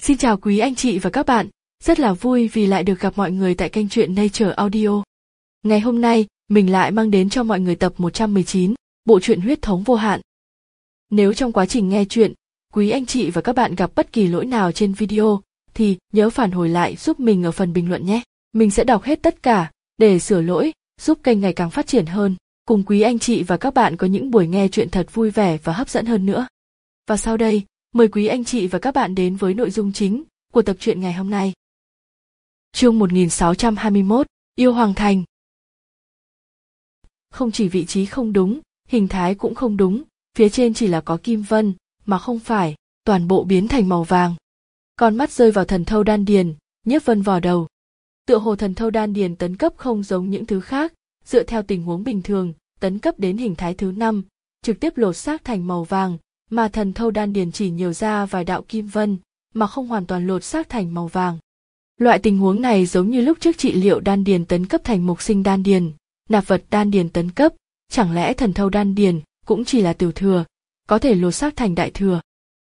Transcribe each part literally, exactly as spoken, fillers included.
Xin chào quý anh chị và các bạn, rất là vui vì lại được gặp mọi người tại kênh truyện Nature Audio. Ngày hôm nay, mình lại mang đến cho mọi người tập một trăm mười chín, bộ truyện Huyết thống vô hạn. Nếu trong quá trình nghe truyện, quý anh chị và các bạn gặp bất kỳ lỗi nào trên video, thì nhớ phản hồi lại giúp mình ở phần bình luận nhé. Mình sẽ đọc hết tất cả, để sửa lỗi, giúp kênh ngày càng phát triển hơn, cùng quý anh chị và các bạn có những buổi nghe truyện thật vui vẻ và hấp dẫn hơn nữa. Và sau đây, mời quý anh chị và các bạn đến với nội dung chính của tập truyện ngày hôm nay. Chương một nghìn sáu trăm hai mươi mốt, Yêu Hoàng Thành. Không chỉ vị trí không đúng, hình thái cũng không đúng, phía trên chỉ là có kim vân, mà không phải, toàn bộ biến thành màu vàng. Con mắt rơi vào thần thâu đan điền, Nhiếp Vân vò đầu. Tựa hồ thần thâu đan điền tấn cấp không giống những thứ khác, dựa theo tình huống bình thường, tấn cấp đến hình thái thứ năm, trực tiếp lột xác thành màu vàng, mà thần thâu đan điền chỉ nhiều ra vài đạo kim vân, mà không hoàn toàn lột xác thành màu vàng. Loại tình huống này giống như lúc trước trị liệu đan điền tấn cấp thành mục sinh đan điền, nạp vật đan điền tấn cấp, chẳng lẽ thần thâu đan điền cũng chỉ là tiểu thừa, có thể lột xác thành đại thừa.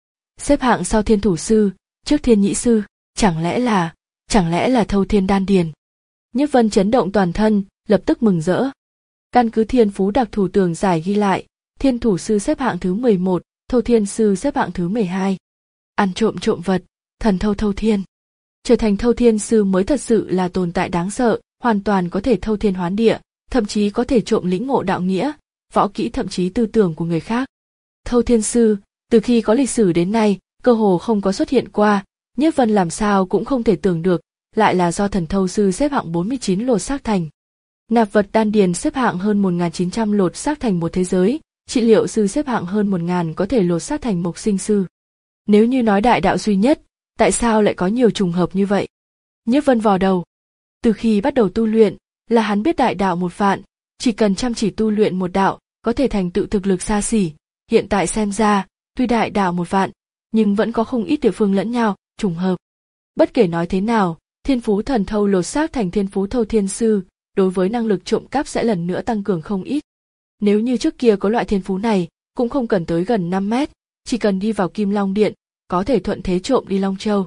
Xếp hạng sau thiên thủ sư, trước thiên nhị sư, chẳng lẽ là, chẳng lẽ là thâu thiên đan điền. Nhiếp Vân chấn động toàn thân, lập tức mừng rỡ. Căn cứ thiên phú đặc thù tường giải ghi lại, thiên thủ sư xếp hạng thứ mười một, thâu thiên sư xếp hạng thứ mười hai. Ăn trộm trộm vật, thần thâu thâu thiên. Trở thành thâu thiên sư mới thật sự là tồn tại đáng sợ, hoàn toàn có thể thâu thiên hoán địa, thậm chí có thể trộm lĩnh ngộ đạo nghĩa, võ kỹ thậm chí tư tưởng của người khác. Thâu thiên sư, từ khi có lịch sử đến nay, cơ hồ không có xuất hiện qua, Nhiếp Vân làm sao cũng không thể tưởng được, lại là do thần thâu sư xếp hạng bốn mươi chín lột xác thành. Nạp vật đan điền xếp hạng hơn một nghìn chín trăm lột xác thành một thế giới, trị liệu sư xếp hạng hơn một nghìn có thể lột xác thành mộc sinh sư. Nếu như nói đại đạo duy nhất, tại sao lại có nhiều trùng hợp như vậy? Nhiếp Vân vò đầu. Từ khi bắt đầu tu luyện, là hắn biết đại đạo một vạn, chỉ cần chăm chỉ tu luyện một đạo, có thể thành tựu thực lực xa xỉ. Hiện tại xem ra, tuy đại đạo một vạn, nhưng vẫn có không ít địa phương lẫn nhau, trùng hợp. Bất kể nói thế nào, thiên phú thần thâu lột xác thành thiên phú thâu thiên sư, đối với năng lực trộm cắp sẽ lần nữa tăng cường không ít. Nếu như trước kia có loại thiên phú này, cũng không cần tới gần năm mét, chỉ cần đi vào Kim Long Điện, có thể thuận thế trộm đi Long Châu.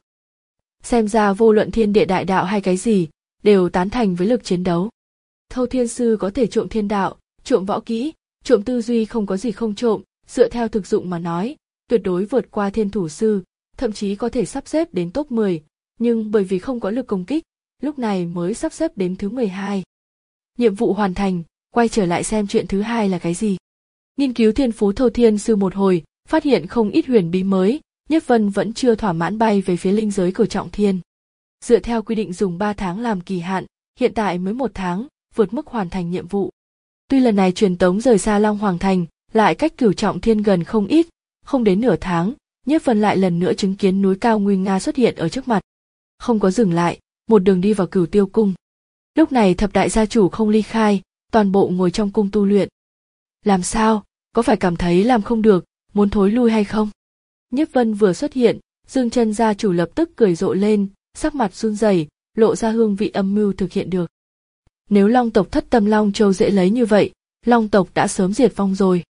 Xem ra vô luận thiên địa đại đạo hay cái gì, đều tán thành với lực chiến đấu. Thâu thiên sư có thể trộm thiên đạo, trộm võ kỹ, trộm tư duy, không có gì không trộm, dựa theo thực dụng mà nói, tuyệt đối vượt qua thiên thủ sư, thậm chí có thể sắp xếp đến top mười, nhưng bởi vì không có lực công kích, lúc này mới sắp xếp đến thứ mười hai. Nhiệm vụ hoàn thành, quay trở lại xem chuyện thứ hai là cái gì. Nghiên cứu thiên phú thâu thiên sư một hồi, phát hiện không ít huyền bí mới, Nhiếp Vân vẫn chưa thỏa mãn bay về phía linh giới cửu trọng thiên. Dựa theo quy định dùng ba tháng làm kỳ hạn, hiện tại mới một tháng, vượt mức hoàn thành nhiệm vụ. Tuy lần này truyền tống rời xa Long Hoàng Thành, lại cách cửu trọng thiên gần không ít, không đến nửa tháng, Nhiếp Vân lại lần nữa chứng kiến núi cao nguy nga xuất hiện ở trước mặt. Không có dừng lại, một đường đi vào Cửu Tiêu cung. Lúc này thập đại gia chủ không ly khai, toàn bộ ngồi trong cung tu luyện. Làm sao, có phải cảm thấy làm không được, muốn thối lui hay không? Nhiếp Vân vừa xuất hiện, Dương Chân gia chủ lập tức cười rộ lên, sắc mặt run rẩy, lộ ra hương vị âm mưu thực hiện được. Nếu Long tộc thất tâm Long Châu dễ lấy như vậy, Long tộc đã sớm diệt vong rồi.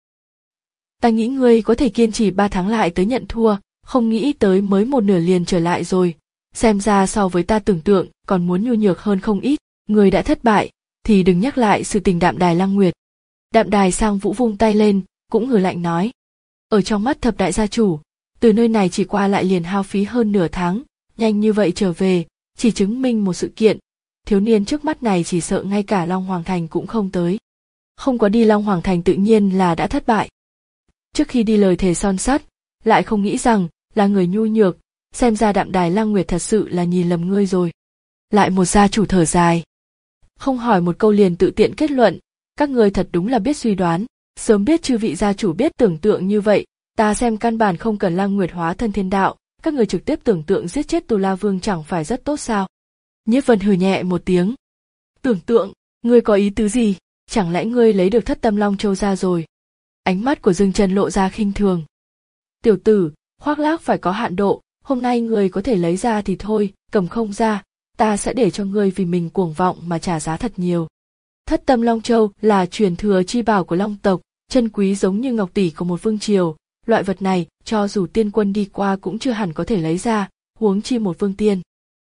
Ta nghĩ ngươi có thể kiên trì ba tháng lại tới nhận thua, không nghĩ tới mới một nửa liền trở lại rồi. Xem ra so với ta tưởng tượng còn muốn nhu nhược hơn không ít. Ngươi đã thất bại, thì đừng nhắc lại sự tình Đạm Đài Lăng Nguyệt. Đạm Đài Sang Vũ vung tay lên, cũng hừ lạnh nói. Ở trong mắt thập đại gia chủ, từ nơi này chỉ qua lại liền hao phí hơn nửa tháng, nhanh như vậy trở về, chỉ chứng minh một sự kiện. Thiếu niên trước mắt này chỉ sợ ngay cả Long Hoàng Thành cũng không tới. Không có đi Long Hoàng Thành tự nhiên là đã thất bại. Trước khi đi lời thề son sắt, lại không nghĩ rằng là người nhu nhược, xem ra Đạm Đài Lăng Nguyệt thật sự là nhìn lầm ngươi rồi. Lại một gia chủ thở dài. Không hỏi một câu liền tự tiện kết luận, các ngươi thật đúng là biết suy đoán, sớm biết chư vị gia chủ biết tưởng tượng như vậy, ta xem căn bản không cần Lăng Nguyệt hóa thân thiên đạo, các người trực tiếp tưởng tượng giết chết Tu La Vương chẳng phải rất tốt sao? Nhiếp Vân hừ nhẹ một tiếng. Tưởng tượng, ngươi có ý tứ gì? Chẳng lẽ ngươi lấy được thất tâm Long Châu ra rồi? Ánh mắt của Dương Chân lộ ra khinh thường. Tiểu tử, khoác lác phải có hạn độ, hôm nay ngươi có thể lấy ra thì thôi, cầm không ra, ta sẽ để cho ngươi vì mình cuồng vọng mà trả giá thật nhiều. Thất tâm Long Châu là truyền thừa chi bảo của Long tộc, chân quý giống như ngọc tỷ của một vương triều, loại vật này cho dù tiên quân đi qua cũng chưa hẳn có thể lấy ra, huống chi một vương tiên.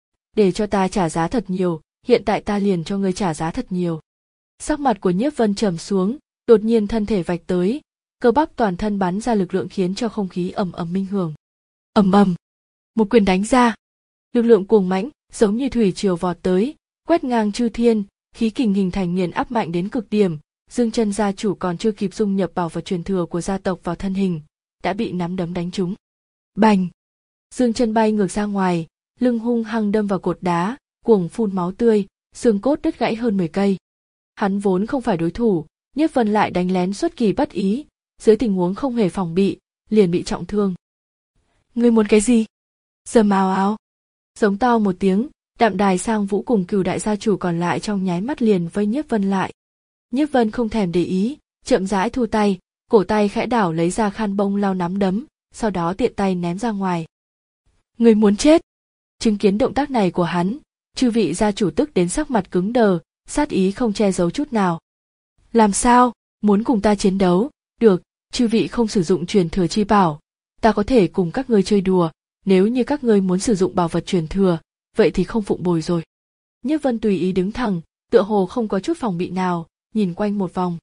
Để cho ta trả giá thật nhiều, hiện tại ta liền cho ngươi trả giá thật nhiều. Sắc mặt của Nhiếp Vân trầm xuống, đột nhiên thân thể vạch tới, cơ bắp toàn thân bắn ra lực lượng khiến cho không khí ầm ầm minh hưởng. Ầm ầm, một quyền đánh ra, lực lượng cuồng mãnh, giống như thủy triều vọt tới, quét ngang chư thiên, khí kình hình thành nghiền áp mạnh đến cực điểm. Dương Chân gia chủ còn chưa kịp dung nhập bảo vật truyền thừa của gia tộc vào thân hình, đã bị nắm đấm đánh trúng. Bành! Dương Chân bay ngược ra ngoài, lưng hung hăng đâm vào cột đá, cuồng phun máu tươi, xương cốt đứt gãy hơn mười cây. Hắn vốn không phải đối thủ, Nhiếp Vân lại đánh lén xuất kỳ bất ý, dưới tình huống không hề phòng bị, liền bị trọng thương. Ngươi muốn cái gì? Dầm ào ào. Giống to một tiếng, Đạm Đài Sang Vũ cùng Cửu đại gia chủ còn lại trong nháy mắt liền vây Nhiếp Vân lại. Nhiếp Vân không thèm để ý, chậm rãi thu tay, cổ tay khẽ đảo lấy ra khăn bông lau nắm đấm, sau đó tiện tay ném ra ngoài. Người muốn chết! Chứng kiến động tác này của hắn, chư vị gia chủ tức đến sắc mặt cứng đờ, sát ý không che giấu chút nào. Làm sao? Muốn cùng ta chiến đấu? Được, chư vị không sử dụng truyền thừa chi bảo, ta có thể cùng các ngươi chơi đùa, nếu như các ngươi muốn sử dụng bảo vật truyền thừa, vậy thì không phụng bồi rồi. Nhiếp Vân tùy ý đứng thẳng, tựa hồ không có chút phòng bị nào, nhìn quanh một vòng.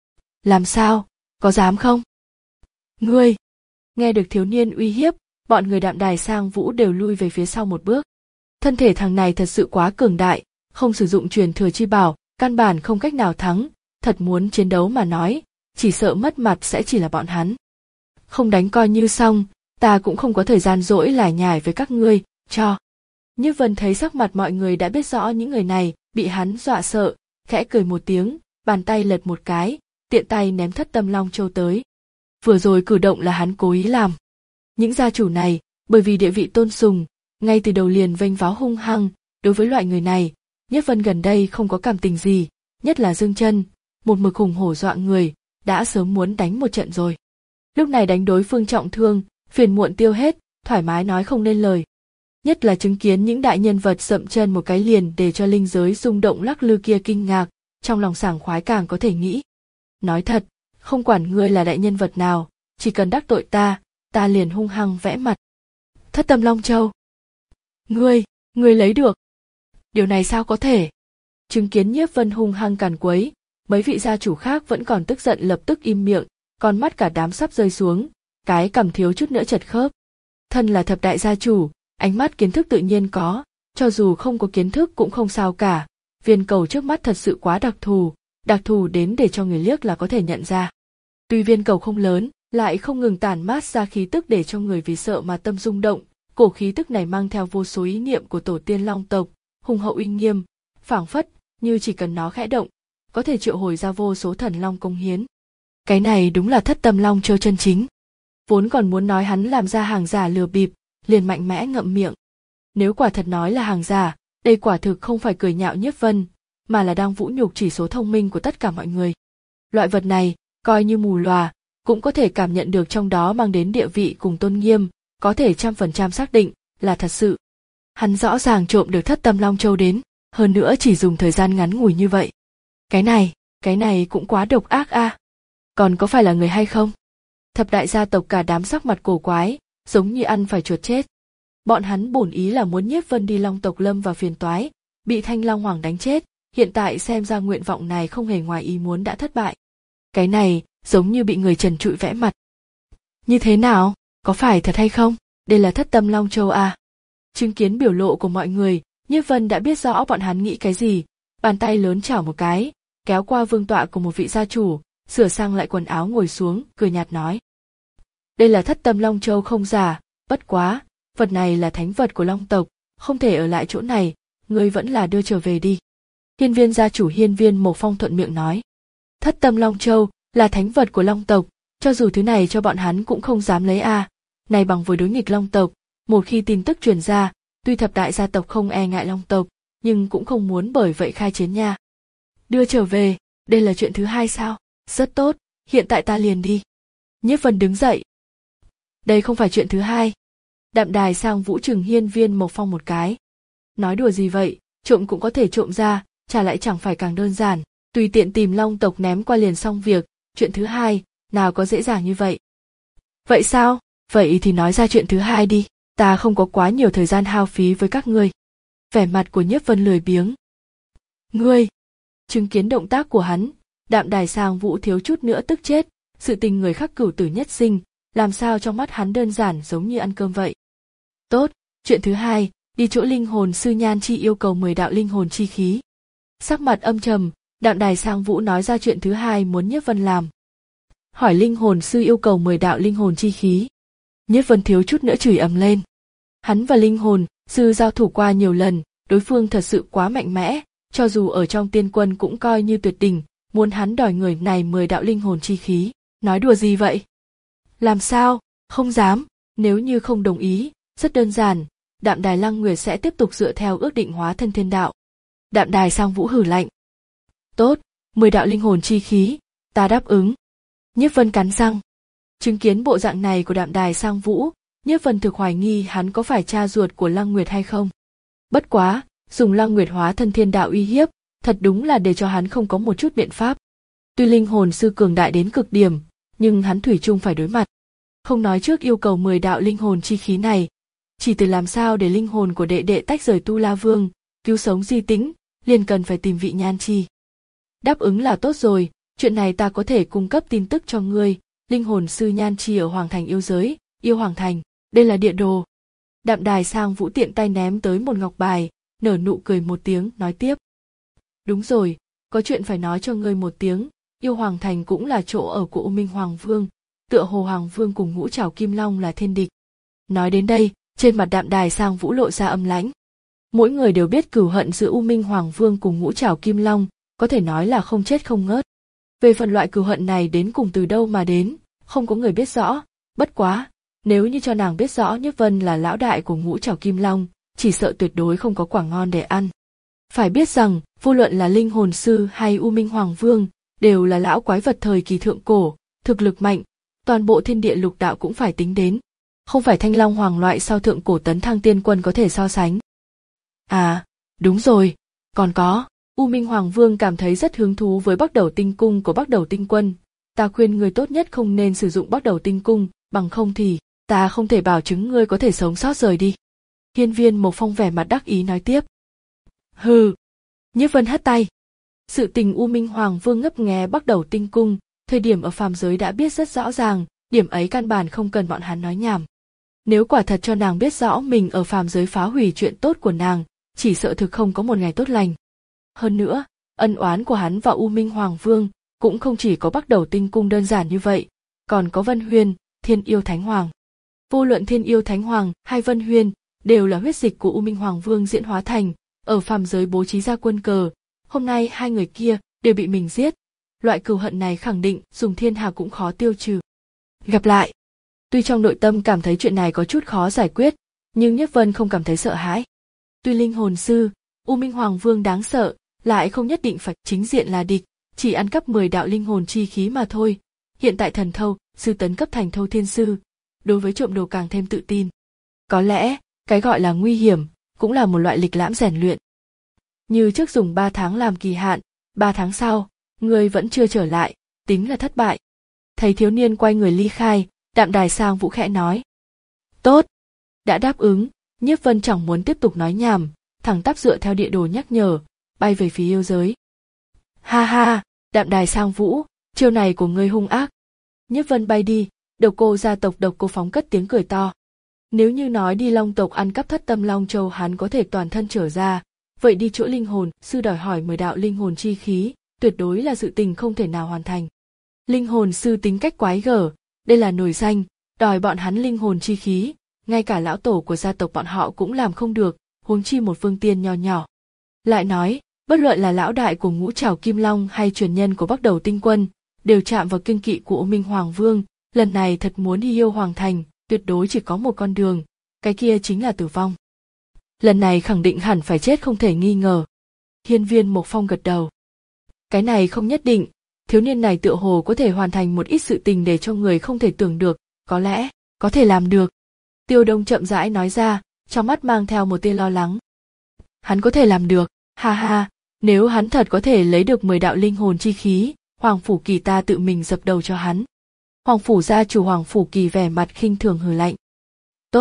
Làm sao? Có dám không? Ngươi! Nghe được thiếu niên uy hiếp, bọn người Đạm Đài Sang Vũ đều lui về phía sau một bước. Thân thể thằng này thật sự quá cường đại, không sử dụng truyền thừa chi bảo, căn bản không cách nào thắng, thật muốn chiến đấu mà nói, chỉ sợ mất mặt sẽ chỉ là bọn hắn. Không đánh coi như xong, ta cũng không có thời gian dỗi lải nhải với các ngươi, cho. Như Vân thấy sắc mặt mọi người đã biết rõ những người này bị hắn dọa sợ, khẽ cười một tiếng, bàn tay lật một cái, tiện tay ném Thất Tâm Long Châu tới. Vừa rồi cử động là hắn cố ý làm. Những gia chủ này, bởi vì địa vị tôn sùng, ngay từ đầu liền vênh váo hung hăng, đối với loại người này, Nhiếp Vân gần đây không có cảm tình gì, nhất là Dương Chân, một mực hùng hổ dọa người, đã sớm muốn đánh một trận rồi. Lúc này đánh đối phương trọng thương, phiền muộn tiêu hết, thoải mái nói không nên lời. Nhất là chứng kiến những đại nhân vật dậm chân một cái liền để cho linh giới rung động lắc lư kia kinh ngạc, trong lòng sảng khoái càng có thể nghĩ. Nói thật, không quản ngươi là đại nhân vật nào, chỉ cần đắc tội ta, ta liền hung hăng vẽ mặt. Thất Tâm Long Châu. Ngươi, ngươi lấy được. Điều này sao có thể? Chứng kiến Nhiếp Vân hung hăng càn quấy, mấy vị gia chủ khác vẫn còn tức giận lập tức im miệng, con mắt cả đám sắp rơi xuống, cái cằm thiếu chút nữa chật khớp. Thân là thập đại gia chủ, ánh mắt kiến thức tự nhiên có, cho dù không có kiến thức cũng không sao cả, viên cầu trước mắt thật sự quá đặc thù, đặc thù đến để cho người liếc là có thể nhận ra. Tuy viên cầu không lớn, lại không ngừng tản mát ra khí tức để cho người vì sợ mà tâm rung động, cổ khí tức này mang theo vô số ý niệm của tổ tiên Long tộc, hùng hậu uy nghiêm, phảng phất như chỉ cần nó khẽ động, có thể triệu hồi ra vô số thần long công hiến. Cái này đúng là Thất Tâm Long Châu chân chính. Vốn còn muốn nói hắn làm ra hàng giả lừa bịp, liền mạnh mẽ ngậm miệng. Nếu quả thật nói là hàng giả, đây quả thực không phải cười nhạo Nhiếp Vân, mà là đang vũ nhục chỉ số thông minh của tất cả mọi người. Loại vật này, coi như mù lòa, cũng có thể cảm nhận được trong đó mang đến địa vị cùng tôn nghiêm, có thể trăm phần trăm xác định là thật sự. Hắn rõ ràng trộm được Thất Tâm Long Châu đến, hơn nữa chỉ dùng thời gian ngắn ngủi như vậy. Cái này, cái này cũng quá độc ác a. À. Còn có phải là người hay không? Thập đại gia tộc cả đám sắc mặt cổ quái, giống như ăn phải chuột chết. Bọn hắn bổn ý là muốn Nhiếp Vân đi Long tộc lâm vào phiền toái, bị Thanh Long Hoàng đánh chết, hiện tại xem ra nguyện vọng này không hề ngoài ý muốn đã thất bại. Cái này, giống như bị người trần trụi vẽ mặt. Như thế nào, có phải thật hay không? Đây là Thất Tâm Long Châu à? Chứng kiến biểu lộ của mọi người, Nhiếp Vân đã biết rõ bọn hắn nghĩ cái gì, bàn tay lớn chảo một cái, kéo qua vương tọa của một vị gia chủ, sửa sang lại quần áo ngồi xuống, cười nhạt nói. Đây là Thất Tâm Long Châu không giả, bất quá, vật này là thánh vật của Long tộc, không thể ở lại chỗ này, ngươi vẫn là đưa trở về đi. Hiên Viên gia chủ Hiên Viên Mộc Phong thuận miệng nói. Thất Tâm Long Châu là thánh vật của Long tộc, cho dù thứ này cho bọn hắn cũng không dám lấy a. À. Này bằng với đối nghịch Long tộc, một khi tin tức truyền ra, tuy thập đại gia tộc không e ngại Long tộc, nhưng cũng không muốn bởi vậy khai chiến nha. Đưa trở về, đây là chuyện thứ hai sao? Rất tốt, hiện tại ta liền đi. Nhiếp Vân đứng dậy. Đây không phải chuyện thứ hai. Đạm Đài Sang Vũ trừng Hiên Viên Mộc Phong một cái. Nói đùa gì vậy, trộm cũng có thể trộm ra, trả lại chẳng phải càng đơn giản, tùy tiện tìm Long tộc ném qua liền xong việc, chuyện thứ hai, nào có dễ dàng như vậy. Vậy sao? Vậy thì nói ra chuyện thứ hai đi. Ta không có quá nhiều thời gian hao phí với các ngươi. Vẻ mặt của Nhiếp Vân lười biếng. Ngươi! Chứng kiến động tác của hắn, Đạm Đài Sang Vũ thiếu chút nữa tức chết, sự tình người khác cửu tử nhất sinh, làm sao trong mắt hắn đơn giản giống như ăn cơm vậy. Tốt, chuyện thứ hai, đi chỗ linh hồn sư Nhan Chi yêu cầu mười đạo linh hồn chi khí. Sắc mặt âm trầm, Đạm Đài Sang Vũ nói ra chuyện thứ hai muốn Nhiếp Vân làm. Hỏi linh hồn sư yêu cầu mười đạo linh hồn chi khí. Nhiếp Vân thiếu chút nữa chửi ầm lên. Hắn và linh hồn sư giao thủ qua nhiều lần, đối phương thật sự quá mạnh mẽ, cho dù ở trong tiên quân cũng coi như tuyệt đỉnh, muốn hắn đòi người này mười đạo linh hồn chi khí, nói đùa gì vậy? Làm sao, không dám, nếu như không đồng ý, rất đơn giản, Đạm Đài Lăng Nguyệt sẽ tiếp tục dựa theo ước định hóa thân thiên đạo. Đạm Đài Sang Vũ hử lạnh. Tốt, mười đạo linh hồn chi khí, ta đáp ứng. Nhiếp Vân cắn răng. Chứng kiến bộ dạng này của Đạm Đài Sang Vũ, Nhiếp Vân thực hoài nghi hắn có phải cha ruột của Lăng Nguyệt hay không. Bất quá, dùng Lăng Nguyệt hóa thân thiên đạo uy hiếp, thật đúng là để cho hắn không có một chút biện pháp. Tuy linh hồn sư cường đại đến cực điểm, nhưng hắn thủy chung phải đối mặt. Không nói trước yêu cầu mười đạo linh hồn chi khí này, chỉ từ làm sao để linh hồn của đệ đệ tách rời Tu La Vương, cứu sống Di Tĩnh, liền cần phải tìm vị Nhan Chi. Đáp ứng là tốt rồi, chuyện này ta có thể cung cấp tin tức cho ngươi, linh hồn sư Nhan Chi ở Hoàng Thành yêu giới, yêu Hoàng Thành, đây là địa đồ. Đạm Đài Sang Vũ tiện tay ném tới một ngọc bài, nở nụ cười một tiếng, nói tiếp. Đúng rồi, có chuyện phải nói cho ngươi một tiếng, yêu Hoàng Thành cũng là chỗ ở của U Minh Hoàng Vương, tựa hồ Hoàng Vương cùng Ngũ Trảo Kim Long là thiên địch. Nói đến đây, trên mặt Đạm Đài Sang Vũ lộ ra âm lãnh. Mỗi người đều biết cửu hận giữa U Minh Hoàng Vương cùng Ngũ Trảo Kim Long, có thể nói là không chết không ngớt. Về phần loại cửu hận này đến cùng từ đâu mà đến, không có người biết rõ, bất quá, nếu như cho nàng biết rõ Nhiếp Vân là lão đại của Ngũ Trảo Kim Long, chỉ sợ tuyệt đối không có quả ngon để ăn. Phải biết rằng, vô luận là linh hồn sư hay U Minh Hoàng Vương, đều là lão quái vật thời kỳ thượng cổ, thực lực mạnh, toàn bộ thiên địa lục đạo cũng phải tính đến. Không phải Thanh Long Hoàng loại sau thượng cổ tấn thăng tiên quân có thể so sánh. À, đúng rồi, còn có, U Minh Hoàng Vương cảm thấy rất hứng thú với Bắc Đầu Tinh Cung của Bắc Đầu Tinh Quân. Ta khuyên người tốt nhất không nên sử dụng Bắc Đầu Tinh Cung, bằng không thì, ta không thể bảo chứng ngươi có thể sống sót rời đi. Hiên Viên Mộc Phong vẻ mặt đắc ý nói tiếp. Hừ. Nhiếp Vân hất tay. Sự tình U Minh Hoàng Vương ngấp nghé Bắc Đầu Tinh Cung, thời điểm ở phàm giới đã biết rất rõ ràng, điểm ấy căn bản không cần bọn hắn nói nhảm. Nếu quả thật cho nàng biết rõ mình ở phàm giới phá hủy chuyện tốt của nàng, chỉ sợ thực không có một ngày tốt lành. Hơn nữa, ân oán của hắn và U Minh Hoàng Vương cũng không chỉ có Bắc Đầu Tinh Cung đơn giản như vậy, còn có Vân Huyên, Thiên Yêu Thánh Hoàng. Vô luận Thiên Yêu Thánh Hoàng hay Vân Huyên đều là huyết dịch của U Minh Hoàng Vương diễn hóa thành, ở phàm giới bố trí ra quân cờ, hôm nay hai người kia đều bị mình giết. Loại cừu hận này khẳng định dùng thiên hà cũng khó tiêu trừ. Gặp lại. Tuy trong nội tâm cảm thấy chuyện này có chút khó giải quyết, nhưng Nhiếp Vân không cảm thấy sợ hãi. Tuy linh hồn sư, U Minh Hoàng Vương đáng sợ, lại không nhất định phải chính diện là địch, chỉ ăn cắp mười đạo linh hồn chi khí mà thôi. Hiện tại thần thâu, sư tấn cấp thành thâu thiên sư, đối với trộm đồ càng thêm tự tin. Có lẽ, cái gọi là nguy hiểm, cũng là một loại lịch lãm rèn luyện. Như trước dùng ba tháng làm kỳ hạn, ba tháng sau, người vẫn chưa trở lại, tính là thất bại. Thấy thiếu niên quay người ly khai, Đạm Đài Sang Vũ khẽ nói. Tốt, đã đáp ứng, Nhiếp Vân chẳng muốn tiếp tục nói nhảm, thẳng tắp dựa theo địa đồ nhắc nhở, bay về phía yêu giới. Ha ha, Đạm Đài Sang Vũ, chiêu này của ngươi hung ác. Nhiếp Vân bay đi, Độc Cô gia tộc Độc Cô Phóng cất tiếng cười to. Nếu như nói đi Long tộc ăn cắp Thất Tâm Long Châu hắn có thể toàn thân trở ra, vậy đi chỗ linh hồn sư đòi hỏi mười đạo linh hồn chi khí, tuyệt đối là sự tình không thể nào hoàn thành. Linh hồn sư tính cách quái gở, đây là nổi danh, đòi bọn hắn linh hồn chi khí, ngay cả lão tổ của gia tộc bọn họ cũng làm không được, huống chi một vương tiên nho nhỏ. Lại nói, bất luận là lão đại của Ngũ Trảo Kim Long hay truyền nhân của Bắc Đầu Tinh Quân, đều chạm vào kiêng kỵ của U Minh Hoàng Vương, lần này thật muốn đi yêu Hoàng Thành, tuyệt đối chỉ có một con đường, cái kia chính là tử vong. Lần này khẳng định hẳn phải chết không thể nghi ngờ. Hiên Viên Mộc Phong gật đầu. Cái này không nhất định, thiếu niên này tựa hồ có thể hoàn thành một ít sự tình để cho người không thể tưởng được, có lẽ, có thể làm được. Tiêu Đông chậm rãi nói ra, trong mắt mang theo một tia lo lắng. Hắn có thể làm được, ha ha, nếu hắn thật có thể lấy được mười đạo linh hồn chi khí, Hoàng Phủ Kỳ ta tự mình dập đầu cho hắn. Hoàng Phủ gia chủ Hoàng Phủ Kỳ vẻ mặt khinh thường hừ lạnh. Tốt,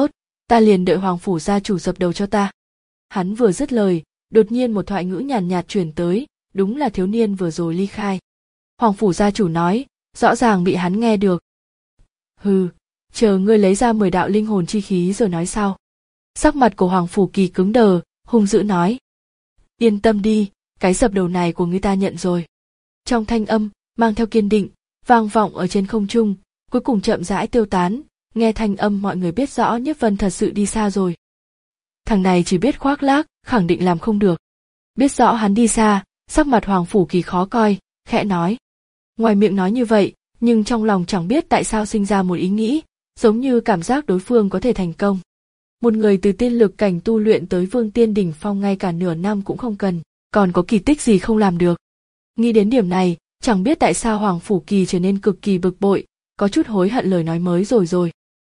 ta liền đợi Hoàng phủ gia chủ dập đầu cho ta. Hắn vừa dứt lời, đột nhiên một thoại ngữ nhàn nhạt truyền tới, đúng là thiếu niên vừa rồi ly khai. Hoàng phủ gia chủ nói, rõ ràng bị hắn nghe được. Hừ, chờ ngươi lấy ra mười đạo linh hồn chi khí rồi nói sau. Sắc mặt của Hoàng phủ Kỳ cứng đờ, hung dữ nói. Yên tâm đi, cái dập đầu này của ngươi ta nhận rồi. Trong thanh âm, mang theo kiên định, vang vọng ở trên không trung, cuối cùng chậm rãi tiêu tán, nghe thanh âm mọi người biết rõ Nhiếp Vân thật sự đi xa rồi. Thằng này chỉ biết khoác lác, khẳng định làm không được. Biết rõ hắn đi xa, sắc mặt Hoàng phủ Kỳ khó coi, khẽ nói. Ngoài miệng nói như vậy, nhưng trong lòng chẳng biết tại sao sinh ra một ý nghĩ, giống như cảm giác đối phương có thể thành công. Một người từ tiên lực cảnh tu luyện tới vương tiên đỉnh phong ngay cả nửa năm cũng không cần, còn có kỳ tích gì không làm được. Nghĩ đến điểm này, chẳng biết tại sao Hoàng phủ Kỳ trở nên cực kỳ bực bội, có chút hối hận lời nói mới rồi rồi.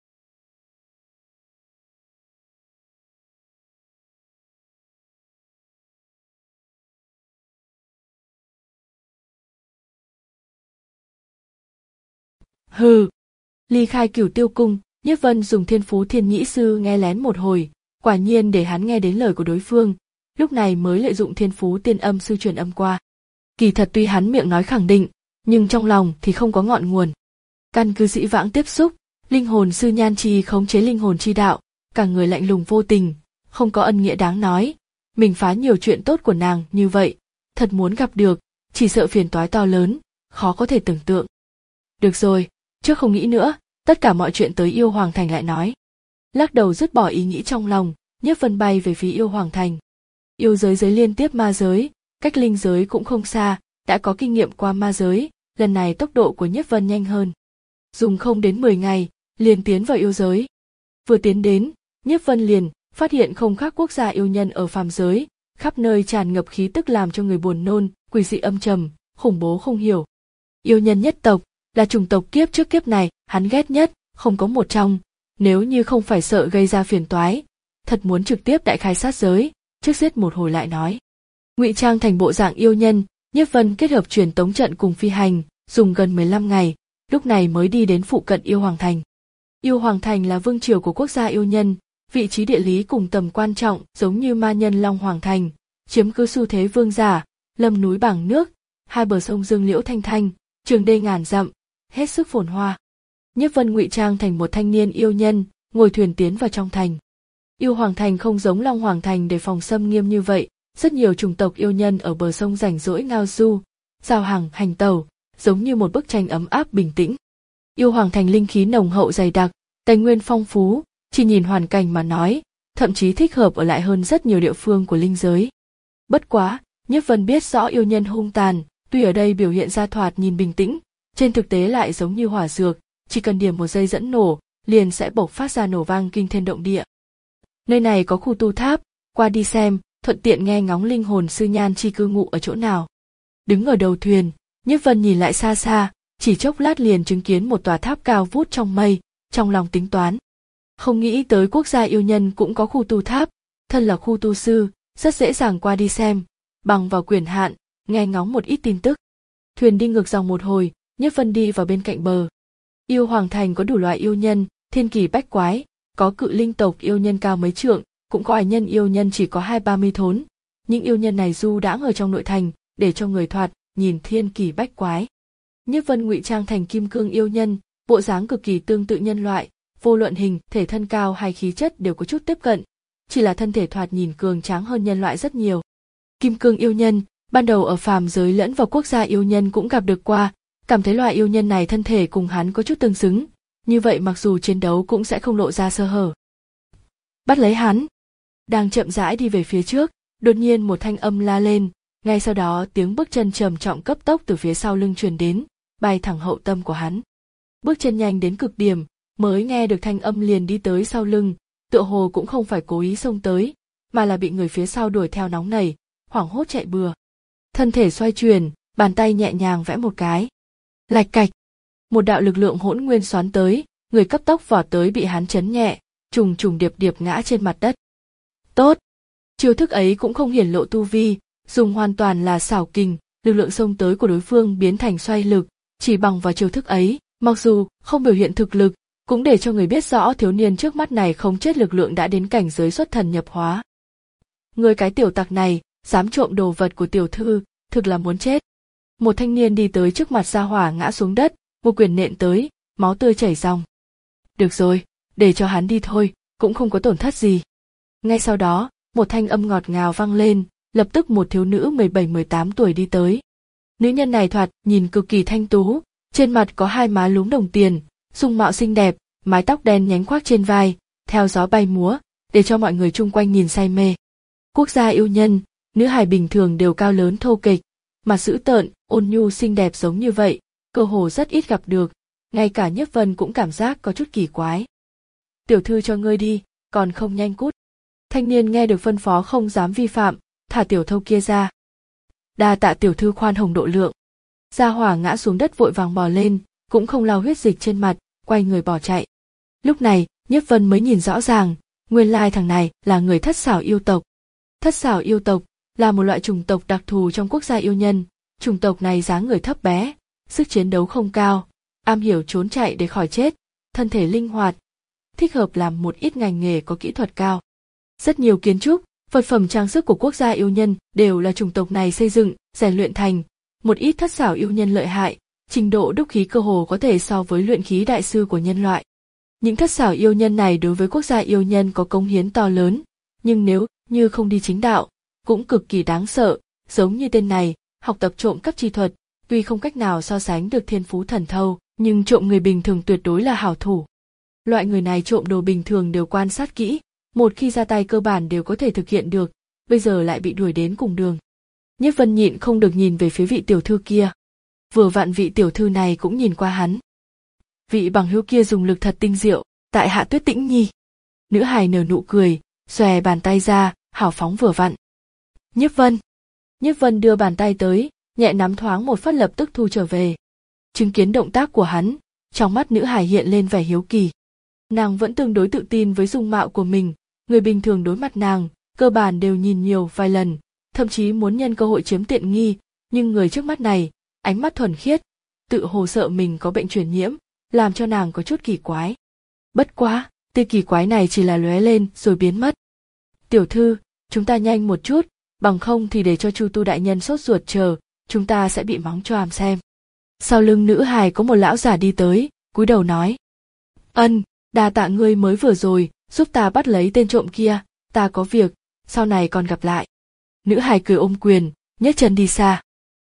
Hừ. Ly khai Cửu Tiêu cung, Nhiếp Vân dùng Thiên Phú Thiên Nhĩ sư nghe lén một hồi, quả nhiên để hắn nghe đến lời của đối phương, lúc này mới lợi dụng Thiên Phú Tiên Âm sư truyền âm qua. Kỳ thật tuy hắn miệng nói khẳng định, nhưng trong lòng thì không có ngọn nguồn. Căn cứ dĩ vãng tiếp xúc, linh hồn sư Nhan Chi khống chế linh hồn chi đạo, cả người lạnh lùng vô tình, không có ân nghĩa đáng nói. Mình phá nhiều chuyện tốt của nàng như vậy, thật muốn gặp được, chỉ sợ phiền toái to lớn, khó có thể tưởng tượng. Được rồi, trước không nghĩ nữa, tất cả mọi chuyện tới Yêu Hoàng Thành lại nói. Lắc đầu dứt bỏ ý nghĩ trong lòng, Nhiếp Vân bay về phía Yêu Hoàng Thành. Yêu giới giới liên tiếp ma giới, cách linh giới cũng không xa, đã có kinh nghiệm qua ma giới, lần này tốc độ của Nhiếp Vân nhanh hơn. Dùng không đến mười ngày, liền tiến vào yêu giới. Vừa tiến đến, Nhiếp Vân liền phát hiện không khác quốc gia yêu nhân ở phàm giới, khắp nơi tràn ngập khí tức làm cho người buồn nôn, quỷ dị âm trầm, khủng bố không hiểu. Yêu nhân nhất tộc là chủng tộc kiếp trước kiếp này hắn ghét nhất, không có một trong, nếu như không phải sợ gây ra phiền toái, thật muốn trực tiếp đại khai sát giới, trước giết một hồi lại nói. Ngụy trang thành bộ dạng yêu nhân, Nhiếp Vân kết hợp truyền tống trận cùng phi hành, dùng gần mười lăm ngày, lúc này mới đi đến phụ cận Yêu Hoàng Thành. Yêu Hoàng Thành là vương triều của quốc gia yêu nhân, vị trí địa lý cùng tầm quan trọng giống như ma nhân Long Hoàng Thành, chiếm cứ xu thế vương giả, lâm núi bảng nước, hai bờ sông dương liễu thanh thanh, trường đê ngàn dặm, hết sức phồn hoa. Nhiếp Vân ngụy trang thành một thanh niên yêu nhân, ngồi thuyền tiến vào trong thành. Yêu Hoàng Thành không giống Long Hoàng Thành để phòng xâm nghiêm như vậy, rất nhiều chủng tộc yêu nhân ở bờ sông rảnh rỗi ngao du, giao hàng, hành tẩu, giống như một bức tranh ấm áp bình tĩnh. Yêu Hoàng Thành linh khí nồng hậu dày đặc, tài nguyên phong phú, chỉ nhìn hoàn cảnh mà nói, thậm chí thích hợp ở lại hơn rất nhiều địa phương của linh giới. Bất quá, Nhiếp Vân biết rõ yêu nhân hung tàn, tuy ở đây biểu hiện ra thoạt nhìn bình tĩnh, trên thực tế lại giống như hỏa dược, chỉ cần điểm một dây dẫn nổ, liền sẽ bộc phát ra nổ vang kinh thiên động địa. Nơi này có khu tu tháp, qua đi xem, thuận tiện nghe ngóng linh hồn sư Nhan Chi cư ngụ ở chỗ nào. Đứng ở đầu thuyền, Nhiếp Vân nhìn lại xa xa, chỉ chốc lát liền chứng kiến một tòa tháp cao vút trong mây, trong lòng tính toán. Không nghĩ tới quốc gia yêu nhân cũng có khu tu tháp, thân là khu tu sư, rất dễ dàng qua đi xem, bằng vào quyền hạn, nghe ngóng một ít tin tức. Thuyền đi ngược dòng một hồi, Nhiếp Vân đi vào bên cạnh bờ. Yêu Hoàng Thành có đủ loại yêu nhân, thiên kỳ bách quái, có cự linh tộc yêu nhân cao mấy trượng, cũng có ải nhân yêu nhân chỉ có hai ba mươi thốn. Những yêu nhân này du đãng ở trong nội thành, để cho người thoạt nhìn thiên kỳ bách quái. Nhiếp Vân ngụy trang thành kim cương yêu nhân, bộ dáng cực kỳ tương tự nhân loại, vô luận hình, thể thân cao hay khí chất đều có chút tiếp cận, chỉ là thân thể thoạt nhìn cường tráng hơn nhân loại rất nhiều. Kim cương yêu nhân, ban đầu ở phàm giới lẫn vào quốc gia yêu nhân cũng gặp được qua, cảm thấy loại yêu nhân này thân thể cùng hắn có chút tương xứng, như vậy mặc dù chiến đấu cũng sẽ không lộ ra sơ hở. Bắt lấy hắn. Đang chậm rãi đi về phía trước, đột nhiên một thanh âm la lên, ngay sau đó tiếng bước chân trầm trọng cấp tốc từ phía sau lưng truyền đến, bay thẳng hậu tâm của hắn. Bước chân nhanh đến cực điểm, mới nghe được thanh âm liền đi tới sau lưng, tựa hồ cũng không phải cố ý xông tới, mà là bị người phía sau đuổi theo nóng nảy, hoảng hốt chạy bừa. Thân thể xoay chuyển, bàn tay nhẹ nhàng vẽ một cái. Lạch cạch. Một đạo lực lượng hỗn nguyên xoắn tới, người cấp tốc vọt tới bị hắn chấn nhẹ, trùng trùng điệp điệp ngã trên mặt đất. Tốt. Chiêu thức ấy cũng không hiển lộ tu vi, dùng hoàn toàn là xảo kình, lực lượng xông tới của đối phương biến thành xoay lực, chỉ bằng vào chiêu thức ấy, mặc dù không biểu hiện thực lực, cũng để cho người biết rõ thiếu niên trước mắt này không chết lực lượng đã đến cảnh giới xuất thần nhập hóa. Người cái tiểu tặc này, dám trộm đồ vật của tiểu thư, thực là muốn chết. Một thanh niên đi tới trước mặt Gia Hỏa ngã xuống đất, một quyền nện tới, máu tươi chảy ròng. Được rồi, để cho hắn đi thôi, cũng không có tổn thất gì. Ngay sau đó, một thanh âm ngọt ngào vang lên, lập tức một thiếu nữ mười bảy mười tám tuổi đi tới. Nữ nhân này thoạt nhìn cực kỳ thanh tú, trên mặt có hai má lúm đồng tiền, dung mạo xinh đẹp, mái tóc đen nhánh khoác trên vai, theo gió bay múa, để cho mọi người chung quanh nhìn say mê. Quốc gia yêu nhân, nữ hài bình thường đều cao lớn thô kịch, mặt dữ tợn, ôn nhu xinh đẹp giống như vậy, cơ hồ rất ít gặp được, ngay cả Nhiếp Vân cũng cảm giác có chút kỳ quái. Tiểu thư cho ngươi đi, còn không nhanh cút. Thanh niên nghe được phân phó không dám vi phạm, thả tiểu thâu kia ra. Đa tạ tiểu thư khoan hồng độ lượng. Gia Hỏa ngã xuống đất vội vàng bò lên, cũng không lau huyết dịch trên mặt, quay người bỏ chạy. Lúc này, Nhiếp Vân mới nhìn rõ ràng, nguyên lai thằng này là người thất xảo yêu tộc. Thất xảo yêu tộc là một loại chủng tộc đặc thù trong quốc gia yêu nhân, chủng tộc này dáng người thấp bé, sức chiến đấu không cao, am hiểu trốn chạy để khỏi chết, thân thể linh hoạt, thích hợp làm một ít ngành nghề có kỹ thuật cao. Rất nhiều kiến trúc, vật phẩm trang sức của quốc gia yêu nhân đều là chủng tộc này xây dựng, rèn luyện thành, một ít thất xảo yêu nhân lợi hại, trình độ đúc khí cơ hồ có thể so với luyện khí đại sư của nhân loại. Những thất xảo yêu nhân này đối với quốc gia yêu nhân có cống hiến to lớn, nhưng nếu như không đi chính đạo, cũng cực kỳ đáng sợ, giống như tên này, học tập trộm cắp chi thuật, tuy không cách nào so sánh được thiên phú thần thâu, nhưng trộm người bình thường tuyệt đối là hảo thủ. Loại người này trộm đồ bình thường đều quan sát kỹ, một khi ra tay cơ bản đều có thể thực hiện được, bây giờ lại bị đuổi đến cùng đường. Nhiếp Vân nhịn không được nhìn về phía vị tiểu thư kia. Vừa vặn vị tiểu thư này cũng nhìn qua hắn. Vị bằng hữu kia dùng lực thật tinh diệu, tại hạ Tuyết Tĩnh Nhi. Nữ hài nở nụ cười, xòe bàn tay ra, hào phóng vừa vặn. Nhiếp Vân. Nhiếp Vân đưa bàn tay tới, nhẹ nắm thoáng một phát lập tức thu trở về. Chứng kiến động tác của hắn, trong mắt nữ hài hiện lên vẻ hiếu kỳ. Nàng vẫn tương đối tự tin với dung mạo của mình, người bình thường đối mặt nàng, cơ bản đều nhìn nhiều vài lần, thậm chí muốn nhân cơ hội chiếm tiện nghi, nhưng người trước mắt này, ánh mắt thuần khiết, tự hồ sợ mình có bệnh truyền nhiễm, làm cho nàng có chút kỳ quái. Bất quá, tia kỳ quái này chỉ là lóe lên rồi biến mất. Tiểu thư, chúng ta nhanh một chút, bằng không thì để cho Chu Tu đại nhân sốt ruột chờ, chúng ta sẽ bị mắng choàm xem. Sau lưng nữ hài có một lão giả đi tới, cúi đầu nói. Ân, đa tạ ngươi mới vừa rồi, giúp ta bắt lấy tên trộm kia, ta có việc, sau này còn gặp lại. Nữ hài cười ôm quyền, nhấc chân đi xa.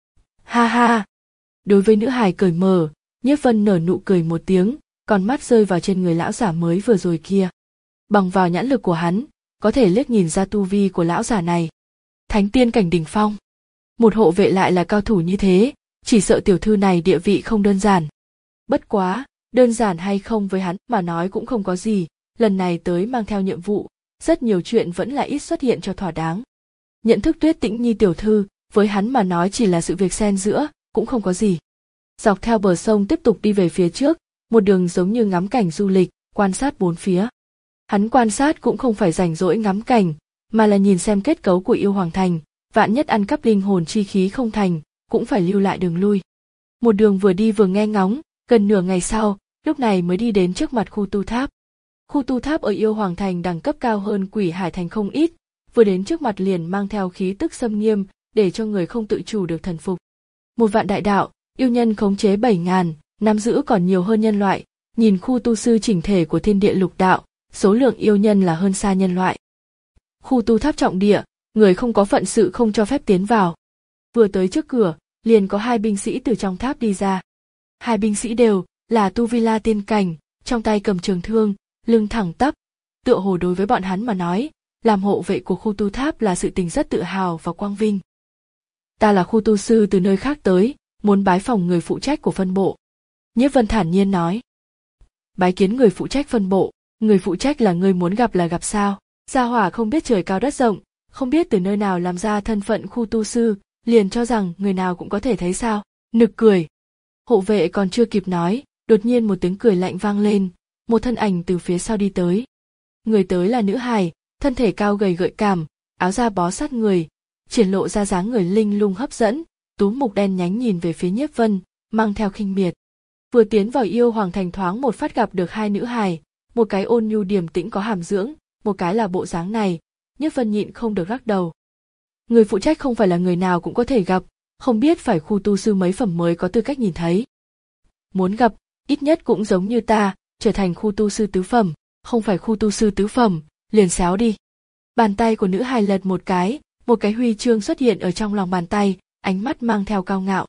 Ha ha. Đối với nữ hài cởi mở, Nhiếp Vân nở nụ cười một tiếng, còn mắt rơi vào trên người lão giả mới vừa rồi kia. Bằng vào nhãn lực của hắn, có thể liếc nhìn ra tu vi của lão giả này. Thánh tiên cảnh đỉnh phong. Một hộ vệ lại là cao thủ như thế, chỉ sợ tiểu thư này địa vị không đơn giản. Bất quá, đơn giản hay không với hắn mà nói cũng không có gì, lần này tới mang theo nhiệm vụ, rất nhiều chuyện vẫn là ít xuất hiện cho thỏa đáng. Nhận thức Tuyết Tĩnh Nhi tiểu thư, với hắn mà nói chỉ là sự việc xen giữa, cũng không có gì. Dọc theo bờ sông tiếp tục đi về phía trước, một đường giống như ngắm cảnh du lịch, quan sát bốn phía. Hắn quan sát cũng không phải rảnh rỗi ngắm cảnh, mà là nhìn xem kết cấu của yêu hoàng thành, vạn nhất ăn cắp linh hồn chi khí không thành, cũng phải lưu lại đường lui. Một đường vừa đi vừa nghe ngóng, gần nửa ngày sau, lúc này mới đi đến trước mặt khu tu tháp. Khu tu tháp ở yêu hoàng thành đẳng cấp cao hơn Quỷ Hải thành không ít, vừa đến trước mặt liền mang theo khí tức xâm nghiêm, để cho người không tự chủ được thần phục. Một vạn đại đạo, yêu nhân khống chế bảy ngàn, nắm giữ còn nhiều hơn nhân loại, nhìn khu tu sư chỉnh thể của thiên địa lục đạo, số lượng yêu nhân là hơn xa nhân loại. Khu tu tháp trọng địa, người không có phận sự không cho phép tiến vào. Vừa tới trước cửa, liền có hai binh sĩ từ trong tháp đi ra. Hai binh sĩ đều là tu vi la tiên cảnh, trong tay cầm trường thương, lưng thẳng tắp, tựa hồ đối với bọn hắn mà nói, làm hộ vệ của khu tu tháp là sự tình rất tự hào và quang vinh. Ta là khu tu sư từ nơi khác tới, muốn bái phỏng người phụ trách của phân bộ. Nhiếp Vân thản nhiên nói. Bái kiến người phụ trách phân bộ, người phụ trách là người muốn gặp là gặp sao? Gia Hỏa không biết trời cao đất rộng, không biết từ nơi nào làm ra thân phận khu tu sư, liền cho rằng người nào cũng có thể thấy sao, nực cười. Hộ vệ còn chưa kịp nói, đột nhiên một tiếng cười lạnh vang lên, một thân ảnh từ phía sau đi tới. Người tới là nữ hài, thân thể cao gầy gợi cảm, áo da bó sát người, triển lộ ra dáng người linh lung hấp dẫn, tú mục đen nhánh nhìn về phía Nhiếp Vân, mang theo khinh miệt. Vừa tiến vào yêu hoàng thành thoáng một phát gặp được hai nữ hài, một cái ôn nhu điềm tĩnh có hàm dưỡng, một cái là bộ dáng này, Nhiếp Vân nhịn không được lắc đầu. Người phụ trách không phải là người nào cũng có thể gặp, không biết phải khu tu sư mấy phẩm mới có tư cách nhìn thấy. Muốn gặp, ít nhất cũng giống như ta, trở thành khu tu sư tứ phẩm, không phải khu tu sư tứ phẩm, liền xéo đi. Bàn tay của nữ hài lật một cái, một cái huy chương xuất hiện ở trong lòng bàn tay, ánh mắt mang theo cao ngạo.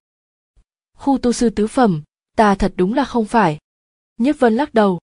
Khu tu sư tứ phẩm, ta thật đúng là không phải. Nhiếp Vân lắc đầu.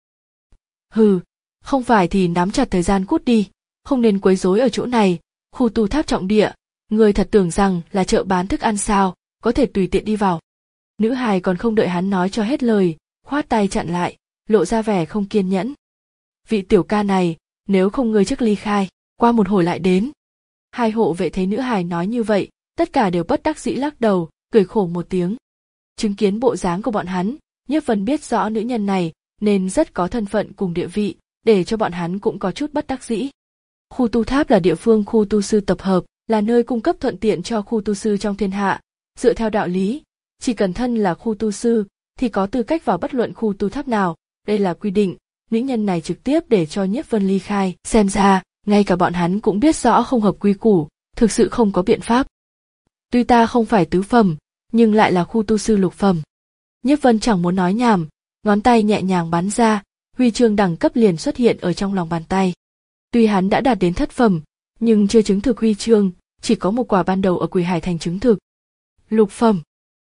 Hừ, không phải thì nắm chặt thời gian cút đi, không nên quấy rối ở chỗ này, khu tu tháp trọng địa, người thật tưởng rằng là chợ bán thức ăn sao, có thể tùy tiện đi vào. Nữ hài còn không đợi hắn nói cho hết lời, khoát tay chặn lại, lộ ra vẻ không kiên nhẫn. Vị tiểu ca này, nếu không ngươi trước ly khai, qua một hồi lại đến. Hai hộ vệ thấy nữ hài nói như vậy, tất cả đều bất đắc dĩ lắc đầu, cười khổ một tiếng. Chứng kiến bộ dáng của bọn hắn, Nhiếp Vân biết rõ nữ nhân này nên rất có thân phận cùng địa vị, để cho bọn hắn cũng có chút bất đắc dĩ. Khu tu tháp là địa phương khu tu sư tập hợp, là nơi cung cấp thuận tiện cho khu tu sư trong thiên hạ. Dựa theo đạo lý, chỉ cần thân là khu tu sư thì có tư cách vào bất luận khu tu tháp nào, đây là quy định. Nữ nhân này trực tiếp để cho Nhiếp Vân ly khai, xem ra ngay cả bọn hắn cũng biết rõ không hợp quy củ, thực sự không có biện pháp. Tuy ta không phải tứ phẩm, nhưng lại là khu tu sư lục phẩm. Nhiếp Vân chẳng muốn nói nhảm, ngón tay nhẹ nhàng bắn ra, huy chương đẳng cấp liền xuất hiện ở trong lòng bàn tay. Tuy hắn đã đạt đến thất phẩm, nhưng chưa chứng thực huy chương, chỉ có một quả ban đầu ở Quỷ Hải Thành chứng thực. Lục phẩm.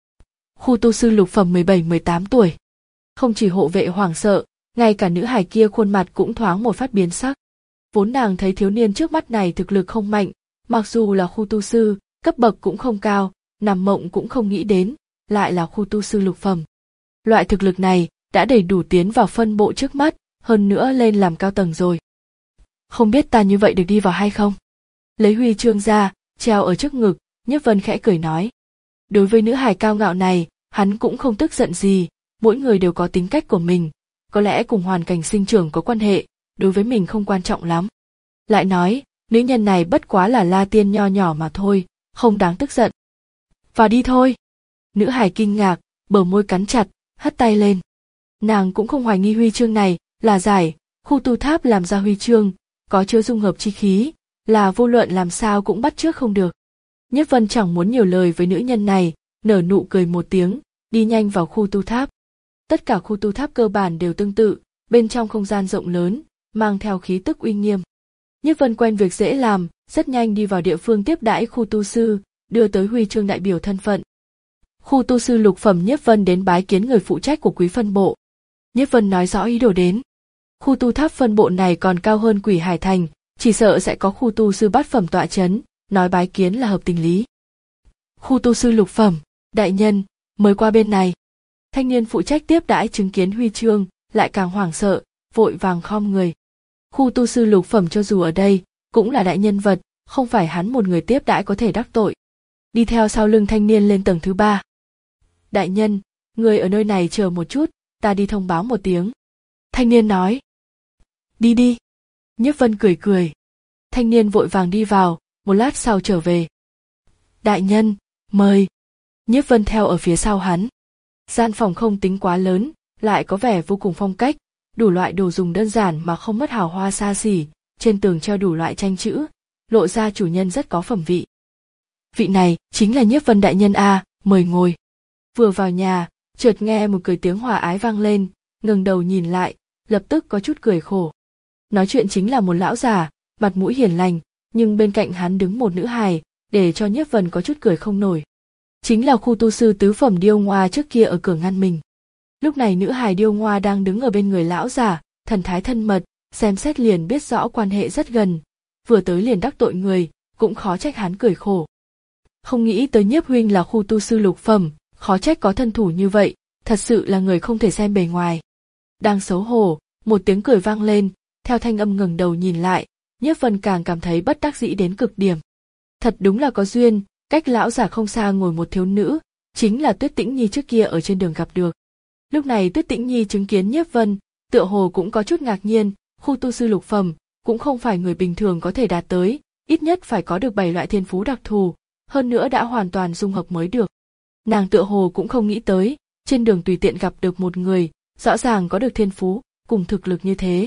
Khu tu sư lục phẩm mười bảy mười tám tuổi. Không chỉ hộ vệ hoảng sợ, ngay cả nữ hài kia khuôn mặt cũng thoáng một phát biến sắc. Vốn nàng thấy thiếu niên trước mắt này thực lực không mạnh, mặc dù là khu tu sư, cấp bậc cũng không cao, nằm mộng cũng không nghĩ đến, lại là khu tu sư lục phẩm. Loại thực lực này đã đầy đủ tiến vào phân bộ trước mắt, hơn nữa lên làm cao tầng rồi. Không biết ta như vậy được đi vào hay không? Lấy huy chương ra, treo ở trước ngực, Nhiếp Vân khẽ cười nói. Đối với nữ hài cao ngạo này, hắn cũng không tức giận gì, mỗi người đều có tính cách của mình, có lẽ cùng hoàn cảnh sinh trưởng có quan hệ, đối với mình không quan trọng lắm. Lại nói, nữ nhân này bất quá là la tiên nho nhỏ mà thôi, không đáng tức giận. Vào đi thôi. Nữ hài kinh ngạc, bờ môi cắn chặt, hất tay lên. Nàng cũng không hoài nghi huy chương này là giải, khu tu tháp làm ra huy chương, có chứa dung hợp chi khí, là vô luận làm sao cũng bắt chước không được. Nhiếp Vân chẳng muốn nhiều lời với nữ nhân này, nở nụ cười một tiếng, đi nhanh vào khu tu tháp. Tất cả khu tu tháp cơ bản đều tương tự, bên trong không gian rộng lớn, mang theo khí tức uy nghiêm. Nhiếp Vân quen việc dễ làm, rất nhanh đi vào địa phương tiếp đãi khu tu sư, đưa tới huy chương đại biểu thân phận. Khu tu sư lục phẩm Nhiếp Vân đến bái kiến người phụ trách của quý phân bộ. Nhiếp Vân nói rõ ý đồ đến. Khu tu tháp phân bộ này còn cao hơn Quỷ Hải Thành, chỉ sợ sẽ có khu tu sư bát phẩm tọa chấn, nói bái kiến là hợp tình lý. Khu tu sư lục phẩm, đại nhân, mới qua bên này. Thanh niên phụ trách tiếp đãi chứng kiến huy chương, lại càng hoảng sợ, vội vàng khom người. Khu tu sư lục phẩm cho dù ở đây, cũng là đại nhân vật, không phải hắn một người tiếp đãi có thể đắc tội. Đi theo sau lưng thanh niên lên tầng thứ ba. Đại nhân, người ở nơi này chờ một chút, ta đi thông báo một tiếng. Thanh niên nói. Đi đi. Nhiếp Vân cười cười. Thanh niên vội vàng đi vào, một lát sau trở về. Đại nhân, mời. Nhiếp Vân theo ở phía sau hắn. Gian phòng không tính quá lớn, lại có vẻ vô cùng phong cách, đủ loại đồ dùng đơn giản mà không mất hào hoa xa xỉ, trên tường treo đủ loại tranh chữ, lộ ra chủ nhân rất có phẩm vị. Vị này chính là Nhiếp Vân đại nhân a, mời ngồi. Vừa vào nhà, chợt nghe một cười tiếng hòa ái vang lên, ngẩng đầu nhìn lại, lập tức có chút cười khổ. Nói chuyện chính là một lão già, mặt mũi hiền lành, nhưng bên cạnh hắn đứng một nữ hài, để cho Nhiếp Vân có chút cười không nổi. Chính là khu tu sư tứ phẩm Điêu Ngoa trước kia ở cửa ngăn mình. Lúc này nữ hài Điêu Ngoa đang đứng ở bên người lão già, thần thái thân mật, xem xét liền biết rõ quan hệ rất gần, vừa tới liền đắc tội người, cũng khó trách hắn cười khổ. Không nghĩ tới Nhiếp huynh là khu tu sư lục phẩm, khó trách có thân thủ như vậy, thật sự là người không thể xem bề ngoài. Đang xấu hổ, một tiếng cười vang lên, theo thanh âm ngẩng đầu nhìn lại, Nhiếp Vân càng cảm thấy bất đắc dĩ đến cực điểm. Thật đúng là có duyên, cách lão già không xa ngồi một thiếu nữ, chính là Tuyết Tĩnh Nhi trước kia ở trên đường gặp được. Lúc này Tuyết Tĩnh Nhi chứng kiến Nhiếp Vân, tựa hồ cũng có chút ngạc nhiên, khu tu sư lục phẩm, cũng không phải người bình thường có thể đạt tới, ít nhất phải có được bảy loại thiên phú đặc thù, hơn nữa đã hoàn toàn dung hợp mới được. Nàng tựa hồ cũng không nghĩ tới, trên đường tùy tiện gặp được một người, rõ ràng có được thiên phú, cùng thực lực như thế.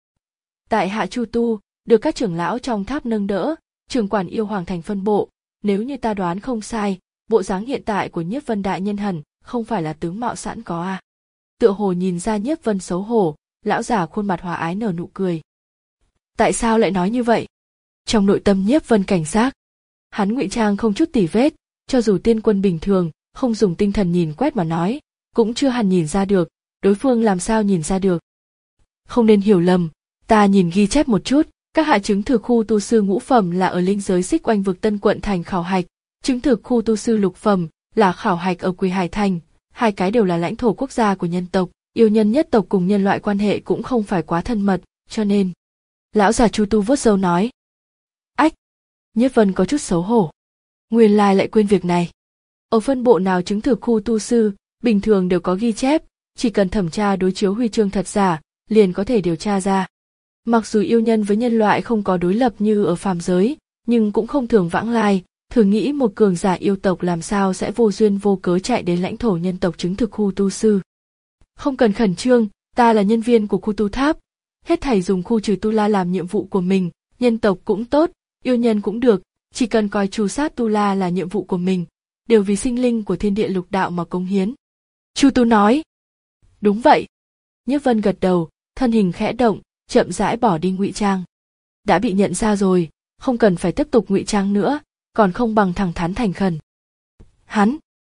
Tại hạ Chu Tu, được các trưởng lão trong tháp nâng đỡ, trưởng quản yêu hoàng thành phân bộ, nếu như ta đoán không sai, bộ dáng hiện tại của Nhiếp Vân đại nhân hẳn không phải là tướng mạo sẵn có à. Tựa hồ nhìn ra Nhiếp Vân xấu hổ, lão già khuôn mặt hòa ái nở nụ cười. Tại sao lại nói như vậy? Trong nội tâm Nhiếp Vân cảnh giác. Hắn ngụy trang không chút tỉ vết, cho dù tiên quân bình thường, không dùng tinh thần nhìn quét mà nói, cũng chưa hẳn nhìn ra được, đối phương làm sao nhìn ra được. Không nên hiểu lầm, ta nhìn ghi chép một chút, các hạ chứng thực khu tu sư ngũ phẩm là ở linh giới Xích Oanh vực Tân Quận thành khảo hạch, chứng thực khu tu sư lục phẩm là khảo hạch ở Quỳ Hải thành, hai cái đều là lãnh thổ quốc gia của nhân tộc, yêu nhân nhất tộc cùng nhân loại quan hệ cũng không phải quá thân mật, cho nên. Lão già Chu Tu vuốt râu nói. Ách! Nhiếp Vân có chút xấu hổ. Nguyên lai lại quên việc này. Ở phân bộ nào chứng thực khu tu sư, bình thường đều có ghi chép, chỉ cần thẩm tra đối chiếu huy chương thật giả, liền có thể điều tra ra. Mặc dù yêu nhân với nhân loại không có đối lập như ở phàm giới, nhưng cũng không thường vãng lai, thử nghĩ một cường giả yêu tộc làm sao sẽ vô duyên vô cớ chạy đến lãnh thổ nhân tộc chứng thực khu tu sư. Không cần khẩn trương, ta là nhân viên của khu tu tháp, hết thảy dùng khu trừ tu la làm nhiệm vụ của mình, nhân tộc cũng tốt, yêu nhân cũng được, chỉ cần coi trù sát tu la là nhiệm vụ của mình, đều vì sinh linh của thiên địa lục đạo mà cống hiến. Chu Tu nói. Đúng vậy. Nhiếp Vân gật đầu, thân hình khẽ động, chậm rãi bỏ đi ngụy trang. Đã bị nhận ra rồi, không cần phải tiếp tục ngụy trang nữa, còn không bằng thẳng thắn thành khẩn. Hắn.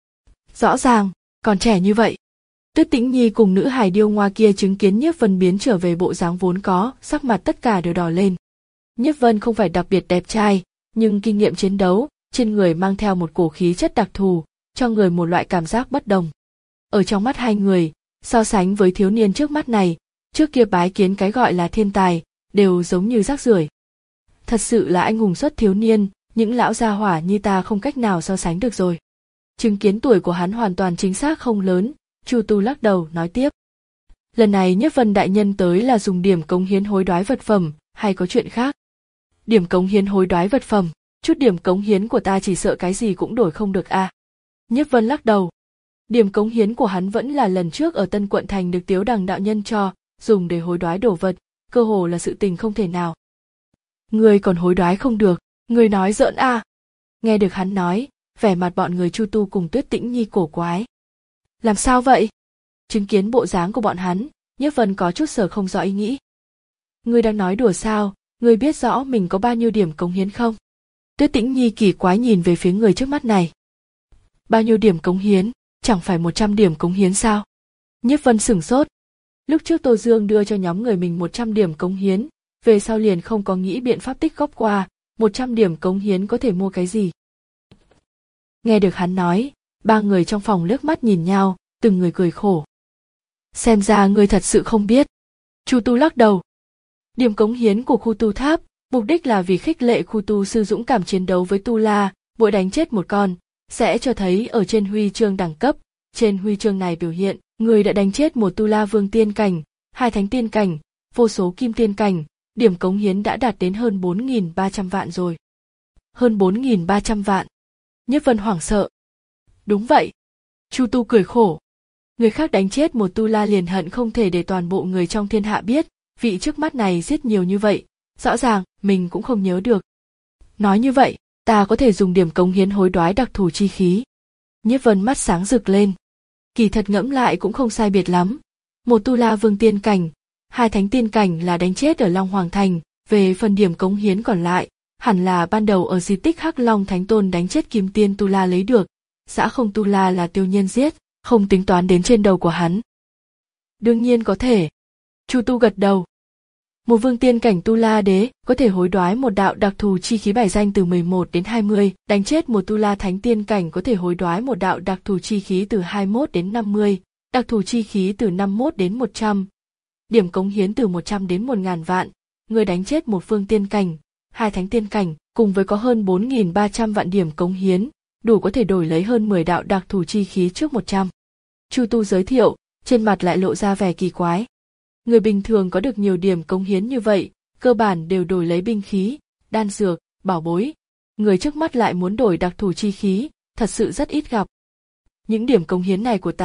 Rõ ràng, còn trẻ như vậy. Tuyết Tĩnh Nhi cùng nữ hài điêu ngoa kia chứng kiến Nhiếp Vân biến trở về bộ dáng vốn có, sắc mặt tất cả đều đỏ lên. Nhiếp Vân không phải đặc biệt đẹp trai, nhưng kinh nghiệm chiến đấu, trên người mang theo một cổ khí chất đặc thù, cho người một loại cảm giác bất đồng. Ở trong mắt hai người, so sánh với thiếu niên trước mắt này, trước kia bái kiến cái gọi là thiên tài, đều giống như rác rưởi. Thật sự là anh hùng xuất thiếu niên, những lão gia hỏa như ta không cách nào so sánh được rồi. Chứng kiến tuổi của hắn hoàn toàn chính xác không lớn, Chu Tu lắc đầu nói tiếp. Lần này Nhiếp Vân đại nhân tới là dùng điểm cống hiến hối đoái vật phẩm, hay có chuyện khác? Điểm cống hiến hối đoái vật phẩm, chút điểm cống hiến của ta chỉ sợ cái gì cũng đổi không được à. Nhiếp Vân lắc đầu. Điểm cống hiến của hắn vẫn là lần trước ở Tân Quận thành được Tiếu Đằng đạo nhân cho, dùng để hối đoái đồ vật, cơ hồ là sự tình không thể nào. Người còn hối đoái không được, người nói giỡn à. Nghe được hắn nói, vẻ mặt bọn người Chu Tu cùng Tuyết Tĩnh Nhi cổ quái. Làm sao vậy? Chứng kiến bộ dáng của bọn hắn, Nhiếp Vân có chút sở không rõ ý nghĩ. Ngươi đang nói đùa sao, ngươi biết rõ mình có bao nhiêu điểm cống hiến không? Tuyết Tĩnh Nhi kỳ quái nhìn về phía người trước mắt này. Bao nhiêu điểm cống hiến, chẳng phải một trăm điểm cống hiến sao? Nhiếp Vân sửng sốt. Lúc trước Tô Dương đưa cho nhóm người mình một trăm điểm cống hiến, về sau liền không có nghĩ biện pháp tích góp qua, một trăm điểm cống hiến có thể mua cái gì? Nghe được hắn nói, ba người trong phòng liếc mắt nhìn nhau, từng người cười khổ. Xem ra ngươi thật sự không biết. Chu Tu lắc đầu. Điểm cống hiến của khu tu tháp, mục đích là vì khích lệ khu tu sư dũng cảm chiến đấu với tu la, mỗi đánh chết một con, sẽ cho thấy ở trên huy chương đẳng cấp, trên huy chương này biểu hiện, người đã đánh chết một tu la vương tiên cảnh, hai thánh tiên cảnh, vô số kim tiên cảnh, điểm cống hiến đã đạt đến hơn bốn nghìn ba trăm vạn rồi. Hơn bốn nghìn ba trăm vạn. Nhiếp Vân hoảng sợ. Đúng vậy. Chu Tu cười khổ. Người khác đánh chết một tu la liền hận không thể để toàn bộ người trong thiên hạ biết, vị trước mắt này giết nhiều như vậy, rõ ràng mình cũng không nhớ được. Nói như vậy, ta có thể dùng điểm cống hiến hối đoái đặc thù chi khí. Nhiếp Vân mắt sáng rực lên. Kỳ thật ngẫm lại cũng không sai biệt lắm. Một tu la vương tiên cảnh, hai thánh tiên cảnh là đánh chết ở Long Hoàng Thành, về phần điểm cống hiến còn lại, hẳn là ban đầu ở di tích Hắc Long Thánh Tôn đánh chết kim tiên tu la lấy được, Dã Không tu la là tiêu nhiên giết, không tính toán đến trên đầu của hắn. Đương nhiên có thể. Chu Tu gật đầu. Một vương tiên cảnh tu la đế có thể hối đoái một đạo đặc thù chi khí bài danh từ mười một đến hai mươi, đánh chết một tu la thánh tiên cảnh có thể hối đoái một đạo đặc thù chi khí từ hai mươi mốt đến năm mươi, đặc thù chi khí từ năm mươi mốt đến một trăm. Điểm cống hiến từ một trăm đến một nghìn vạn, người đánh chết một vương tiên cảnh, hai thánh tiên cảnh, cùng với có hơn bốn nghìn ba trăm vạn điểm cống hiến, đủ có thể đổi lấy hơn mười đạo đặc thù chi khí trước một trăm. Chu Tu giới thiệu, trên mặt lại lộ ra vẻ kỳ quái. Người bình thường có được nhiều điểm cống hiến như vậy, cơ bản đều đổi lấy binh khí, đan dược, bảo bối. Người trước mắt lại muốn đổi đặc thù chi khí, thật sự rất ít gặp. Những điểm cống hiến này của ta,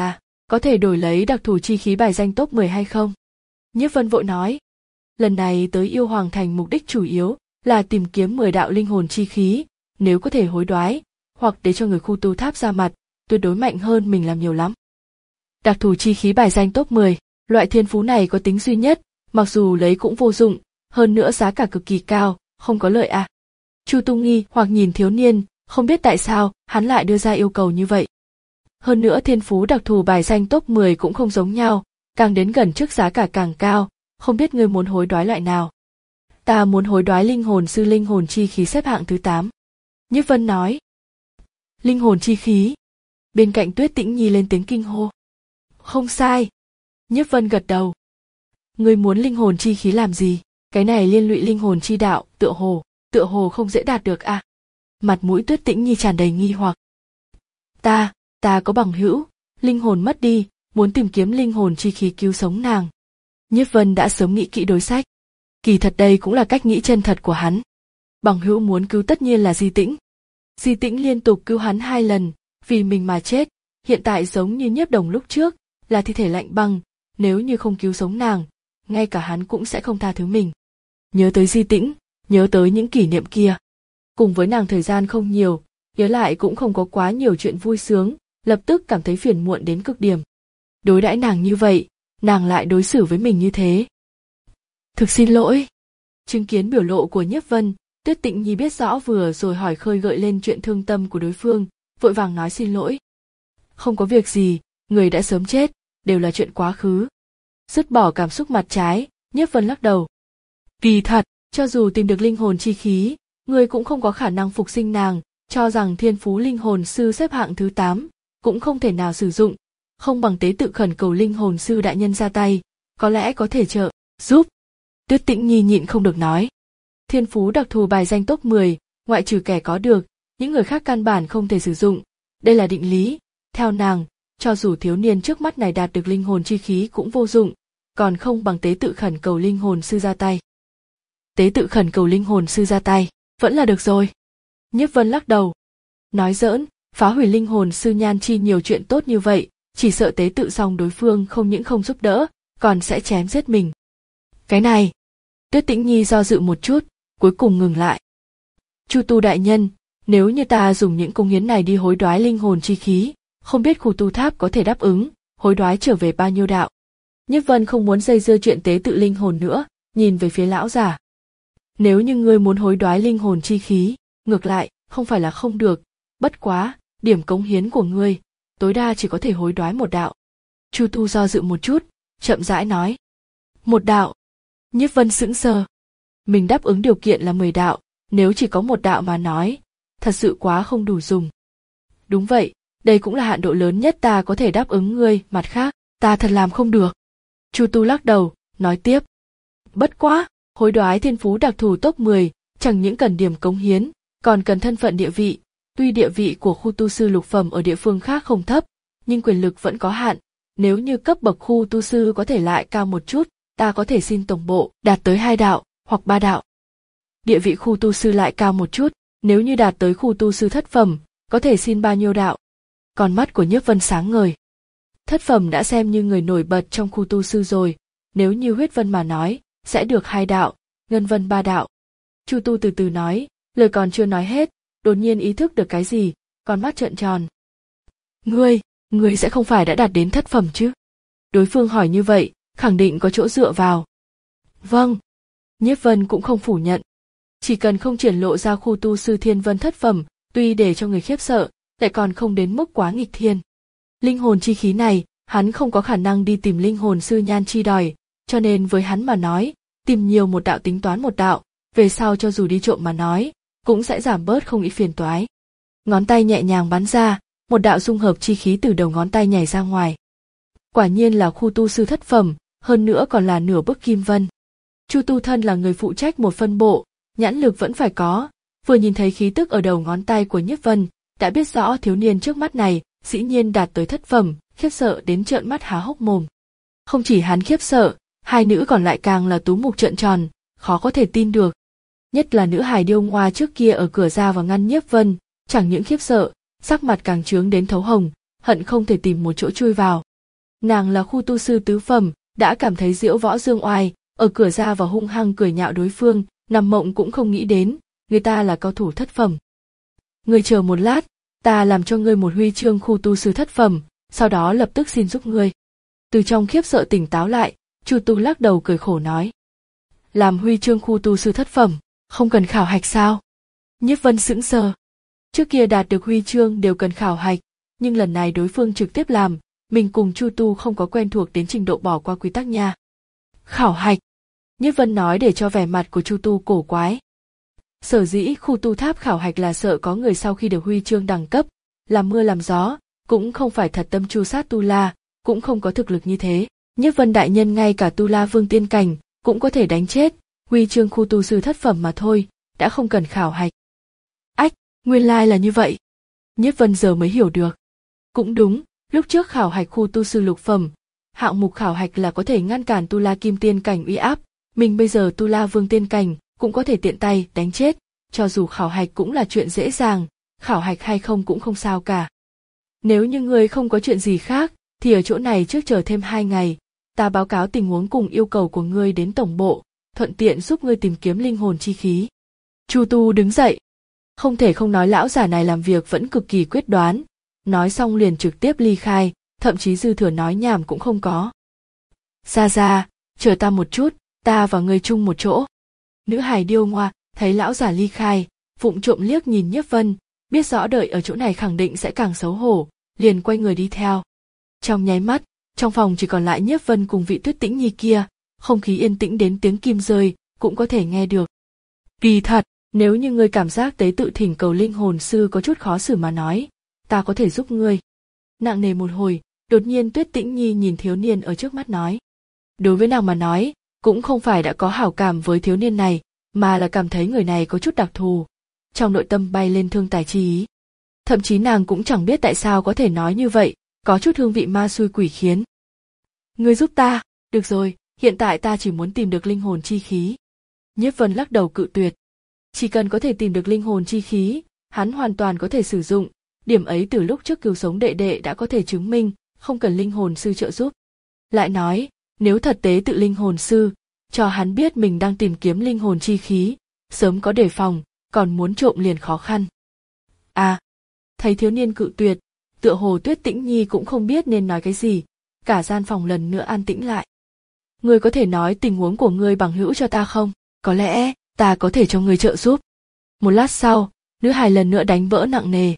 có thể đổi lấy đặc thù chi khí bài danh top mười hay không? Nhiếp Vân vội nói, lần này tới Yêu Hoàng Thành mục đích chủ yếu là tìm kiếm mười đạo linh hồn chi khí, nếu có thể hối đoái, hoặc để cho người khu tu tháp ra mặt, tuyệt đối mạnh hơn mình làm nhiều lắm. Đặc thù chi khí bài danh top mười, loại thiên phú này có tính duy nhất, mặc dù lấy cũng vô dụng, hơn nữa giá cả cực kỳ cao, không có lợi à. Chu Tu nghi hoặc nhìn thiếu niên, không biết tại sao hắn lại đưa ra yêu cầu như vậy. Hơn nữa thiên phú đặc thù bài danh top mười cũng không giống nhau, càng đến gần trước giá cả càng cao, không biết ngươi muốn hối đoái loại nào. Ta muốn hối đoái linh hồn sư linh hồn chi khí xếp hạng thứ tám. Nhiếp Vân nói. Linh hồn chi khí. Bên cạnh Tuyết Tĩnh Nhi lên tiếng kinh hô. Không sai. Nhiếp Vân gật đầu. Ngươi muốn linh hồn chi khí làm gì? Cái này liên lụy linh hồn chi đạo, tựa hồ, tựa hồ không dễ đạt được à? Mặt mũi Tuyết Tĩnh Nhi tràn đầy nghi hoặc. Ta, ta có bằng hữu, linh hồn mất đi, muốn tìm kiếm linh hồn chi khí cứu sống nàng. Nhiếp Vân đã sớm nghĩ kỹ đối sách. Kỳ thật đây cũng là cách nghĩ chân thật của hắn. Bằng hữu muốn cứu tất nhiên là Di Tĩnh. Di Tĩnh liên tục cứu hắn hai lần, vì mình mà chết, hiện tại giống như Nhiếp Đồng lúc trước, là thi thể lạnh băng, nếu như không cứu sống nàng, ngay cả hắn cũng sẽ không tha thứ mình. Nhớ tới Di Tĩnh, nhớ tới những kỷ niệm kia. Cùng với nàng thời gian không nhiều, nhớ lại cũng không có quá nhiều chuyện vui sướng, lập tức cảm thấy phiền muộn đến cực điểm. Đối đãi nàng như vậy, nàng lại đối xử với mình như thế. Thực xin lỗi. Chứng kiến biểu lộ của Nhiếp Vân, Tuyết Tĩnh Nhi biết rõ vừa rồi hỏi khơi gợi lên chuyện thương tâm của đối phương, vội vàng nói xin lỗi. Không có việc gì, người đã sớm chết, đều là chuyện quá khứ. Dứt bỏ cảm xúc mặt trái, Nhiếp Vân lắc đầu. Kỳ thật, cho dù tìm được linh hồn chi khí, người cũng không có khả năng phục sinh nàng, cho rằng thiên phú linh hồn sư xếp hạng thứ tám, cũng không thể nào sử dụng, không bằng tế tự khẩn cầu linh hồn sư đại nhân ra tay, có lẽ có thể trợ giúp. Tuyết Tĩnh Nhi nhịn không được nói. Thiên phú đặc thù bài danh top mười, ngoại trừ kẻ có được, những người khác căn bản không thể sử dụng, đây là định lý, theo nàng, cho dù thiếu niên trước mắt này đạt được linh hồn chi khí cũng vô dụng, còn không bằng tế tự khẩn cầu linh hồn sư ra tay. Tế tự khẩn cầu linh hồn sư ra tay, vẫn là được rồi. Nhiếp Vân lắc đầu. Nói giỡn, phá hủy linh hồn sư Nhan Chi nhiều chuyện tốt như vậy, chỉ sợ tế tự xong đối phương không những không giúp đỡ, còn sẽ chém giết mình. Cái này, Tuyết Tĩnh Nhi do dự một chút, cuối cùng ngừng lại. Chu Tu đại nhân, nếu như ta dùng những công hiến này đi hối đoái linh hồn chi khí, không biết khu tu tháp có thể đáp ứng, hối đoái trở về bao nhiêu đạo. Nhiếp Vân không muốn dây dưa chuyện tế tự linh hồn nữa, nhìn về phía lão giả. Nếu như ngươi muốn hối đoái linh hồn chi khí, ngược lại, không phải là không được, bất quá, điểm cống hiến của ngươi, tối đa chỉ có thể hối đoái một đạo. Chu Tu do dự một chút, chậm rãi nói. Một đạo. Nhiếp Vân sững sờ. Mình đáp ứng điều kiện là mười đạo, nếu chỉ có một đạo mà nói, thật sự quá không đủ dùng. Đúng vậy, đây cũng là hạn độ lớn nhất ta có thể đáp ứng ngươi, mặt khác, ta thật làm không được. Chu Tu lắc đầu, nói tiếp. Bất quá, hối đoái thiên phú đặc thù top mười, chẳng những cần điểm cống hiến, còn cần thân phận địa vị. Tuy địa vị của khu tu sư lục phẩm ở địa phương khác không thấp, nhưng quyền lực vẫn có hạn. Nếu như cấp bậc khu tu sư có thể lại cao một chút, ta có thể xin tổng bộ đạt tới hai đạo hoặc ba đạo. Địa vị khu tu sư lại cao một chút, nếu như đạt tới khu tu sư thất phẩm, có thể xin bao nhiêu đạo. Còn mắt của Nhiếp Vân sáng ngời. Thất phẩm đã xem như người nổi bật trong khu tu sư rồi, nếu như Huyết Vân mà nói, sẽ được hai đạo, Ngân Vân ba đạo. Chu Tu từ từ nói, lời còn chưa nói hết, đột nhiên ý thức được cái gì, con mắt trợn tròn. Ngươi, ngươi sẽ không phải đã đạt đến thất phẩm chứ? Đối phương hỏi như vậy, khẳng định có chỗ dựa vào. Vâng. Nhiếp Vân cũng không phủ nhận. Chỉ cần không triển lộ ra khu tu sư thiên vân thất phẩm, tuy để cho người khiếp sợ, lại còn không đến mức quá nghịch thiên. Linh hồn chi khí này, hắn không có khả năng đi tìm linh hồn sư Nhan Chi đòi, cho nên với hắn mà nói, tìm nhiều một đạo tính toán một đạo, về sau cho dù đi trộm mà nói, cũng sẽ giảm bớt không ít phiền toái. Ngón tay nhẹ nhàng bắn ra, một đạo dung hợp chi khí từ đầu ngón tay nhảy ra ngoài. Quả nhiên là khu tu sư thất phẩm, hơn nữa còn là nửa bức kim vân. Chu Tu thân là người phụ trách một phân bộ, nhãn lực vẫn phải có, vừa nhìn thấy khí tức ở đầu ngón tay của Nhiếp Vân, đã biết rõ thiếu niên trước mắt này, dĩ nhiên đạt tới thất phẩm, khiếp sợ đến trợn mắt há hốc mồm. Không chỉ hắn khiếp sợ, hai nữ còn lại càng là tú mục trợn tròn, khó có thể tin được. Nhất là nữ hài điêu ngoa trước kia ở cửa ra và ngăn Nhiếp Vân, chẳng những khiếp sợ, sắc mặt càng trướng đến thấu hồng, hận không thể tìm một chỗ chui vào. Nàng là khu tu sư tứ phẩm, đã cảm thấy diễu võ dương oai, ở cửa ra và hung hăng cười nhạo đối phương, nằm mộng cũng không nghĩ đến, người ta là cao thủ thất phẩm. Ngươi chờ một lát, ta làm cho ngươi một huy chương khu tu sư thất phẩm, sau đó lập tức xin giúp ngươi. Từ trong khiếp sợ tỉnh táo lại, Chu Tu lắc đầu cười khổ nói. Làm huy chương khu tu sư thất phẩm, không cần khảo hạch sao? Nhiếp Vân sững sờ. Trước kia đạt được huy chương đều cần khảo hạch, nhưng lần này đối phương trực tiếp làm, mình cùng Chu Tu không có quen thuộc đến trình độ bỏ qua quy tắc nha. Khảo hạch. Nhiếp Vân nói để cho vẻ mặt của Chu Tu cổ quái. Sở dĩ khu tu tháp khảo hạch là sợ có người sau khi được huy chương đẳng cấp, làm mưa làm gió, cũng không phải thật tâm tru sát Tu La, cũng không có thực lực như thế. Nhiếp Vân đại nhân ngay cả Tu La vương tiên cảnh cũng có thể đánh chết, huy chương khu tu sư thất phẩm mà thôi, đã không cần khảo hạch. Ách, nguyên lai là như vậy. Nhiếp Vân giờ mới hiểu được. Cũng đúng, lúc trước khảo hạch khu tu sư lục phẩm, hạng mục khảo hạch là có thể ngăn cản Tu La kim tiên cảnh uy áp, mình bây giờ Tu La vương tiên cảnh cũng có thể tiện tay đánh chết, cho dù khảo hạch cũng là chuyện dễ dàng, khảo hạch hay không cũng không sao cả. Nếu như ngươi không có chuyện gì khác, thì ở chỗ này trước chờ thêm hai ngày, ta báo cáo tình huống cùng yêu cầu của ngươi đến tổng bộ, thuận tiện giúp ngươi tìm kiếm linh hồn chi khí. Chu Tu đứng dậy. Không thể không nói lão già này làm việc vẫn cực kỳ quyết đoán, nói xong liền trực tiếp ly khai, thậm chí dư thừa nói nhảm cũng không có. Ra ra, chờ ta một chút, ta và ngươi chung một chỗ. Nữ hài điêu ngoa thấy lão già ly khai, vụng trộm liếc nhìn Nhiếp Vân, biết rõ đợi ở chỗ này khẳng định sẽ càng xấu hổ, liền quay người đi theo. Trong nháy mắt, trong phòng chỉ còn lại Nhiếp Vân cùng vị Tuyết Tĩnh Nhi kia, không khí yên tĩnh đến tiếng kim rơi cũng có thể nghe được. Kỳ thật, nếu như ngươi cảm giác tế tự thỉnh cầu linh hồn sư có chút khó xử mà nói, ta có thể giúp ngươi. Nặng nề một hồi, đột nhiên Tuyết Tĩnh Nhi nhìn thiếu niên ở trước mắt nói. Đối với nàng mà nói, cũng không phải đã có hảo cảm với thiếu niên này, mà là cảm thấy người này có chút đặc thù. Trong nội tâm bay lên thương tài chi ý. Thậm chí nàng cũng chẳng biết tại sao có thể nói như vậy, có chút hương vị ma xui quỷ khiến. Ngươi giúp ta, được rồi, hiện tại ta chỉ muốn tìm được linh hồn chi khí. Nhiếp Vân lắc đầu cự tuyệt. Chỉ cần có thể tìm được linh hồn chi khí, hắn hoàn toàn có thể sử dụng, điểm ấy từ lúc trước cứu sống đệ đệ đã có thể chứng minh, không cần linh hồn sư trợ giúp. Lại nói, nếu thật tế tự linh hồn sư, cho hắn biết mình đang tìm kiếm linh hồn chi khí, sớm có đề phòng, còn muốn trộm liền khó khăn. À, thấy thiếu niên cự tuyệt, tựa hồ Tuyết Tĩnh Nhi cũng không biết nên nói cái gì, cả gian phòng lần nữa an tĩnh lại. Ngươi có thể nói tình huống của ngươi bằng hữu cho ta không? Có lẽ, ta có thể cho ngươi trợ giúp. Một lát sau, nữ hài lần nữa đánh vỡ nặng nề.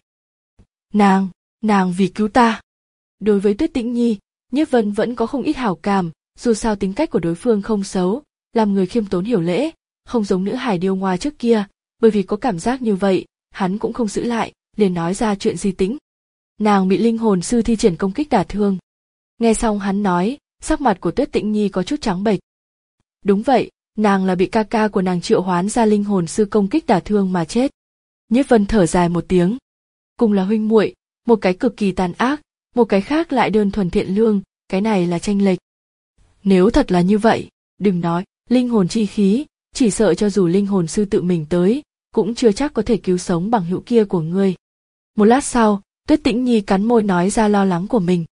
Nàng, nàng vì cứu ta. Đối với Tuyết Tĩnh Nhi, Nhiếp Vân vẫn có không ít hảo cảm, dù sao tính cách của đối phương không xấu, làm người khiêm tốn hiểu lễ, không giống nữ hài điêu ngoa trước kia, bởi vì có cảm giác như vậy, hắn cũng không giữ lại, liền nói ra chuyện Di Tĩnh. Nàng bị linh hồn sư thi triển công kích đả thương. Nghe xong hắn nói, sắc mặt của Tuyết Tĩnh Nhi có chút trắng bệch. Đúng vậy, nàng là bị ca ca của nàng triệu hoán ra linh hồn sư công kích đả thương mà chết. Nhiếp Vân thở dài một tiếng. Cùng là huynh muội, một cái cực kỳ tàn ác, một cái khác lại đơn thuần thiện lương, cái này là chênh lệch. Nếu thật là như vậy, đừng nói, linh hồn chi khí, chỉ sợ cho dù linh hồn sư tự mình tới, cũng chưa chắc có thể cứu sống bằng hữu kia của ngươi. Một lát sau, Tuyết Tĩnh Nhi cắn môi nói ra lo lắng của mình.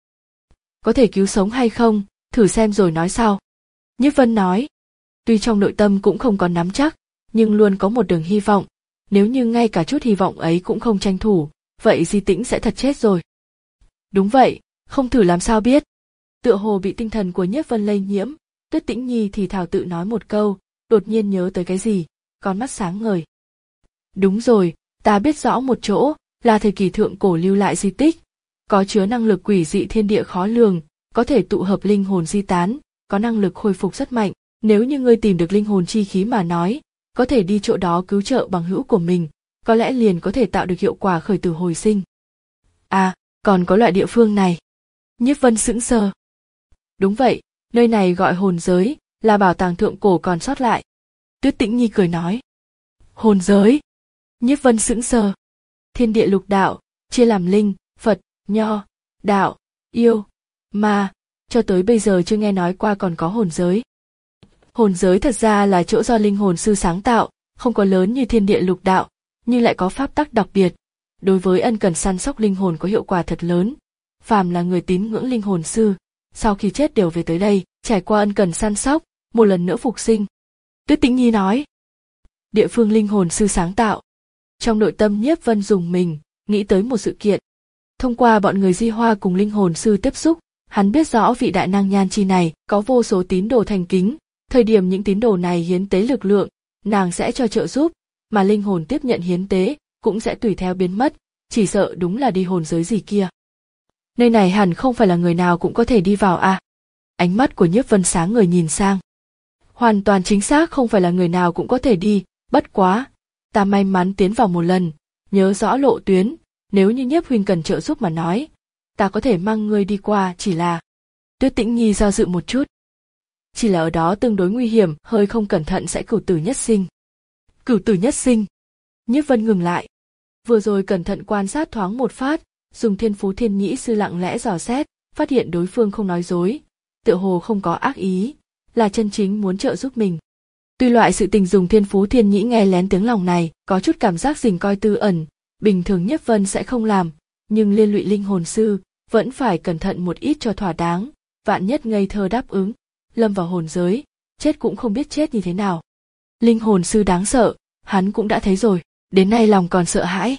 Có thể cứu sống hay không, thử xem rồi nói sau. Nhiếp Vân nói, tuy trong nội tâm cũng không có nắm chắc, nhưng luôn có một đường hy vọng, nếu như ngay cả chút hy vọng ấy cũng không tranh thủ, vậy Di Tĩnh sẽ thật chết rồi. Đúng vậy, không thử làm sao biết. Tựa hồ bị tinh thần của Nhiếp Vân lây nhiễm, Tuyết Tĩnh Nhi thì thào tự nói một câu, đột nhiên nhớ tới cái gì, con mắt sáng ngời. Đúng rồi, ta biết rõ một chỗ, là thời kỳ thượng cổ lưu lại di tích, có chứa năng lực quỷ dị thiên địa khó lường, có thể tụ hợp linh hồn di tán, có năng lực hồi phục rất mạnh. Nếu như ngươi tìm được linh hồn chi khí mà nói, có thể đi chỗ đó cứu trợ bằng hữu của mình, có lẽ liền có thể tạo được hiệu quả khởi tử hồi sinh. À, còn có loại địa phương này. Nhiếp Vân sững sờ. Đúng vậy, nơi này gọi hồn giới, là bảo tàng thượng cổ còn sót lại. Tuyết Tĩnh Nhi cười nói. Hồn giới. Nhiếp Vân sững sờ. Thiên địa lục đạo, chia làm linh, Phật, Nho, Đạo, Yêu, Ma, cho tới bây giờ chưa nghe nói qua còn có hồn giới. Hồn giới thật ra là chỗ do linh hồn sư sáng tạo, không có lớn như thiên địa lục đạo, nhưng lại có pháp tắc đặc biệt. Đối với ân cần săn sóc linh hồn có hiệu quả thật lớn. Phàm là người tín ngưỡng linh hồn sư, sau khi chết đều về tới đây, trải qua ân cần săn sóc, một lần nữa phục sinh. Tuyết Tĩnh Nhi nói. Địa phương linh hồn sư sáng tạo. Trong nội tâm Nhiếp Vân dùng mình, nghĩ tới một sự kiện. Thông qua bọn người Di Hoa cùng linh hồn sư tiếp xúc, hắn biết rõ vị đại năng Nhan Chi này có vô số tín đồ thành kính, thời điểm những tín đồ này hiến tế lực lượng, nàng sẽ cho trợ giúp, mà linh hồn tiếp nhận hiến tế cũng sẽ tùy theo biến mất, chỉ sợ đúng là đi hồn giới gì kia. Nơi này hẳn không phải là người nào cũng có thể đi vào à? Ánh mắt của Nhiếp Vân sáng người nhìn sang. Hoàn toàn chính xác không phải là người nào cũng có thể đi, bất quá, ta may mắn tiến vào một lần, nhớ rõ lộ tuyến, nếu như Nhiếp huynh cần trợ giúp mà nói, ta có thể mang ngươi đi qua, chỉ là... Tuyết Tĩnh Nhi do dự một chút. Chỉ là ở đó tương đối nguy hiểm, hơi không cẩn thận sẽ cửu tử nhất sinh. Cửu tử nhất sinh. Nhiếp Vân ngừng lại. Vừa rồi cẩn thận quan sát thoáng một phát, dùng thiên phú thiên nhĩ sư lặng lẽ dò xét, phát hiện đối phương không nói dối, tựa hồ không có ác ý, là chân chính muốn trợ giúp mình. Tuy loại sự tình dùng thiên phú thiên nhĩ nghe lén tiếng lòng này có chút cảm giác rình coi tư ẩn, bình thường Nhiếp Vân sẽ không làm, nhưng liên lụy linh hồn sư, vẫn phải cẩn thận một ít cho thỏa đáng, vạn nhất ngây thơ đáp ứng, lâm vào hồn giới, chết cũng không biết chết như thế nào. Linh hồn sư đáng sợ, hắn cũng đã thấy rồi, đến nay lòng còn sợ hãi.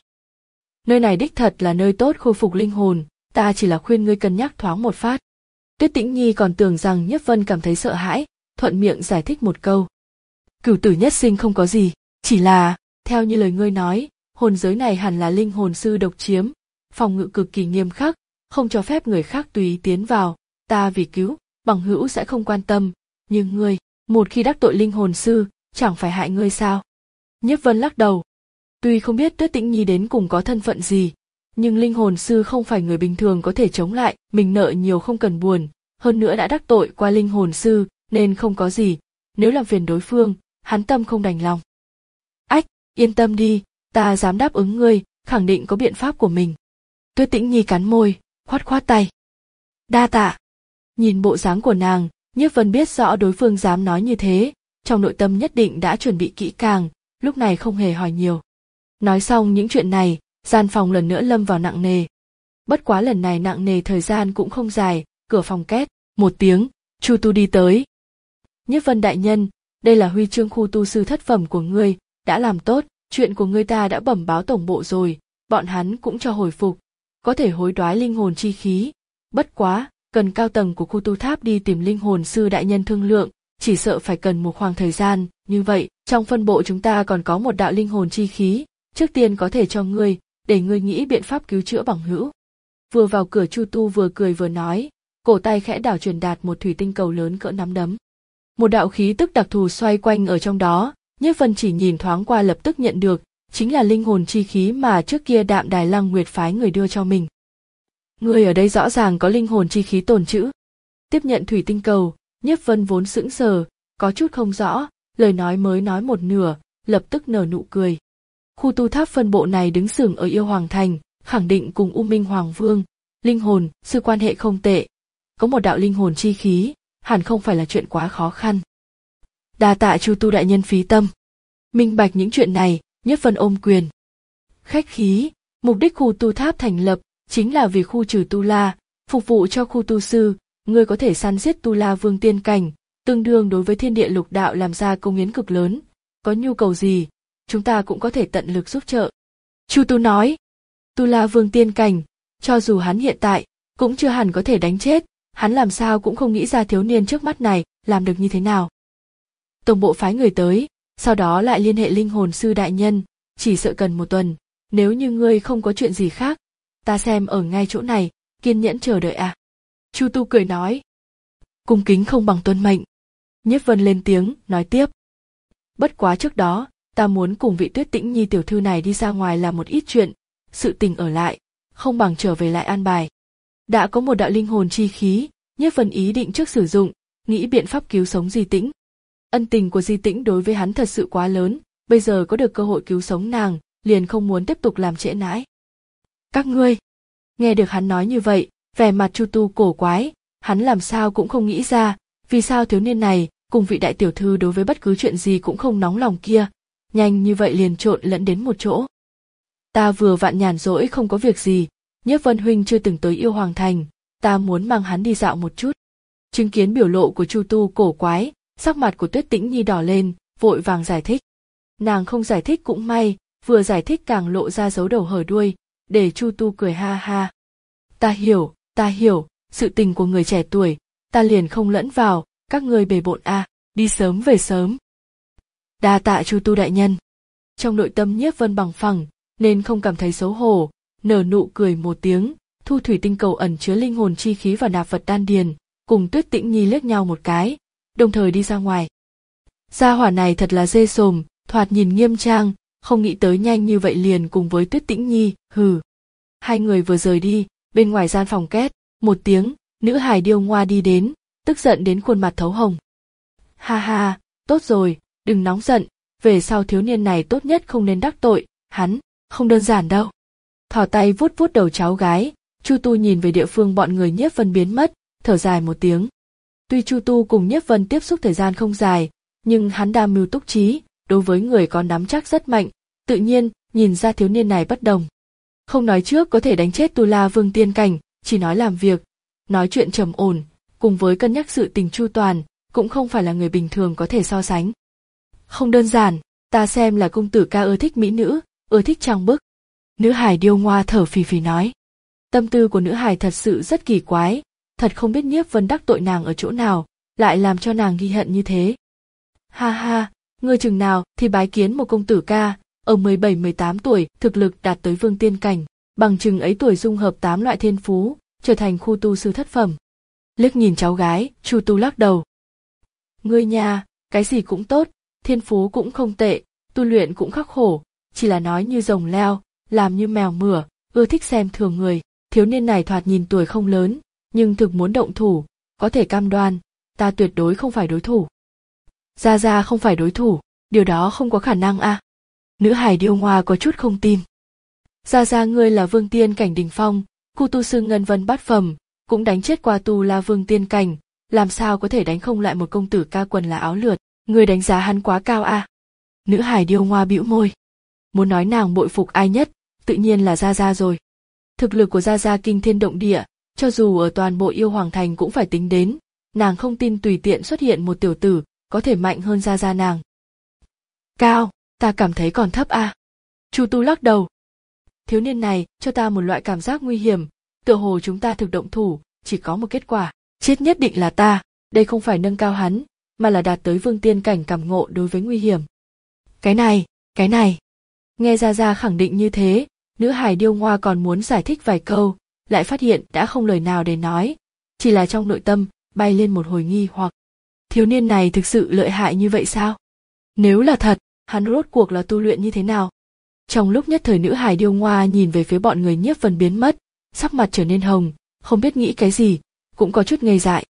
Nơi này đích thật là nơi tốt khôi phục linh hồn, ta chỉ là khuyên ngươi cân nhắc thoáng một phát. Tuyết Tĩnh Nhi còn tưởng rằng Nhiếp Vân cảm thấy sợ hãi, thuận miệng giải thích một câu. Cửu tử nhất sinh không có gì, chỉ là, theo như lời ngươi nói, hồn giới này hẳn là linh hồn sư độc chiếm, phòng ngự cực kỳ nghiêm khắc, không cho phép người khác tùy ý tiến vào, ta vì cứu, bằng hữu sẽ không quan tâm, nhưng ngươi, một khi đắc tội linh hồn sư, chẳng phải hại ngươi sao? Nhiếp Vân lắc đầu. Tuy không biết Tuyết Tĩnh Nhi đến cùng có thân phận gì, nhưng linh hồn sư không phải người bình thường có thể chống lại, mình nợ nhiều không cần buồn, hơn nữa đã đắc tội qua linh hồn sư, nên không có gì, nếu làm phiền đối phương, hắn tâm không đành lòng. Ách, yên tâm đi, ta dám đáp ứng ngươi, khẳng định có biện pháp của mình. Tuyết Tĩnh Nhi cắn môi, khoát khoát tay. Đa tạ. Nhìn bộ dáng của nàng, Nhiếp Vân biết rõ đối phương dám nói như thế, trong nội tâm nhất định đã chuẩn bị kỹ càng, lúc này không hề hỏi nhiều. Nói xong những chuyện này, gian phòng lần nữa lâm vào nặng nề. Bất quá lần này nặng nề thời gian cũng không dài, cửa phòng két, một tiếng, Chu Tu đi tới. Nhiếp Vân đại nhân, đây là huy chương khu tu sư thất phẩm của ngươi, đã làm tốt, chuyện của ngươi ta đã bẩm báo tổng bộ rồi, bọn hắn cũng cho hồi phục, có thể hối đoái linh hồn chi khí. Bất quá, cần cao tầng của khu tu tháp đi tìm linh hồn sư đại nhân thương lượng, chỉ sợ phải cần một khoảng thời gian, như vậy, trong phân bộ chúng ta còn có một đạo linh hồn chi khí, trước tiên có thể cho ngươi, để ngươi nghĩ biện pháp cứu chữa bằng hữu. Vừa vào cửa Chu Tu vừa cười vừa nói, cổ tay khẽ đảo truyền đạt một thủy tinh cầu lớn cỡ nắm đấm. Một đạo khí tức đặc thù xoay quanh ở trong đó, Nhiếp Vân chỉ nhìn thoáng qua lập tức nhận được, chính là linh hồn chi khí mà trước kia Đạm Đài Lăng Nguyệt phái người đưa cho mình. Ngươi ở đây rõ ràng có linh hồn chi khí tồn trữ. Tiếp nhận thủy tinh cầu, Nhiếp Vân vốn sững sờ, có chút không rõ, lời nói mới nói một nửa, lập tức nở nụ cười. Khu tu tháp phân bộ này đứng sừng ở Yêu Hoàng Thành, khẳng định cùng U Minh Hoàng Vương, linh hồn, sư quan hệ không tệ. Có một đạo linh hồn chi khí, hẳn không phải là chuyện quá khó khăn. Đa tạ Chu Tu đại nhân phí tâm. Minh bạch những chuyện này, Nhiếp Vân ôm quyền. Khách khí, mục đích khu tu tháp thành lập, chính là vì khu trừ tu la, phục vụ cho khu tu sư, ngươi có thể săn giết tu la vương tiên cảnh, tương đương đối với thiên địa lục đạo làm ra công hiến cực lớn. Có nhu cầu gì, chúng ta cũng có thể tận lực giúp trợ. Chu Tu nói, tu la vương tiên cảnh, cho dù hắn hiện tại, cũng chưa hẳn có thể đánh chết, hắn làm sao cũng không nghĩ ra thiếu niên trước mắt này làm được như thế nào. Tổng bộ phái người tới, sau đó lại liên hệ linh hồn sư đại nhân, chỉ sợ cần một tuần, nếu như ngươi không có chuyện gì khác, ta xem ở ngay chỗ này, kiên nhẫn chờ đợi à. Chu Tu cười nói, cung kính không bằng tuân mệnh. Nhiếp Vân lên tiếng, nói tiếp. Bất quá trước đó, ta muốn cùng vị Tuyết Tĩnh Nhi tiểu thư này đi ra ngoài làm một ít chuyện, sự tình ở lại, không bằng trở về lại an bài. Đã có một đạo linh hồn chi khí, Nhiếp Vân ý định trước sử dụng, nghĩ biện pháp cứu sống Di Tĩnh. Ân tình của Di Tĩnh đối với hắn thật sự quá lớn, bây giờ có được cơ hội cứu sống nàng, liền không muốn tiếp tục làm trễ nãi. Các ngươi, nghe được hắn nói như vậy, vẻ mặt Chu Tu cổ quái, hắn làm sao cũng không nghĩ ra, vì sao thiếu niên này, cùng vị đại tiểu thư đối với bất cứ chuyện gì cũng không nóng lòng kia, nhanh như vậy liền trộn lẫn đến một chỗ. Ta vừa vặn nhàn rỗi không có việc gì, Nhiếp Vân huynh chưa từng tới Yêu Hoàng Thành, ta muốn mang hắn đi dạo một chút. Chứng kiến biểu lộ của Chu Tu cổ quái, sắc mặt của Tuyết Tĩnh Nhi đỏ lên, vội vàng giải thích. Nàng không giải thích cũng may, vừa giải thích càng lộ ra dấu đầu hở đuôi, để Chu Tu cười ha ha. Ta hiểu, ta hiểu, sự tình của người trẻ tuổi, ta liền không lẫn vào, các ngươi bề bộn a, à, đi sớm về sớm. Đa tạ Chu Tu đại nhân. Trong nội tâm Nhiếp Vân bằng phẳng, nên không cảm thấy xấu hổ, nở nụ cười một tiếng, thu thủy tinh cầu ẩn chứa linh hồn chi khí vào nạp vật đan điền, cùng Tuyết Tĩnh Nhi liếc nhau một cái, đồng thời đi ra ngoài. Gia hỏa này thật là dê sồm, thoạt nhìn nghiêm trang, không nghĩ tới nhanh như vậy liền cùng với Tuyết Tĩnh Nhi, hừ. Hai người vừa rời đi, bên ngoài gian phòng két, một tiếng, nữ hài điêu ngoa đi đến, tức giận đến khuôn mặt thấu hồng. Ha ha, tốt rồi, đừng nóng giận, về sau thiếu niên này tốt nhất không nên đắc tội, hắn, không đơn giản đâu. Thỏ tay vuốt vuốt đầu cháu gái, Chu Tu nhìn về địa phương bọn người Nhiếp Vân biến mất, thở dài một tiếng. Tuy Chu Tu cùng Nhiếp Vân tiếp xúc thời gian không dài, nhưng hắn đa mưu túc trí, đối với người có nắm chắc rất mạnh, tự nhiên, nhìn ra thiếu niên này bất đồng. Không nói trước có thể đánh chết Tu La Vương tiên cảnh, chỉ nói làm việc, nói chuyện trầm ổn, cùng với cân nhắc sự tình chu toàn, cũng không phải là người bình thường có thể so sánh. Không đơn giản, ta xem là công tử ca ưa thích mỹ nữ, ưa thích trang bức. Nữ hài điêu ngoa thở phì phì nói. Tâm tư của nữ hài thật sự rất kỳ quái, thật không biết Nhiếp Vân đắc tội nàng ở chỗ nào, lại làm cho nàng ghi hận như thế. Ha ha, ngươi chừng nào thì bái kiến một công tử ca, ở mười bảy mười tám tuổi, thực lực đạt tới vương tiên cảnh, bằng chừng ấy tuổi dung hợp tám loại thiên phú, trở thành khu tu sư thất phẩm. Liếc nhìn cháu gái, Chu Tu lắc đầu. Ngươi nha, cái gì cũng tốt, thiên phú cũng không tệ, tu luyện cũng khắc khổ, chỉ là nói như rồng leo, làm như mèo mửa, ưa thích xem thường người. Thiếu niên này thoạt nhìn tuổi không lớn, nhưng thực muốn động thủ, có thể cam đoan, ta tuyệt đối không phải đối thủ. Gia Gia không phải đối thủ, điều đó không có khả năng a. À. Nữ hài điêu ngoa có chút không tin. Gia Gia ngươi là vương tiên cảnh đỉnh phong, khu tu sư ngân vân bát phẩm, cũng đánh chết qua Tu La Vương tiên cảnh, làm sao có thể đánh không lại một công tử ca quần là áo lượt, ngươi đánh giá hắn quá cao a. À. Nữ hài điêu ngoa bĩu môi. Muốn nói nàng bội phục ai nhất, tự nhiên là Gia Gia rồi. Thực lực của Gia Gia kinh thiên động địa, cho dù ở toàn bộ yêu hoàng thành cũng phải tính đến, nàng không tin tùy tiện xuất hiện một tiểu tử, có thể mạnh hơn Gia Gia nàng. Cao, ta cảm thấy còn thấp a. À. Chu Tu lắc đầu. Thiếu niên này cho ta một loại cảm giác nguy hiểm, tựa hồ chúng ta thực động thủ, chỉ có một kết quả, chết nhất định là ta, đây không phải nâng cao hắn, mà là đạt tới vương tiên cảnh cảm ngộ đối với nguy hiểm. Cái này, cái này. Nghe Gia Gia khẳng định như thế, nữ hài điêu ngoa còn muốn giải thích vài câu, lại phát hiện đã không lời nào để nói, chỉ là trong nội tâm bay lên một hồi nghi hoặc. Thiếu niên này thực sự lợi hại như vậy sao? Nếu là thật, hắn rốt cuộc là tu luyện như thế nào? Trong lúc nhất thời nữ hài điêu ngoa nhìn về phía bọn người Nhiếp Vân biến mất, sắc mặt trở nên hồng, không biết nghĩ cái gì, cũng có chút ngây dại.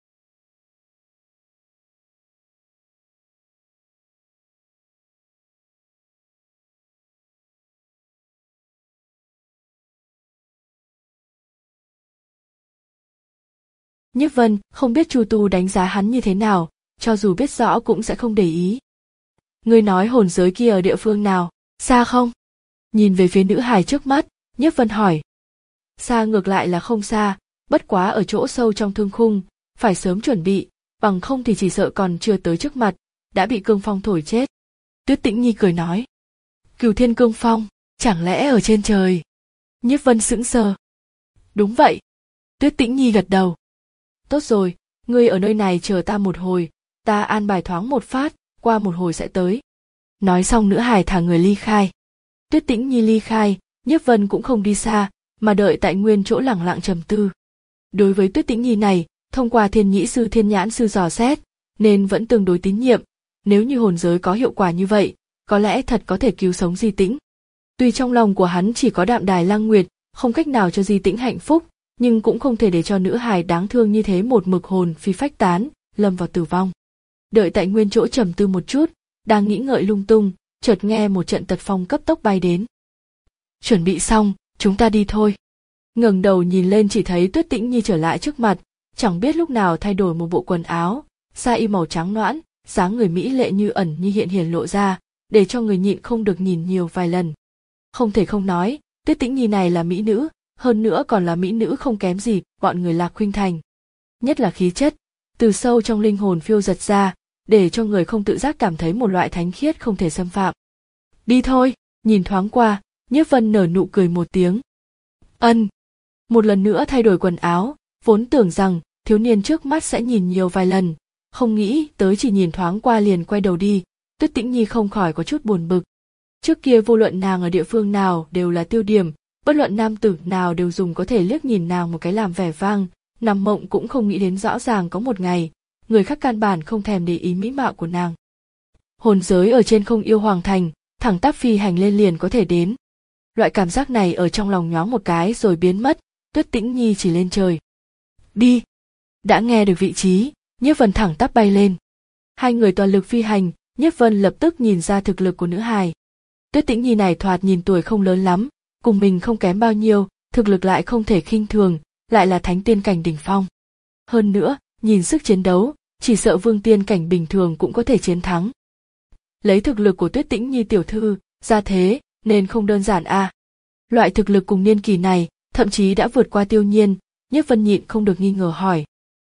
Nhiếp Vân không biết Chu Tu đánh giá hắn như thế nào, cho dù biết rõ cũng sẽ không để ý. Ngươi nói hồn giới kia ở địa phương nào, xa không? Nhìn về phía nữ hài trước mắt, Nhiếp Vân hỏi. Xa ngược lại là không xa, bất quá ở chỗ sâu trong thương khung, phải sớm chuẩn bị, bằng không thì chỉ sợ còn chưa tới trước mặt, đã bị cương phong thổi chết. Tuyết Tĩnh Nhi cười nói. Cửu thiên cương phong, chẳng lẽ ở trên trời? Nhiếp Vân sững sờ. Đúng vậy. Tuyết Tĩnh Nhi gật đầu. Tốt rồi, ngươi ở nơi này chờ ta một hồi, ta an bài thoáng một phát, qua một hồi sẽ tới. Nói xong nữ hài thả người ly khai. Tuyết Tĩnh Nhi ly khai, Nhiếp Vân cũng không đi xa, mà đợi tại nguyên chỗ lẳng lặng trầm tư. Đối với Tuyết Tĩnh Nhi này, thông qua thiên nhĩ sư thiên nhãn sư dò xét, nên vẫn tương đối tín nhiệm, nếu như hồn giới có hiệu quả như vậy, có lẽ thật có thể cứu sống Di Tĩnh. Tuy trong lòng của hắn chỉ có Đạm Đài Lăng Nguyệt, không cách nào cho Di Tĩnh hạnh phúc, nhưng cũng không thể để cho nữ hài đáng thương như thế một mực hồn phi phách tán, lâm vào tử vong. Đợi tại nguyên chỗ trầm tư một chút, đang nghĩ ngợi lung tung, chợt nghe một trận tật phong cấp tốc bay đến. Chuẩn bị xong, chúng ta đi thôi. Ngẩng đầu nhìn lên chỉ thấy Tuyết Tĩnh Nhi trở lại trước mặt, chẳng biết lúc nào thay đổi một bộ quần áo, sa y màu trắng nõn, dáng người mỹ lệ như ẩn như hiện hiển lộ ra, để cho người nhịn không được nhìn nhiều vài lần. Không thể không nói, Tuyết Tĩnh Nhi này là mỹ nữ, hơn nữa còn là mỹ nữ không kém gì bọn người Lạc Khuynh Thành. nhất là khí chất, từ sâu trong linh hồn phiêu giật ra, để cho người không tự giác cảm thấy một loại thánh khiết không thể xâm phạm. Đi thôi, nhìn thoáng qua, Nhiếp Vân nở nụ cười một tiếng. Ân. Một lần nữa thay đổi quần áo, vốn tưởng rằng thiếu niên trước mắt sẽ nhìn nhiều vài lần, không nghĩ tới chỉ nhìn thoáng qua liền quay đầu đi. Tuyết Tĩnh Nhi không khỏi có chút buồn bực. Trước kia vô luận nàng ở địa phương nào đều là tiêu điểm, bất luận nam tử nào đều dùng có thể liếc nhìn nàng một cái làm vẻ vang, nằm mộng cũng không nghĩ đến rõ ràng có một ngày, người khác căn bản không thèm để ý mỹ mạo của nàng. Hồn giới ở trên không yêu hoàng thành, thẳng tắp phi hành lên liền có thể đến. Loại cảm giác này ở trong lòng nhoáng một cái rồi biến mất, Tuyết Tĩnh Nhi chỉ lên trời. Đi! Đã nghe được vị trí, Nhiếp Vân thẳng tắp bay lên. Hai người toàn lực phi hành, Nhiếp Vân lập tức nhìn ra thực lực của nữ hài. Tuyết Tĩnh Nhi này thoạt nhìn tuổi không lớn lắm, cùng mình không kém bao nhiêu, thực lực lại không thể khinh thường, lại là thánh tiên cảnh đỉnh phong. Hơn nữa, nhìn sức chiến đấu, chỉ sợ vương tiên cảnh bình thường cũng có thể chiến thắng. Lấy thực lực của Tuyết Tĩnh Nhi tiểu thư, ra thế, nên không đơn giản a. À. Loại thực lực cùng niên kỳ này, thậm chí đã vượt qua Tiêu Nhiên, Nhiếp Vân nhịn không được nghi ngờ hỏi.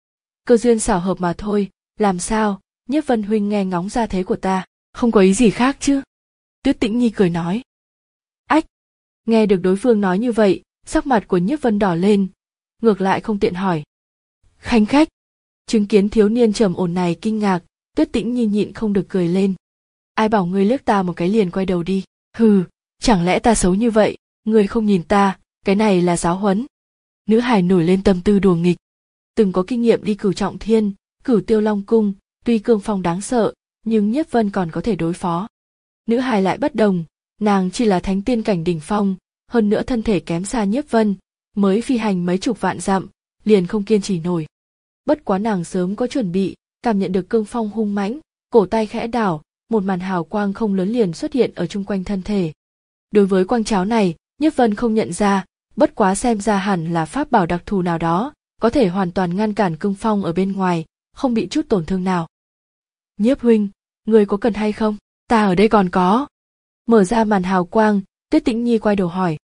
Cơ duyên xảo hợp mà thôi, làm sao, Nhiếp Vân huynh nghe ngóng ra thế của ta, không có ý gì khác chứ? Tuyết Tĩnh Nhi cười nói. Ách! Nghe được đối phương nói như vậy, sắc mặt của Nhiếp Vân đỏ lên, ngược lại không tiện hỏi. Khanh khách! Chứng kiến thiếu niên trầm ổn này kinh ngạc, Tuyết Tĩnh Nhi nhịn không được cười lên. Ai bảo ngươi liếc ta một cái liền quay đầu đi, hừ, chẳng lẽ ta xấu như vậy, ngươi không nhìn ta, cái này là giáo huấn. Nữ hài nổi lên tâm tư đùa nghịch. Từng có kinh nghiệm đi Cửu Trọng Thiên, Cửu Tiêu Long Cung, tuy cương phong đáng sợ, nhưng Nhiếp Vân còn có thể đối phó. Nữ hài lại bất đồng, nàng chỉ là thánh tiên cảnh đỉnh phong, hơn nữa thân thể kém xa Nhiếp Vân, mới phi hành mấy chục vạn dặm, liền không kiên trì nổi. Bất quá nàng sớm có chuẩn bị, cảm nhận được cương phong hung mãnh, cổ tay khẽ đảo, một màn hào quang không lớn liền xuất hiện ở chung quanh thân thể. Đối với quang cháo này, Nhiếp Vân không nhận ra, bất quá xem ra hẳn là pháp bảo đặc thù nào đó, có thể hoàn toàn ngăn cản cương phong ở bên ngoài, không bị chút tổn thương nào. Nhiếp huynh, người có cần hay không? Ta ở đây còn có. Mở ra màn hào quang, Tuyết Tĩnh Nhi quay đầu hỏi.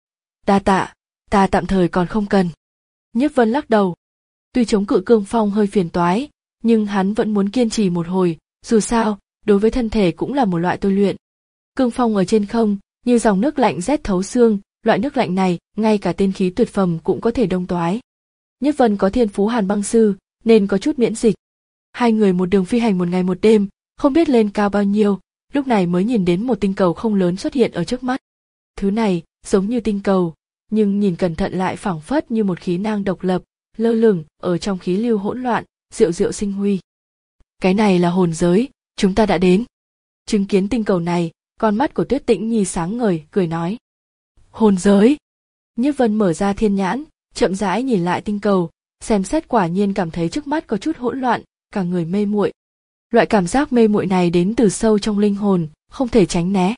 Đa tạ, ta tạm thời còn không cần. Nhiếp Vân lắc đầu. Tuy chống cự cương phong hơi phiền toái, nhưng hắn vẫn muốn kiên trì một hồi, dù sao, đối với thân thể cũng là một loại tôi luyện. Cương phong ở trên không, như dòng nước lạnh rét thấu xương, loại nước lạnh này, ngay cả tiên khí tuyệt phẩm cũng có thể đông toái. Nhiếp Vân có thiên phú hàn băng sư, nên có chút miễn dịch. Hai người một đường phi hành một ngày một đêm, không biết lên cao bao nhiêu, lúc này mới nhìn đến một tinh cầu không lớn xuất hiện ở trước mắt. Thứ này, giống như tinh cầu, nhưng nhìn cẩn thận lại phảng phất như một khí năng độc lập, lơ lửng ở trong khí lưu hỗn loạn, diệu diệu sinh huy. Cái này là hồn giới, chúng ta đã đến. Chứng kiến tinh cầu này, con mắt của Tuyết Tĩnh Nhi sáng ngời, cười nói. Hồn giới! Nhiếp Vân mở ra thiên nhãn, chậm rãi nhìn lại tinh cầu, xem xét quả nhiên cảm thấy trước mắt có chút hỗn loạn, cả người mê muội. Loại cảm giác mê muội này đến từ sâu trong linh hồn, không thể tránh né.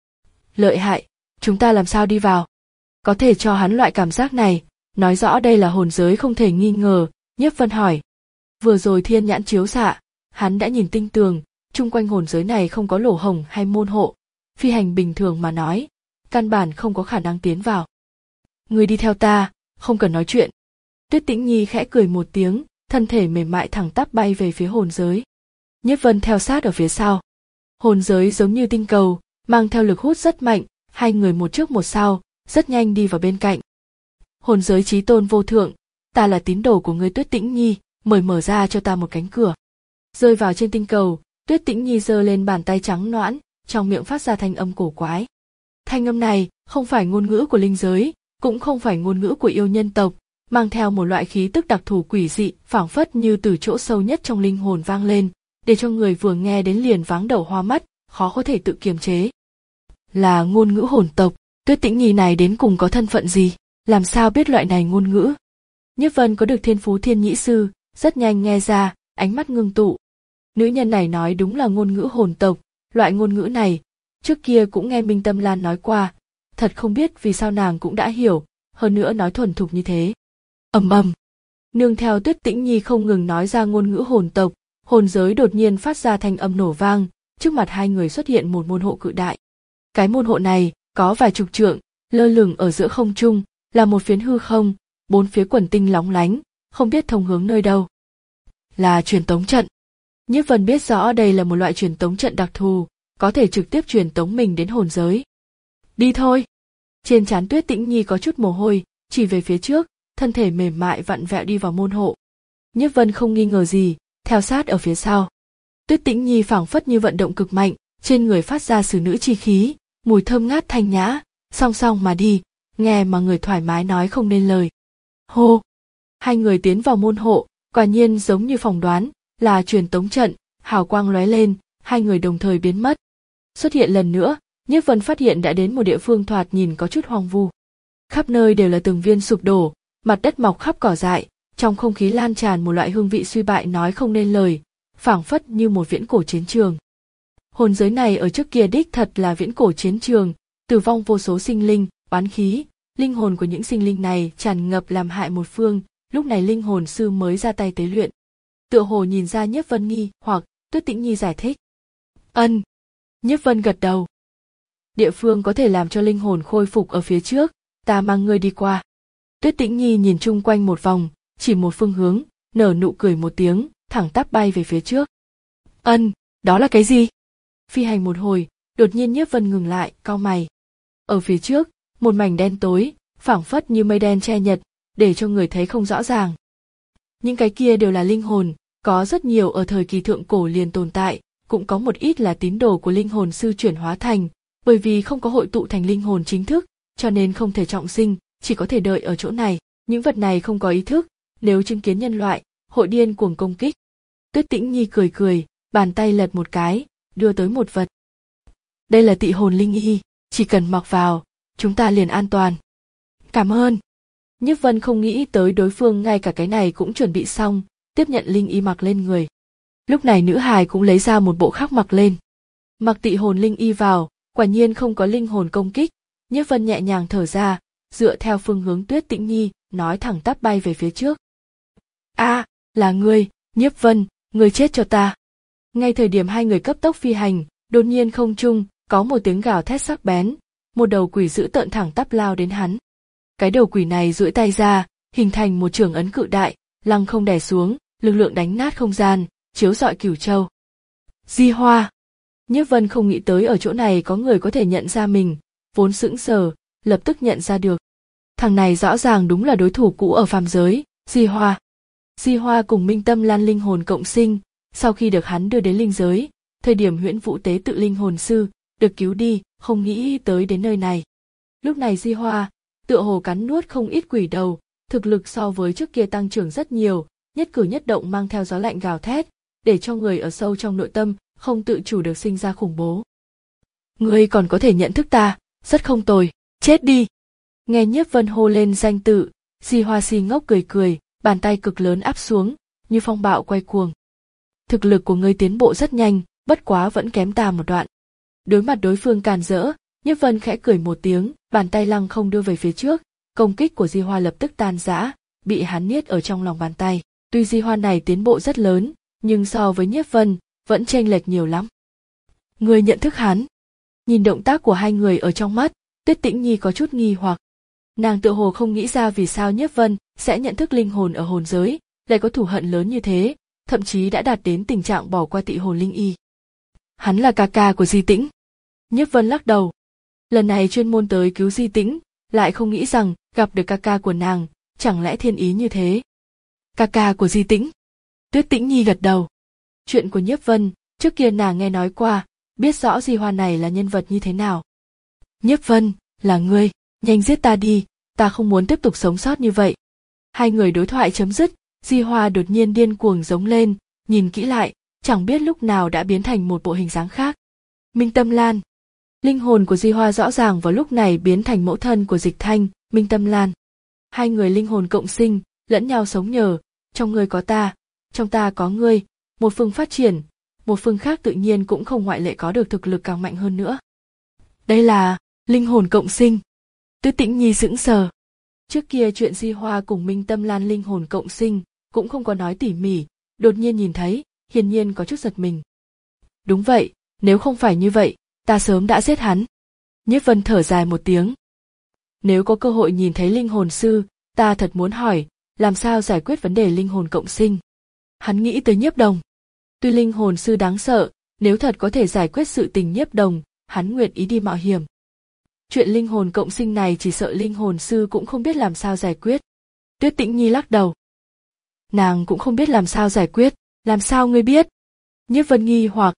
Lợi hại, chúng ta làm sao đi vào? Có thể cho hắn loại cảm giác này, nói rõ đây là hồn giới không thể nghi ngờ, Nhiếp Vân hỏi. Vừa rồi thiên nhãn chiếu xạ, hắn đã nhìn tinh tường, chung quanh hồn giới này không có lỗ hổng hay môn hộ, phi hành bình thường mà nói, căn bản không có khả năng tiến vào. Người đi theo ta, không cần nói chuyện. Tuyết Tĩnh Nhi khẽ cười một tiếng, thân thể mềm mại thẳng tắp bay về phía hồn giới. Nhiếp Vân theo sát ở phía sau. Hồn giới giống như tinh cầu, mang theo lực hút rất mạnh, hai người một trước một sau, rất nhanh đi vào bên cạnh. Hồn giới chí tôn vô thượng, ta là tín đồ của ngươi Tuyết Tĩnh Nhi, mời mở ra cho ta một cánh cửa. Rơi vào trên tinh cầu, Tuyết Tĩnh Nhi giơ lên bàn tay trắng nõn, trong miệng phát ra thanh âm cổ quái. Thanh âm này không phải ngôn ngữ của linh giới, cũng không phải ngôn ngữ của yêu nhân tộc, mang theo một loại khí tức đặc thù quỷ dị, phảng phất như từ chỗ sâu nhất trong linh hồn vang lên, để cho người vừa nghe đến liền váng đầu hoa mắt, khó có thể tự kiềm chế. Là ngôn ngữ hồn tộc, Tuyết Tĩnh Nhi này đến cùng có thân phận gì, làm sao biết loại này ngôn ngữ? Nhiếp Vân có được thiên phú thiên nhĩ sư, rất nhanh nghe ra, ánh mắt ngưng tụ. Nữ nhân này nói đúng là ngôn ngữ hồn tộc, loại ngôn ngữ này, trước kia cũng nghe Minh Tâm Lan nói qua, thật không biết vì sao nàng cũng đã hiểu, hơn nữa nói thuần thục như thế. Ầm ầm. Nương theo Tuyết Tĩnh Nhi không ngừng nói ra ngôn ngữ hồn tộc, hồn giới đột nhiên phát ra thanh âm nổ vang, trước mặt hai người xuất hiện một môn hộ cự đại. Cái môn hộ này có vài chục trượng, lơ lửng ở giữa không trung, là một phiến hư không, bốn phía quần tinh lóng lánh, không biết thông hướng nơi đâu. Là truyền tống trận. Nhiếp Vân biết rõ đây là một loại truyền tống trận đặc thù, có thể trực tiếp truyền tống mình đến hồn giới. Đi thôi. Trên trán Tuyết Tĩnh Nhi có chút mồ hôi, chỉ về phía trước, thân thể mềm mại vặn vẹo đi vào môn hộ. Nhiếp Vân không nghi ngờ gì, theo sát ở phía sau. Tuyết Tĩnh Nhi phảng phất như vận động cực mạnh, trên người phát ra xử nữ chi khí, mùi thơm ngát thanh nhã, song song mà đi, nghe mà người thoải mái nói không nên lời. Hô! Hai người tiến vào môn hộ, quả nhiên giống như phỏng đoán, là truyền tống trận, hào quang lóe lên, hai người đồng thời biến mất. Xuất hiện lần nữa, Nhiếp Vân phát hiện đã đến một địa phương thoạt nhìn có chút hoang vu. Khắp nơi đều là từng viên sụp đổ, mặt đất mọc khắp cỏ dại, trong không khí lan tràn một loại hương vị suy bại nói không nên lời, phảng phất như một viễn cổ chiến trường. Hồn giới này ở trước kia đích thật là viễn cổ chiến trường, tử vong vô số sinh linh, oán khí, linh hồn của những sinh linh này tràn ngập làm hại một phương, lúc này linh hồn sư mới ra tay tế luyện. Tựa hồ nhìn ra Nhiếp Vân nghi hoặc, Tuyết Tĩnh Nhi giải thích. Ân. Nhiếp Vân gật đầu. Địa phương có thể làm cho linh hồn khôi phục ở phía trước, ta mang ngươi đi qua. Tuyết Tĩnh Nhi nhìn chung quanh một vòng, chỉ một phương hướng, nở nụ cười một tiếng, thẳng tắp bay về phía trước. Ân, đó là cái gì? Phi hành một hồi, đột nhiên Nhiếp Vân ngừng lại, cau mày. Ở phía trước, một mảnh đen tối, phảng phất như mây đen che nhật, để cho người thấy không rõ ràng. Những cái kia đều là linh hồn, có rất nhiều ở thời kỳ thượng cổ liền tồn tại, cũng có một ít là tín đồ của linh hồn sư chuyển hóa thành, bởi vì không có hội tụ thành linh hồn chính thức, cho nên không thể trọng sinh, chỉ có thể đợi ở chỗ này. Những vật này không có ý thức, nếu chứng kiến nhân loại, hội điên cuồng công kích. Tuyết Tĩnh Nhi cười cười, bàn tay lật một cái, đưa tới một vật. Đây là tị hồn linh y, chỉ cần mặc vào, chúng ta liền an toàn. Cảm ơn. Nhiếp Vân không nghĩ tới đối phương ngay cả cái này cũng chuẩn bị xong, tiếp nhận linh y mặc lên người. Lúc này nữ hài cũng lấy ra một bộ khác mặc lên. Mặc tị hồn linh y vào, quả nhiên không có linh hồn công kích, Nhiếp Vân nhẹ nhàng thở ra, dựa theo phương hướng Tuyết Tĩnh Nhi, nói thẳng tắp bay về phía trước. A, à, là ngươi, Nhiếp Vân, ngươi chết cho ta. Ngay thời điểm hai người cấp tốc phi hành, đột nhiên không trung, có một tiếng gào thét sắc bén, một đầu quỷ dữ tợn thẳng tắp lao đến hắn. Cái đầu quỷ này duỗi tay ra, hình thành một trường ấn cự đại, lăng không đè xuống, lực lượng đánh nát không gian, chiếu rọi cửu châu. Di Hoa. Nhiếp Vân không nghĩ tới ở chỗ này có người có thể nhận ra mình, vốn sững sờ, lập tức nhận ra được. Thằng này rõ ràng đúng là đối thủ cũ ở phàm giới, Di Hoa. Di Hoa cùng Minh Tâm Lan linh hồn cộng sinh, sau khi được hắn đưa đến linh giới, thời điểm Huyễn Vũ tế tự linh hồn sư, được cứu đi, không nghĩ tới đến nơi này. Lúc này Di Hoa, tựa hồ cắn nuốt không ít quỷ đầu, thực lực so với trước kia tăng trưởng rất nhiều, nhất cử nhất động mang theo gió lạnh gào thét, để cho người ở sâu trong nội tâm không tự chủ được sinh ra khủng bố. Ngươi còn có thể nhận thức ta, rất không tồi, chết đi. Nghe Nhiếp Vân hô lên danh tự, Di Hoa si ngốc cười cười, bàn tay cực lớn áp xuống, như phong bạo quay cuồng. Thực lực của ngươi tiến bộ rất nhanh, bất quá vẫn kém ta một đoạn. Đối mặt đối phương càn rỡ, Nhiếp Vân khẽ cười một tiếng, bàn tay lăng không đưa về phía trước, công kích của Di Hoa lập tức tan rã, bị hắn niết ở trong lòng bàn tay. Tuy Di Hoa này tiến bộ rất lớn, nhưng so với Nhiếp Vân, vẫn chênh lệch nhiều lắm. Ngươi nhận thức hắn? Nhìn động tác của hai người ở trong mắt, Tuyết Tĩnh Nhi có chút nghi hoặc. Nàng tựa hồ không nghĩ ra vì sao Nhiếp Vân sẽ nhận thức linh hồn ở hồn giới, lại có thù hận lớn như thế, thậm chí đã đạt đến tình trạng bỏ qua tị hồn linh y. Hắn là ca ca của Di Tĩnh. Nhiếp Vân lắc đầu. Lần này chuyên môn tới cứu Di Tĩnh, lại không nghĩ rằng gặp được ca ca của nàng, chẳng lẽ thiên ý như thế. Ca ca của Di Tĩnh. Tuyết Tĩnh Nhi gật đầu. Chuyện của Nhiếp Vân, trước kia nàng nghe nói qua, biết rõ Di Hoa này là nhân vật như thế nào. Nhiếp Vân, là ngươi, nhanh giết ta đi, ta không muốn tiếp tục sống sót như vậy. Hai người đối thoại chấm dứt, Di Hoa đột nhiên điên cuồng giống lên, nhìn kỹ lại, chẳng biết lúc nào đã biến thành một bộ hình dáng khác. Minh Tâm Lan. Linh hồn của Di Hoa rõ ràng vào lúc này biến thành mẫu thân của Dịch Thanh, Minh Tâm Lan. Hai người linh hồn cộng sinh, lẫn nhau sống nhờ, trong ngươi có ta, trong ta có ngươi, một phương phát triển, một phương khác tự nhiên cũng không ngoại lệ có được thực lực càng mạnh hơn nữa. Đây là linh hồn cộng sinh. Tuyết Tĩnh Nhi sững sờ. Trước kia chuyện Di Hoa cùng Minh Tâm Lan linh hồn cộng sinh cũng không có nói tỉ mỉ, đột nhiên nhìn thấy, hiển nhiên có chút giật mình. Đúng vậy, nếu không phải như vậy, ta sớm đã giết hắn. Nhiếp Vân thở dài một tiếng. Nếu có cơ hội nhìn thấy linh hồn sư, ta thật muốn hỏi, làm sao giải quyết vấn đề linh hồn cộng sinh. Hắn nghĩ tới Nhiếp Đồng. Tuy linh hồn sư đáng sợ, nếu thật có thể giải quyết sự tình Nhiếp Đồng, hắn nguyện ý đi mạo hiểm. Chuyện linh hồn cộng sinh này chỉ sợ linh hồn sư cũng không biết làm sao giải quyết. Tuyết Tĩnh Nhi lắc đầu. Nàng cũng không biết làm sao giải quyết, làm sao ngươi biết? Nhiếp Vân nghi hoặc.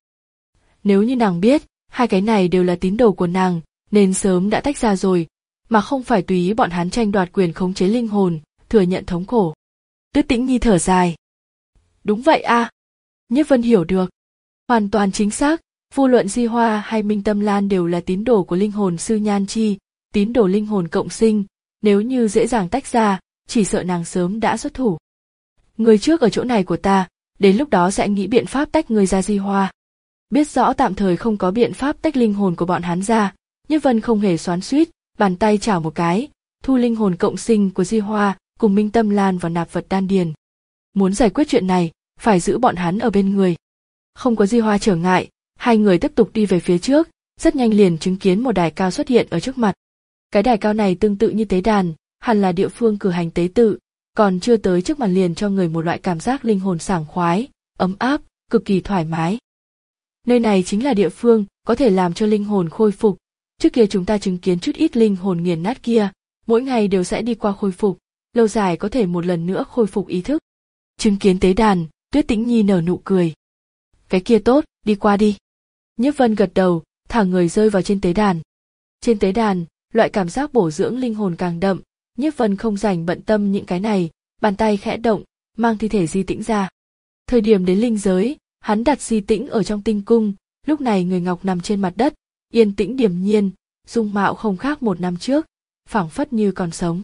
Nếu như nàng biết, hai cái này đều là tín đồ của nàng, nên sớm đã tách ra rồi, mà không phải tùy ý bọn hắn tranh đoạt quyền khống chế linh hồn, thừa nhận thống khổ. Tuyết Tĩnh Nhi thở dài. Đúng vậy a. Nhiếp Vân hiểu được. Hoàn toàn chính xác, vô luận Di Hoa hay Minh Tâm Lan đều là tín đồ của linh hồn sư Nhan Chi, tín đồ linh hồn cộng sinh, nếu như dễ dàng tách ra, chỉ sợ nàng sớm đã xuất thủ. Người trước ở chỗ này của ta, đến lúc đó sẽ nghĩ biện pháp tách người ra Di Hoa. Biết rõ tạm thời không có biện pháp tách linh hồn của bọn hắn ra, Nhiếp Vân không hề xoắn xuýt, bàn tay chảo một cái, thu linh hồn cộng sinh của Di Hoa cùng Minh Tâm Lan vào nạp vật đan điền. Muốn giải quyết chuyện này, phải giữ bọn hắn ở bên người. Không có Di Hoa trở ngại, hai người tiếp tục đi về phía trước, rất nhanh liền chứng kiến một đài cao xuất hiện ở trước mặt. Cái đài cao này tương tự như tế đàn, hẳn là địa phương cử hành tế tự, còn chưa tới trước mặt liền cho người một loại cảm giác linh hồn sảng khoái, ấm áp, cực kỳ thoải mái. Nơi này chính là địa phương có thể làm cho linh hồn khôi phục. Trước kia chúng ta chứng kiến chút ít linh hồn nghiền nát kia, mỗi ngày đều sẽ đi qua khôi phục, lâu dài có thể một lần nữa khôi phục ý thức. Chứng kiến tế đàn, Tuyết Tĩnh Nhi nở nụ cười. Cái kia tốt, đi qua đi. Nhiếp Vân gật đầu, thả người rơi vào trên tế đàn. Trên tế đàn, loại cảm giác bổ dưỡng linh hồn càng đậm, Nhiếp Vân không rảnh bận tâm những cái này, bàn tay khẽ động, mang thi thể Di Tĩnh ra. Thời điểm đến linh giới, hắn đặt Di Tĩnh ở trong tinh cung, lúc này người ngọc nằm trên mặt đất, yên tĩnh điềm nhiên, dung mạo không khác một năm trước, phảng phất như còn sống.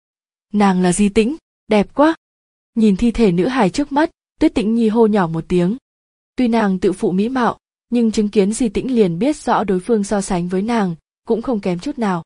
Nàng là Di Tĩnh, đẹp quá. Nhìn thi thể nữ hài trước mắt, Tuyết Tĩnh Nhi hô nhỏ một tiếng. Tuy nàng tự phụ mỹ mạo, nhưng chứng kiến Di Tĩnh liền biết rõ đối phương so sánh với nàng, cũng không kém chút nào.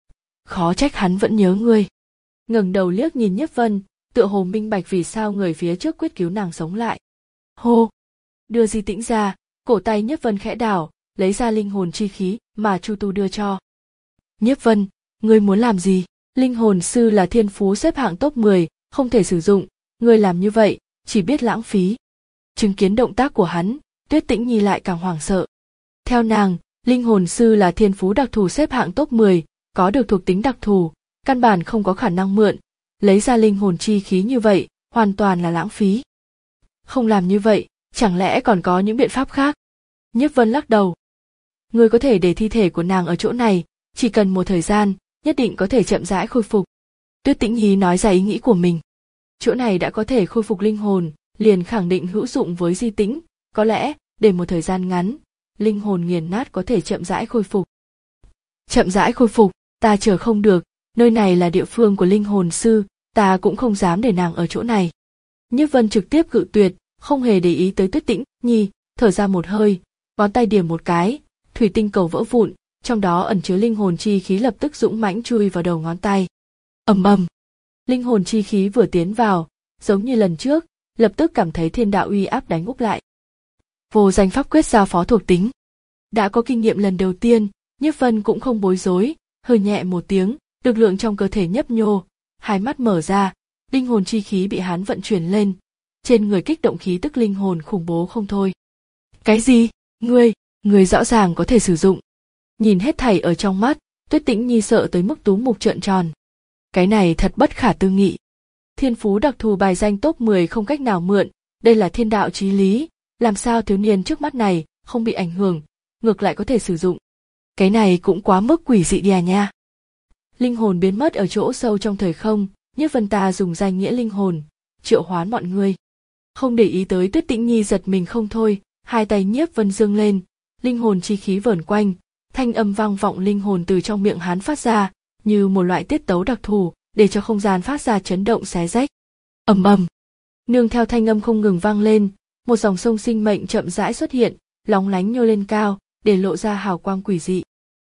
Khó trách hắn vẫn nhớ ngươi. Ngẩng đầu liếc nhìn Nhiếp Vân, tựa hồ minh bạch vì sao người phía trước quyết cứu nàng sống lại. Hô! Đưa Di Tĩnh ra, cổ tay Nhiếp Vân khẽ đảo, lấy ra linh hồn chi khí mà Chu Tu đưa cho. Nhiếp Vân, ngươi muốn làm gì? Linh hồn sư là thiên phú xếp hạng top mười, không thể sử dụng, ngươi làm như vậy, chỉ biết lãng phí. Chứng kiến động tác của hắn, Tuyết Tĩnh Nhi lại càng hoảng sợ. Theo nàng, linh hồn sư là thiên phú đặc thù xếp hạng top mười, có được thuộc tính đặc thù, căn bản không có khả năng mượn, lấy ra linh hồn chi khí như vậy, hoàn toàn là lãng phí. Không làm như vậy, chẳng lẽ còn có những biện pháp khác? Nhiếp Vân lắc đầu. Ngươi có thể để thi thể của nàng ở chỗ này, chỉ cần một thời gian, nhất định có thể chậm rãi khôi phục. Tuyết Tĩnh Nhi nói ra ý nghĩ của mình. Chỗ này đã có thể khôi phục linh hồn, liền khẳng định hữu dụng với Di Tĩnh, có lẽ, để một thời gian ngắn, linh hồn nghiền nát có thể chậm rãi khôi phục. Chậm rãi khôi phục, ta chờ không được, nơi này là địa phương của linh hồn sư, ta cũng không dám để nàng ở chỗ này. Nhiếp Vân trực tiếp cự tuyệt, không hề để ý tới Tuyết Tĩnh Nhi, thở ra một hơi, ngón tay điểm một cái, thủy tinh cầu vỡ vụn, trong đó ẩn chứa linh hồn chi khí lập tức dũng mãnh chui vào đầu ngón tay. Ầm ầm, linh hồn chi khí vừa tiến vào, giống như lần trước, lập tức cảm thấy thiên đạo uy áp đánh úp lại. Vô danh pháp quyết giao phó thuộc tính. Đã có kinh nghiệm lần đầu tiên, Nhiếp Vân cũng không bối rối, hơi nhẹ một tiếng, lực lượng trong cơ thể nhấp nhô, hai mắt mở ra, linh hồn chi khí bị hắn vận chuyển lên, trên người kích động khí tức linh hồn khủng bố không thôi. Cái gì? Ngươi, ngươi rõ ràng có thể sử dụng. Nhìn hết thảy ở trong mắt, Tuyết Tĩnh Nhi sợ tới mức túm mục trợn tròn. Cái này thật bất khả tư nghị. Thiên phú đặc thù bài danh top mười không cách nào mượn, đây là thiên đạo chí lý, làm sao thiếu niên trước mắt này không bị ảnh hưởng, ngược lại có thể sử dụng. Cái này cũng quá mức quỷ dị đi à nha. Linh hồn biến mất ở chỗ sâu trong thời không, Nhiếp Vân ta dùng danh nghĩa linh hồn, triệu hoán mọi người. Không để ý tới Tuyết Tĩnh Nhi giật mình không thôi, hai tay Nhiếp Vân giương lên, linh hồn chi khí vờn quanh, thanh âm vang vọng linh hồn từ trong miệng hắn phát ra, như một loại tiết tấu đặc thù, để cho không gian phát ra chấn động xé rách. Ầm ầm, nương theo thanh âm không ngừng vang lên, một dòng sông sinh mệnh chậm rãi xuất hiện, lóng lánh nhô lên cao, để lộ ra hào quang quỷ dị.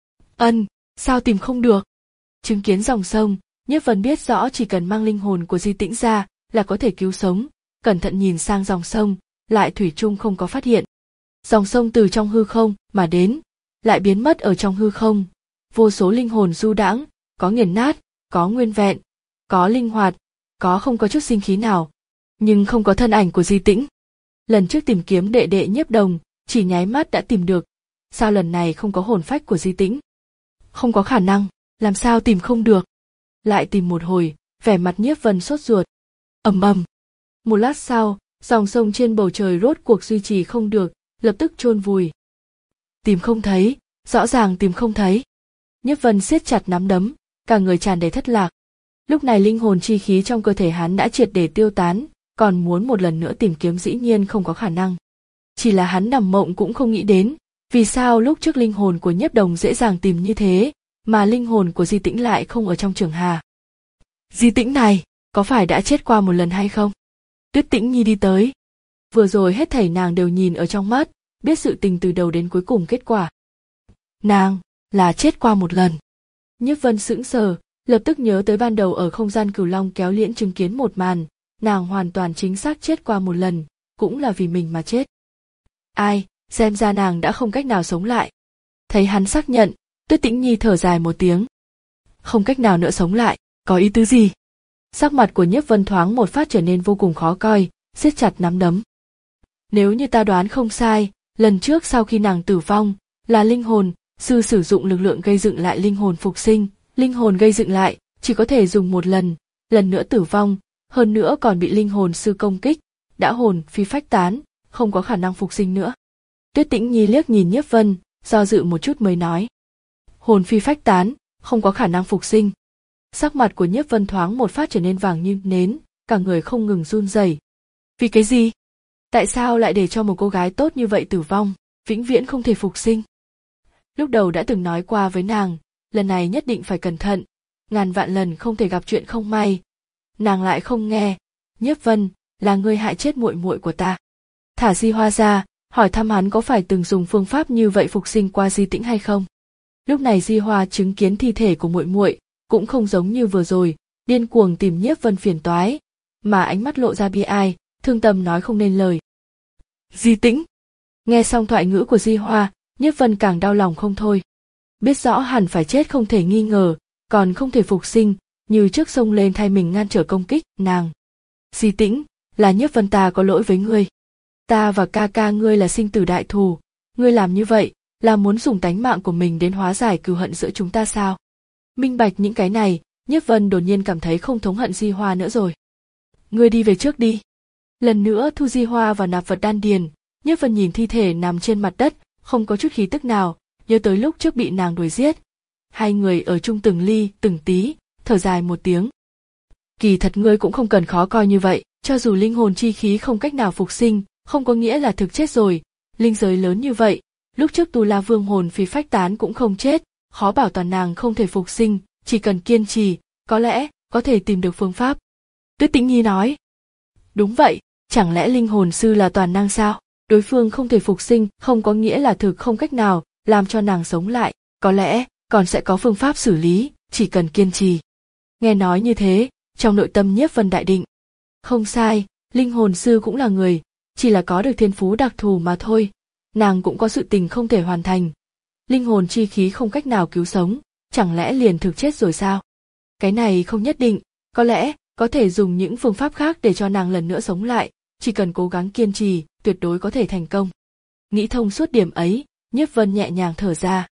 Ân, sao tìm không được? Chứng kiến dòng sông, Nhiếp Vân biết rõ chỉ cần mang linh hồn của Di Tĩnh ra là có thể cứu sống, cẩn thận nhìn sang dòng sông, lại thủy chung không có phát hiện. Dòng sông từ trong hư không mà đến, lại biến mất ở trong hư không. Vô số linh hồn du đãng, có nghiền nát, có nguyên vẹn, có linh hoạt, có không có chút sinh khí nào, nhưng không có thân ảnh của Di Tĩnh. Lần trước tìm kiếm đệ đệ Nhiếp Đồng, chỉ nháy mắt đã tìm được, sao lần này không có hồn phách của Di Tĩnh? Không có khả năng, làm sao tìm không được? Lại tìm một hồi, vẻ mặt Nhiếp Vân sốt ruột. Ầm ầm. Một lát sau, dòng sông trên bầu trời rốt cuộc duy trì không được, lập tức chôn vùi. Tìm không thấy, rõ ràng tìm không thấy. Nhiếp Vân siết chặt nắm đấm, cả người tràn đầy thất lạc. Lúc này linh hồn chi khí trong cơ thể hắn đã triệt để tiêu tán, còn muốn một lần nữa tìm kiếm dĩ nhiên không có khả năng. Chỉ là hắn nằm mộng cũng không nghĩ đến, vì sao lúc trước linh hồn của Nhiếp Đồng dễ dàng tìm như thế, mà linh hồn của Di Tĩnh lại không ở trong Trường Hà. Di Tĩnh này, có phải đã chết qua một lần hay không? Tuyết Tĩnh Nhi đi tới. Vừa rồi hết thảy nàng đều nhìn ở trong mắt, biết sự tình từ đầu đến cuối cùng kết quả. Nàng, là chết qua một lần. Nhiếp Vân sững sờ, lập tức nhớ tới ban đầu ở không gian Cửu Long kéo liễn chứng kiến một màn, nàng hoàn toàn chính xác chết qua một lần, cũng là vì mình mà chết. Ai, xem ra nàng đã không cách nào sống lại. Thấy hắn xác nhận, Tuyết Tĩnh Nhi thở dài một tiếng. Không cách nào nữa sống lại, có ý tứ gì? Sắc mặt của Nhiếp Vân thoáng một phát trở nên vô cùng khó coi, siết chặt nắm đấm. Nếu như ta đoán không sai, lần trước sau khi nàng tử vong, là linh hồn sư sử dụng lực lượng gây dựng lại linh hồn phục sinh, linh hồn gây dựng lại chỉ có thể dùng một lần, lần nữa tử vong, hơn nữa còn bị linh hồn sư công kích, đã hồn phi phách tán, không có khả năng phục sinh nữa. Tuyết Tĩnh Nhi liếc nhìn Nhiếp Vân, do dự một chút mới nói. Hồn phi phách tán, không có khả năng phục sinh. Sắc mặt của Nhiếp Vân thoáng một phát trở nên vàng như nến, cả người không ngừng run rẩy. Vì cái gì? Tại sao lại để cho một cô gái tốt như vậy tử vong, vĩnh viễn không thể phục sinh? Lúc đầu đã từng nói qua với nàng, lần này nhất định phải cẩn thận, ngàn vạn lần không thể gặp chuyện không may. Nàng lại không nghe. Nhiếp Vân, là ngươi hại chết muội muội của ta. Thả Di Hoa ra, hỏi thăm hắn có phải từng dùng phương pháp như vậy phục sinh qua Di Tĩnh hay không. Lúc này Di Hoa chứng kiến thi thể của muội muội, cũng không giống như vừa rồi, điên cuồng tìm Nhiếp Vân phiền toái, mà ánh mắt lộ ra bi ai, thương tâm nói không nên lời. Di Tĩnh. Nghe xong thoại ngữ của Di Hoa, Nhiếp Vân càng đau lòng không thôi. Biết rõ hẳn phải chết không thể nghi ngờ, còn không thể phục sinh, như trước xông lên thay mình ngăn trở công kích nàng. Di Tĩnh, là Nhiếp Vân ta có lỗi với ngươi. Ta và ca ca ngươi là sinh tử đại thù, ngươi làm như vậy là muốn dùng tánh mạng của mình đến hóa giải cừu hận giữa chúng ta sao? Minh bạch những cái này, Nhiếp Vân đột nhiên cảm thấy không thống hận Di Hoa nữa rồi. Ngươi đi về trước đi. Lần nữa thu Di Hoa vào nạp vật đan điền, Nhiếp Vân nhìn thi thể nằm trên mặt đất, không có chút khí tức nào, nhớ tới lúc trước bị nàng đuổi giết. Hai người ở chung từng ly, từng tí, thở dài một tiếng. Kỳ thật ngươi cũng không cần khó coi như vậy, cho dù linh hồn chi khí không cách nào phục sinh, không có nghĩa là thực chết rồi, linh giới lớn như vậy, lúc trước Tu La Vương hồn phi phách tán cũng không chết, khó bảo toàn nàng không thể phục sinh, chỉ cần kiên trì, có lẽ có thể tìm được phương pháp. Tuyết Tĩnh Nhi nói. Đúng vậy, chẳng lẽ linh hồn sư là toàn năng sao? Đối phương không thể phục sinh không có nghĩa là thực không cách nào làm cho nàng sống lại, có lẽ còn sẽ có phương pháp xử lý, chỉ cần kiên trì. Nghe nói như thế, trong nội tâm Nhiếp Vân đại định. Không sai, linh hồn sư cũng là người, chỉ là có được thiên phú đặc thù mà thôi, nàng cũng có sự tình không thể hoàn thành. Linh hồn chi khí không cách nào cứu sống, chẳng lẽ liền thực chết rồi sao? Cái này không nhất định, có lẽ có thể dùng những phương pháp khác để cho nàng lần nữa sống lại, chỉ cần cố gắng kiên trì, tuyệt đối có thể thành công. Nghĩ thông suốt điểm ấy, Nhiếp Vân nhẹ nhàng thở ra.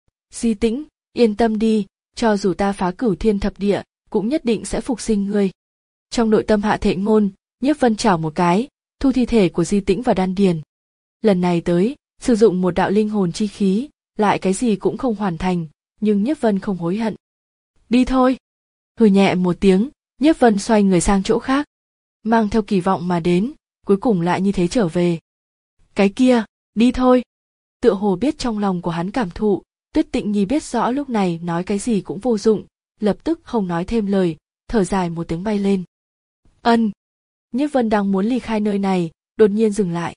Di Tĩnh, yên tâm đi, cho dù ta phá cửu thiên thập địa, cũng nhất định sẽ phục sinh ngươi. Trong nội tâm hạ thệ ngôn, Nhiếp Vân chảo một cái, thu thi thể của Di Tĩnh vào đan điền. Lần này tới, sử dụng một đạo linh hồn chi khí, lại cái gì cũng không hoàn thành, nhưng Nhiếp Vân không hối hận. Đi thôi. Hừ nhẹ một tiếng, Nhiếp Vân xoay người sang chỗ khác. Mang theo kỳ vọng mà đến, cuối cùng lại như thế trở về. Cái kia, đi thôi. Tựa hồ biết trong lòng của hắn cảm thụ, Tuyết Tĩnh Nhi biết rõ lúc này nói cái gì cũng vô dụng, lập tức không nói thêm lời, thở dài một tiếng bay lên. Ân. Nhiếp Vân đang muốn ly khai nơi này, đột nhiên dừng lại.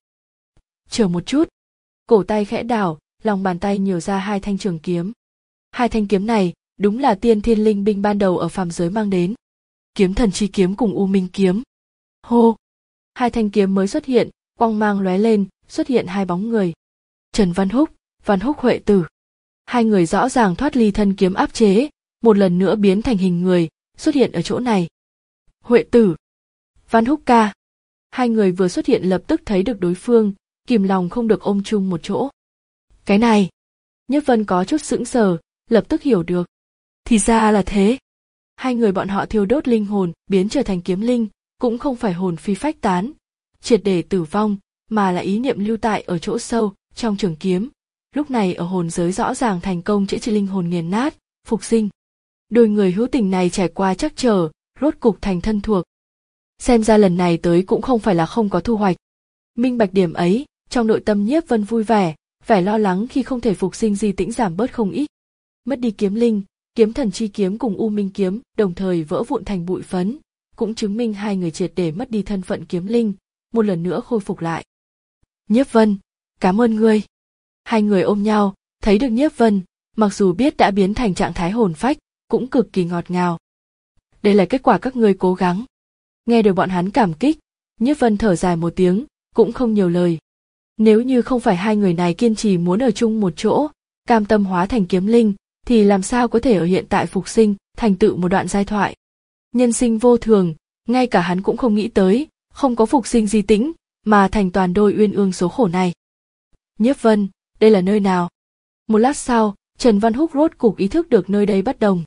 Chờ một chút. Cổ tay khẽ đảo, lòng bàn tay nhiều ra hai thanh trường kiếm. Hai thanh kiếm này, đúng là tiên thiên linh binh ban đầu ở phàm giới mang đến. Kiếm thần chi kiếm cùng U Minh kiếm. Hô! Hai thanh kiếm mới xuất hiện, quang mang lóe lên, xuất hiện hai bóng người. Trần Văn Húc, Văn Húc Huệ Tử. Hai người rõ ràng thoát ly thân kiếm áp chế, một lần nữa biến thành hình người, xuất hiện ở chỗ này. Huệ Tử, Văn Húc ca. Hai người vừa xuất hiện lập tức thấy được đối phương, kìm lòng không được ôm chung một chỗ. Cái này, Nhiếp Vân có chút sững sờ, lập tức hiểu được. Thì ra là thế. Hai người bọn họ thiêu đốt linh hồn, biến trở thành kiếm linh, cũng không phải hồn phi phách tán, triệt để tử vong, mà là ý niệm lưu tại ở chỗ sâu, trong trường kiếm. Lúc này ở hồn giới rõ ràng thành công chữa trị linh hồn nghiền nát, phục sinh. Đôi người hữu tình này trải qua trắc trở, rốt cục thành thân thuộc. Xem ra lần này tới cũng không phải là không có thu hoạch. Minh bạch điểm ấy, trong nội tâm Nhiếp Vân vui vẻ, vẻ lo lắng khi không thể phục sinh Di Tĩnh giảm bớt không ít. Mất đi kiếm linh, kiếm thần chi kiếm cùng U Minh kiếm đồng thời vỡ vụn thành bụi phấn, cũng chứng minh hai người triệt để mất đi thân phận kiếm linh, một lần nữa khôi phục lại. Nhiếp Vân, cảm ơn ngươi. Hai người ôm nhau, thấy được Nhiếp Vân, mặc dù biết đã biến thành trạng thái hồn phách, cũng cực kỳ ngọt ngào. Đây là kết quả các ngươi cố gắng. Nghe được bọn hắn cảm kích, Nhiếp Vân thở dài một tiếng, cũng không nhiều lời. Nếu như không phải hai người này kiên trì muốn ở chung một chỗ, cam tâm hóa thành kiếm linh, thì làm sao có thể ở hiện tại phục sinh, thành tựu một đoạn giai thoại. Nhân sinh vô thường, ngay cả hắn cũng không nghĩ tới, không có phục sinh Di Tĩnh, mà thành toàn đôi uyên ương số khổ này. Nhiếp Vân, đây là nơi nào? Một lát sau, Trần Văn Húc rốt cục ý thức được nơi đây bất đồng.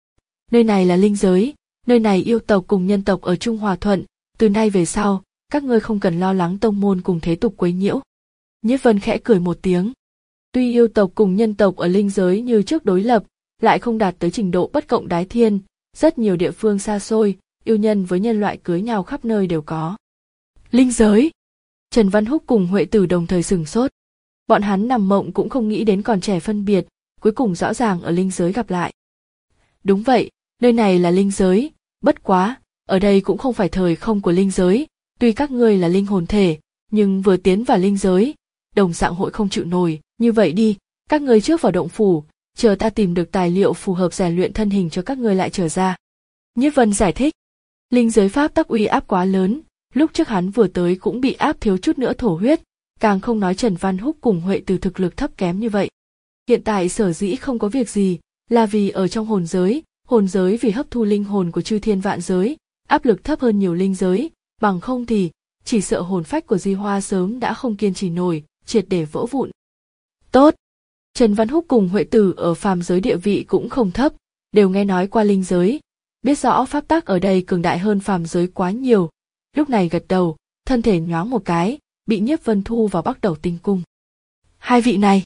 Nơi này là linh giới, nơi này yêu tộc cùng nhân tộc ở chung hòa thuận, từ nay về sau, các ngươi không cần lo lắng tông môn cùng thế tục quấy nhiễu. Nhiếp Vân khẽ cười một tiếng. Tuy yêu tộc cùng nhân tộc ở linh giới như trước đối lập, lại không đạt tới trình độ bất cộng đái thiên, rất nhiều địa phương xa xôi, yêu nhân với nhân loại cưới nhau khắp nơi đều có. Linh giới! Trần Văn Húc cùng Huệ Tử đồng thời sửng sốt. Bọn hắn nằm mộng cũng không nghĩ đến còn trẻ phân biệt, cuối cùng rõ ràng ở linh giới gặp lại. Đúng vậy, nơi này là linh giới, bất quá, ở đây cũng không phải thời không của linh giới, tuy các ngươi là linh hồn thể, nhưng vừa tiến vào linh giới, đồng dạng hội không chịu nổi, như vậy đi, các ngươi trước vào động phủ, chờ ta tìm được tài liệu phù hợp rèn luyện thân hình cho các ngươi lại trở ra. Nhiếp Vân giải thích, linh giới pháp tắc uy áp quá lớn, lúc trước hắn vừa tới cũng bị áp thiếu chút nữa thổ huyết, càng không nói Trần Văn Húc cùng Huệ Từ thực lực thấp kém như vậy. Hiện tại sở dĩ không có việc gì, là vì ở trong hồn giới, hồn giới vì hấp thu linh hồn của chư thiên vạn giới, áp lực thấp hơn nhiều linh giới, bằng không thì, chỉ sợ hồn phách của Di Hoa sớm đã không kiên trì nổi, triệt để vỡ vụn. Tốt! Trần Văn Húc cùng Huệ Tử ở phàm giới địa vị cũng không thấp, đều nghe nói qua linh giới, biết rõ pháp tắc ở đây cường đại hơn phàm giới quá nhiều, lúc này gật đầu, thân thể nhoáng một cái, bị Nhiếp Vân thu vào Bắc Đầu Tinh Cung. Hai vị này!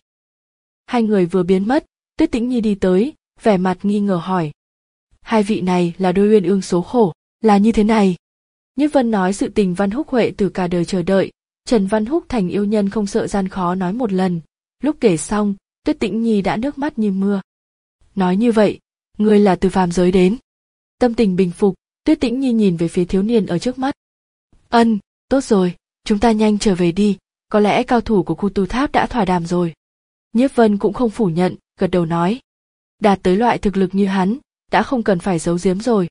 Hai người vừa biến mất, Tuyết Tĩnh Nhi đi tới, vẻ mặt nghi ngờ hỏi. Hai vị này là đôi uyên ương số khổ, là như thế này. Nhiếp Vân nói sự tình Văn Húc Huệ Tử cả đời chờ đợi, Trần Văn Húc thành yêu nhân không sợ gian khó nói một lần, lúc kể xong, Tuyết Tĩnh Nhi đã nước mắt như mưa. Nói như vậy, ngươi là từ phàm giới đến. Tâm tình bình phục, Tuyết Tĩnh Nhi nhìn về phía thiếu niên ở trước mắt. Ân, tốt rồi, chúng ta nhanh trở về đi, có lẽ cao thủ của khu tu tháp đã thỏa đàm rồi. Nhiếp Vân cũng không phủ nhận, gật đầu nói. Đạt tới loại thực lực như hắn, đã không cần phải giấu giếm rồi.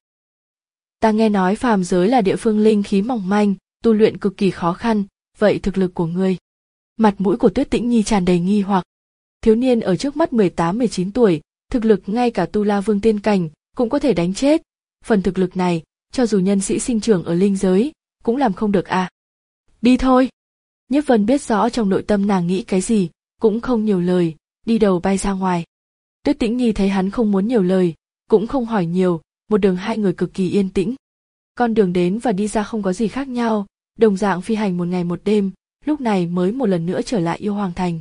Ta nghe nói phàm giới là địa phương linh khí mỏng manh, tu luyện cực kỳ khó khăn, vậy thực lực của ngươi? Mặt mũi của Tuyết Tĩnh Nhi tràn đầy nghi hoặc. Thiếu niên ở trước mắt mười tám mười chín tuổi, thực lực ngay cả tu la vương tiên cảnh, cũng có thể đánh chết. Phần thực lực này, cho dù nhân sĩ sinh trưởng ở linh giới, cũng làm không được à. Đi thôi! Nhiếp Vân biết rõ trong nội tâm nàng nghĩ cái gì, cũng không nhiều lời, đi đầu bay ra ngoài. Tuyết Tĩnh Nhi thấy hắn không muốn nhiều lời, cũng không hỏi nhiều, một đường hai người cực kỳ yên tĩnh. Con đường đến và đi ra không có gì khác nhau, đồng dạng phi hành một ngày một đêm, lúc này mới một lần nữa trở lại Yêu Hoàng Thành.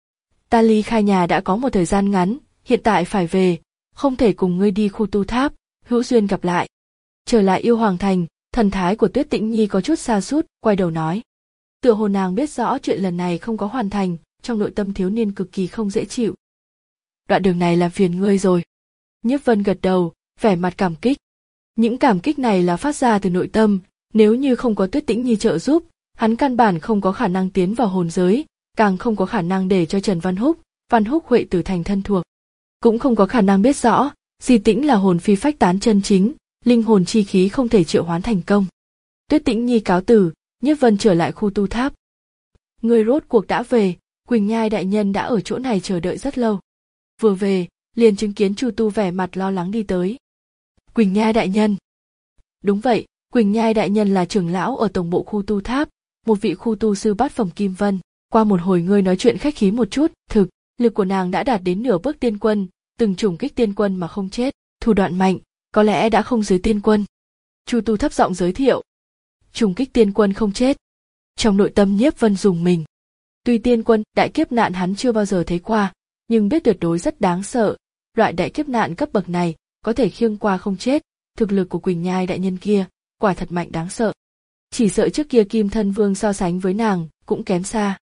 Ta ly khai nhà đã có một thời gian ngắn, hiện tại phải về, không thể cùng ngươi đi khu tu tháp, hữu duyên gặp lại. Trở lại Yêu Hoàng Thành, thần thái của Tuyết Tĩnh Nhi có chút sa sút, quay đầu nói. Tựa hồ nàng biết rõ chuyện lần này không có hoàn thành, trong nội tâm thiếu niên cực kỳ không dễ chịu. Đoạn đường này làm phiền ngươi rồi. Nhiếp Vân gật đầu, vẻ mặt cảm kích. Những cảm kích này là phát ra từ nội tâm, nếu như không có Tuyết Tĩnh Nhi trợ giúp, hắn căn bản không có khả năng tiến vào hồn giới, càng không có khả năng để cho Trần Văn Húc, Văn Húc Huệ Tử thành thân thuộc. Cũng không có khả năng biết rõ, Di Tĩnh là hồn phi phách tán chân chính, linh hồn chi khí không thể triệu hoán thành công. Tuyết Tĩnh Nhi cáo từ, Nhiếp Vân trở lại khu tu tháp. Người rốt cuộc đã về, Quỳnh Nhai đại nhân đã ở chỗ này chờ đợi rất lâu. Vừa về, liền chứng kiến Chu Tu vẻ mặt lo lắng đi tới. Quỳnh Nhai đại nhân. Đúng vậy, Quỳnh Nhai đại nhân là trưởng lão ở tổng bộ khu tu tháp, một vị khu tu sư bát phẩm kim vân. Qua một hồi ngươi nói chuyện khách khí một chút, thực, lực của nàng đã đạt đến nửa bước tiên quân, từng trùng kích tiên quân mà không chết, thủ đoạn mạnh, có lẽ đã không dưới tiên quân. Chu Tu thấp giọng giới thiệu. Trùng kích tiên quân không chết. Trong nội tâm Nhiếp Vân rùng mình. Tuy tiên quân, đại kiếp nạn hắn chưa bao giờ thấy qua, nhưng biết tuyệt đối rất đáng sợ. Loại đại kiếp nạn cấp bậc này, có thể khiêng qua không chết, thực lực của Quỳnh Nhai đại nhân kia, quả thật mạnh đáng sợ. Chỉ sợ trước kia Kim Thân Vương so sánh với nàng, cũng kém xa.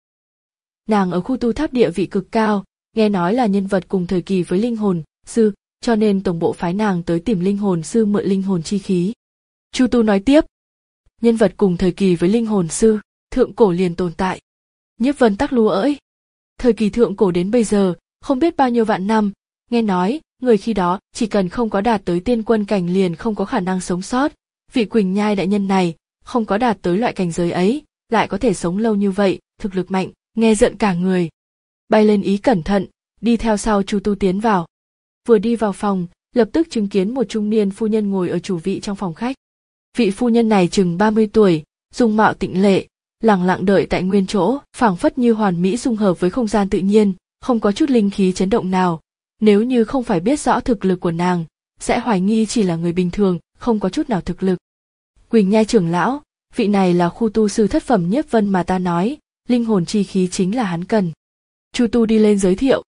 Nàng ở khu tu tháp địa vị cực cao, nghe nói là nhân vật cùng thời kỳ với linh hồn sư, cho nên tổng bộ phái nàng tới tìm linh hồn sư mượn linh hồn chi khí. Chu Tu nói tiếp. Nhân vật cùng thời kỳ với linh hồn sư, thượng cổ liền tồn tại. Nhiếp Vân tắc lúa ơi. Thời kỳ thượng cổ đến bây giờ, không biết bao nhiêu vạn năm, nghe nói, người khi đó chỉ cần không có đạt tới tiên quân cảnh liền không có khả năng sống sót. Vị Quỳnh Nhai đại nhân này, không có đạt tới loại cảnh giới ấy, lại có thể sống lâu như vậy, thực lực mạnh, nghe giận cả người. Bay lên ý cẩn thận, đi theo sau Chu Tu tiến vào. Vừa đi vào phòng, lập tức chứng kiến một trung niên phu nhân ngồi ở chủ vị trong phòng khách. Vị phu nhân này chừng ba mươi tuổi, dung mạo tịnh lệ, lẳng lặng đợi tại nguyên chỗ, phảng phất như hoàn mỹ dung hợp với không gian tự nhiên, không có chút linh khí chấn động nào. Nếu như không phải biết rõ thực lực của nàng, sẽ hoài nghi chỉ là người bình thường, không có chút nào thực lực. Quỳnh Nhai trưởng lão, vị này là khu tu sư thất phẩm Nhiếp Vân mà ta nói, linh hồn chi khí chính là hắn cần. Chu Tu đi lên giới thiệu.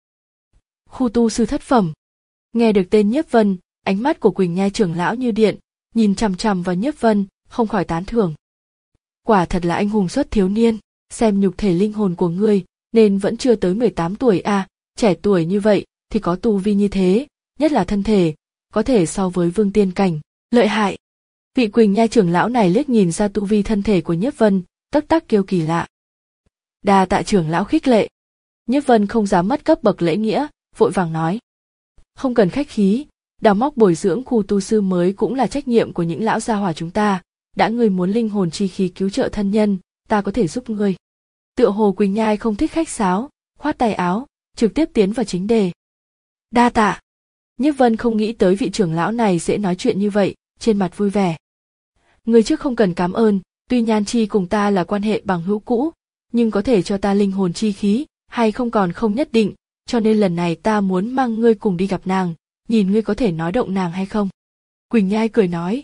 Khu tu sư thất phẩm. Nghe được tên Nhiếp Vân, ánh mắt của Quỳnh Nhai trưởng lão như điện, nhìn chằm chằm vào Nhiếp Vân, không khỏi tán thưởng. Quả thật là anh hùng xuất thiếu niên, xem nhục thể linh hồn của ngươi, nên vẫn chưa tới mười tám tuổi à, trẻ tuổi như vậy thì có tu vi như thế, nhất là thân thể, có thể so với vương tiên cảnh, lợi hại. Vị Quỳnh Nhai trưởng lão này liếc nhìn ra tu vi thân thể của Nhiếp Vân, tắc tắc kêu kỳ lạ. Đa tạ trưởng lão khích lệ. Nhiếp Vân không dám mất cấp bậc lễ nghĩa, vội vàng nói. Không cần khách khí, đào móc bồi dưỡng khu tu sư mới cũng là trách nhiệm của những lão gia hỏa chúng ta. Đã ngươi muốn linh hồn chi khí cứu trợ thân nhân, ta có thể giúp ngươi. Tựa hồ Quỳnh Nhai không thích khách sáo, khoát tay áo, trực tiếp tiến vào chính đề. Đa tạ. Nhiếp Vân không nghĩ tới vị trưởng lão này dễ nói chuyện như vậy, trên mặt vui vẻ. Ngươi trước không cần cảm ơn, tuy Nhan Chi cùng ta là quan hệ bằng hữu cũ, nhưng có thể cho ta linh hồn chi khí, hay không còn không nhất định, cho nên lần này ta muốn mang ngươi cùng đi gặp nàng, nhìn ngươi có thể nói động nàng hay không. Quỳnh Nhai cười nói.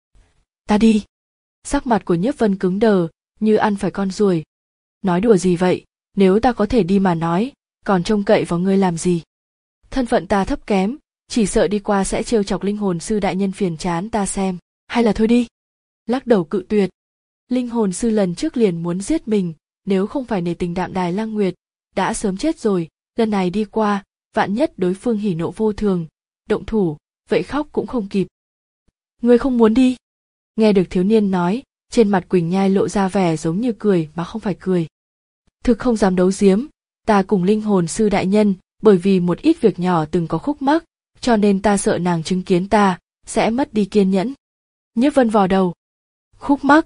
Ta đi. Sắc mặt của Nhiếp Vân cứng đờ, như ăn phải con ruồi. Nói đùa gì vậy, nếu ta có thể đi mà nói, còn trông cậy vào ngươi làm gì. Thân phận ta thấp kém, chỉ sợ đi qua sẽ trêu chọc linh hồn sư đại nhân phiền chán ta xem, hay là thôi đi. Lắc đầu cự tuyệt. Linh hồn sư lần trước liền muốn giết mình, nếu không phải nể tình Đạm Đài Lăng Nguyệt, đã sớm chết rồi, lần này đi qua, vạn nhất đối phương hỉ nộ vô thường, động thủ, vậy khóc cũng không kịp. Ngươi không muốn đi? Nghe được thiếu niên nói, trên mặt Quỳnh Nhai lộ ra vẻ giống như cười mà không phải cười. Thực không dám đấu giếm, ta cùng linh hồn sư đại nhân, bởi vì một ít việc nhỏ từng có khúc mắc, cho nên ta sợ nàng chứng kiến ta, sẽ mất đi kiên nhẫn. Nhiếp Vân vò đầu. Khúc mắc?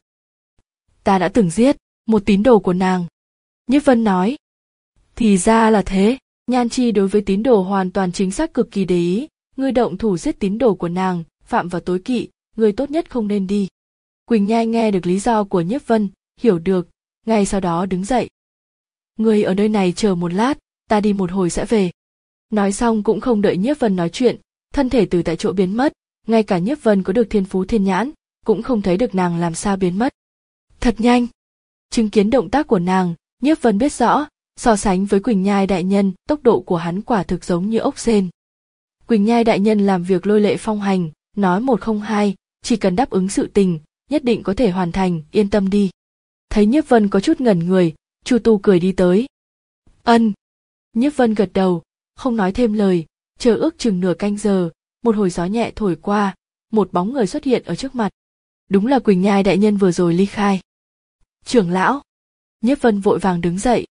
Ta đã từng giết một tín đồ của nàng. Nhiếp Vân nói. Thì ra là thế, Nhan Chi đối với tín đồ hoàn toàn chính xác cực kỳ để ý, ngươi động thủ giết tín đồ của nàng, phạm vào tối kỵ, ngươi tốt nhất không nên đi. Quỳnh Nhai nghe được lý do của Nhiếp Vân, hiểu được, ngay sau đó đứng dậy. Ngươi ở nơi này chờ một lát, ta đi một hồi sẽ về. Nói xong cũng không đợi Nhiếp Vân nói chuyện, thân thể từ tại chỗ biến mất, ngay cả Nhiếp Vân có được thiên phú thiên nhãn, cũng không thấy được nàng làm sao biến mất. Thật nhanh. Chứng kiến động tác của nàng, Nhiếp Vân biết rõ, so sánh với Quỳnh Nhai đại nhân, tốc độ của hắn quả thực giống như ốc sên. Quỳnh Nhai đại nhân làm việc lôi lệ phong hành, nói một không hai, chỉ cần đáp ứng sự tình, nhất định có thể hoàn thành, yên tâm đi. Thấy Nhiếp Vân có chút ngẩn người, Chu Tu cười đi tới. Ân. Nhiếp Vân gật đầu, không nói thêm lời, chờ ước chừng nửa canh giờ, một hồi gió nhẹ thổi qua, một bóng người xuất hiện ở trước mặt. Đúng là Quỳnh Nhai đại nhân vừa rồi ly khai. Trưởng lão. Nhiếp Vân vội vàng đứng dậy.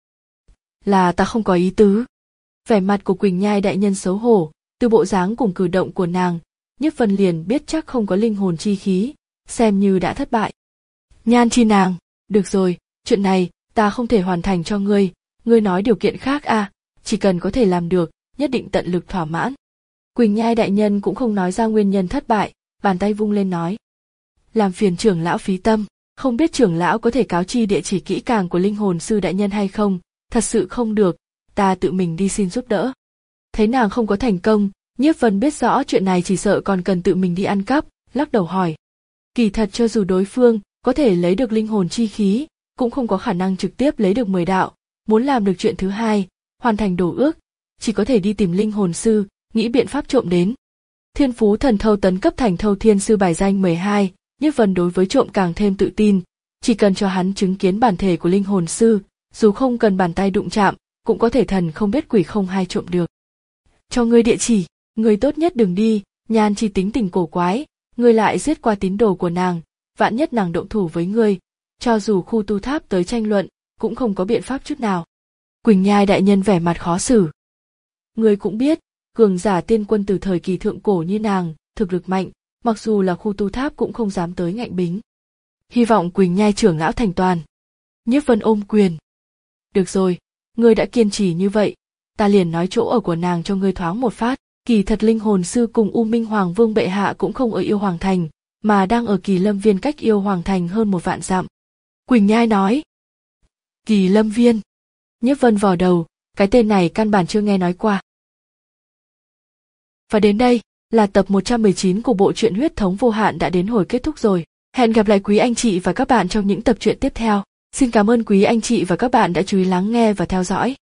Là ta không có ý tứ. Vẻ mặt của Quỳnh Nhai đại nhân xấu hổ, từ bộ dáng cùng cử động của nàng, Nhiếp Vân liền biết chắc không có linh hồn chi khí, xem như đã thất bại. Nhan Chi nàng, được rồi, chuyện này ta không thể hoàn thành cho ngươi, ngươi nói điều kiện khác à, chỉ cần có thể làm được, nhất định tận lực thỏa mãn. Quỳnh Nhai đại nhân cũng không nói ra nguyên nhân thất bại, bàn tay vung lên nói. làm phiền trưởng lão phí tâm, không biết trưởng lão có thể cáo chi địa chỉ kỹ càng của linh hồn sư đại nhân hay không, thật sự không được, ta tự mình đi xin giúp đỡ. Thấy nàng không có thành công, Nhiếp Vân biết rõ chuyện này chỉ sợ còn cần tự mình đi ăn cắp, lắc đầu hỏi. Kỳ thật cho dù đối phương có thể lấy được linh hồn chi khí, cũng không có khả năng trực tiếp lấy được mười đạo, muốn làm được chuyện thứ hai, hoàn thành đồ ước, chỉ có thể đi tìm linh hồn sư, nghĩ biện pháp trộm đến. Thiên phú thần thâu tấn cấp thành thâu thiên sư bài danh mười hai, Nhiếp Vân đối với trộm càng thêm tự tin, chỉ cần cho hắn chứng kiến bản thể của linh hồn sư, dù không cần bàn tay đụng chạm, cũng có thể thần không biết quỷ không hay trộm được. Cho ngươi địa chỉ, ngươi tốt nhất đừng đi, Nhan Chi tính tình cổ quái, ngươi lại giết qua tín đồ của nàng, vạn nhất nàng động thủ với ngươi, cho dù khu tu tháp tới tranh luận, cũng không có biện pháp chút nào. Quỳnh Nhai đại nhân vẻ mặt khó xử. Ngươi cũng biết, cường giả tiên quân từ thời kỳ thượng cổ như nàng, thực lực mạnh, mặc dù là khu tu tháp cũng không dám tới ngạnh bính. Hy vọng Quỳnh Nhai trưởng lão thành toàn. Nhiếp Vân ôm quyền. Được rồi, ngươi đã kiên trì như vậy, ta liền nói chỗ ở của nàng cho ngươi thoáng một phát. Kỳ thật linh hồn sư cùng U Minh Hoàng Vương bệ hạ cũng không ở Yêu Hoàng Thành, mà đang ở Kỳ Lâm Viên cách Yêu Hoàng Thành hơn một vạn dặm. Quỳnh Nhai nói. Kỳ Lâm Viên. Nhiếp Vân vò đầu, cái tên này căn bản chưa nghe nói qua. Và đến đây là tập một trăm mười chín của bộ truyện Huyết Thống Vô Hạn đã đến hồi kết thúc rồi. Hẹn gặp lại quý anh chị và các bạn trong những tập truyện tiếp theo. Xin cảm ơn quý anh chị và các bạn đã chú ý lắng nghe và theo dõi.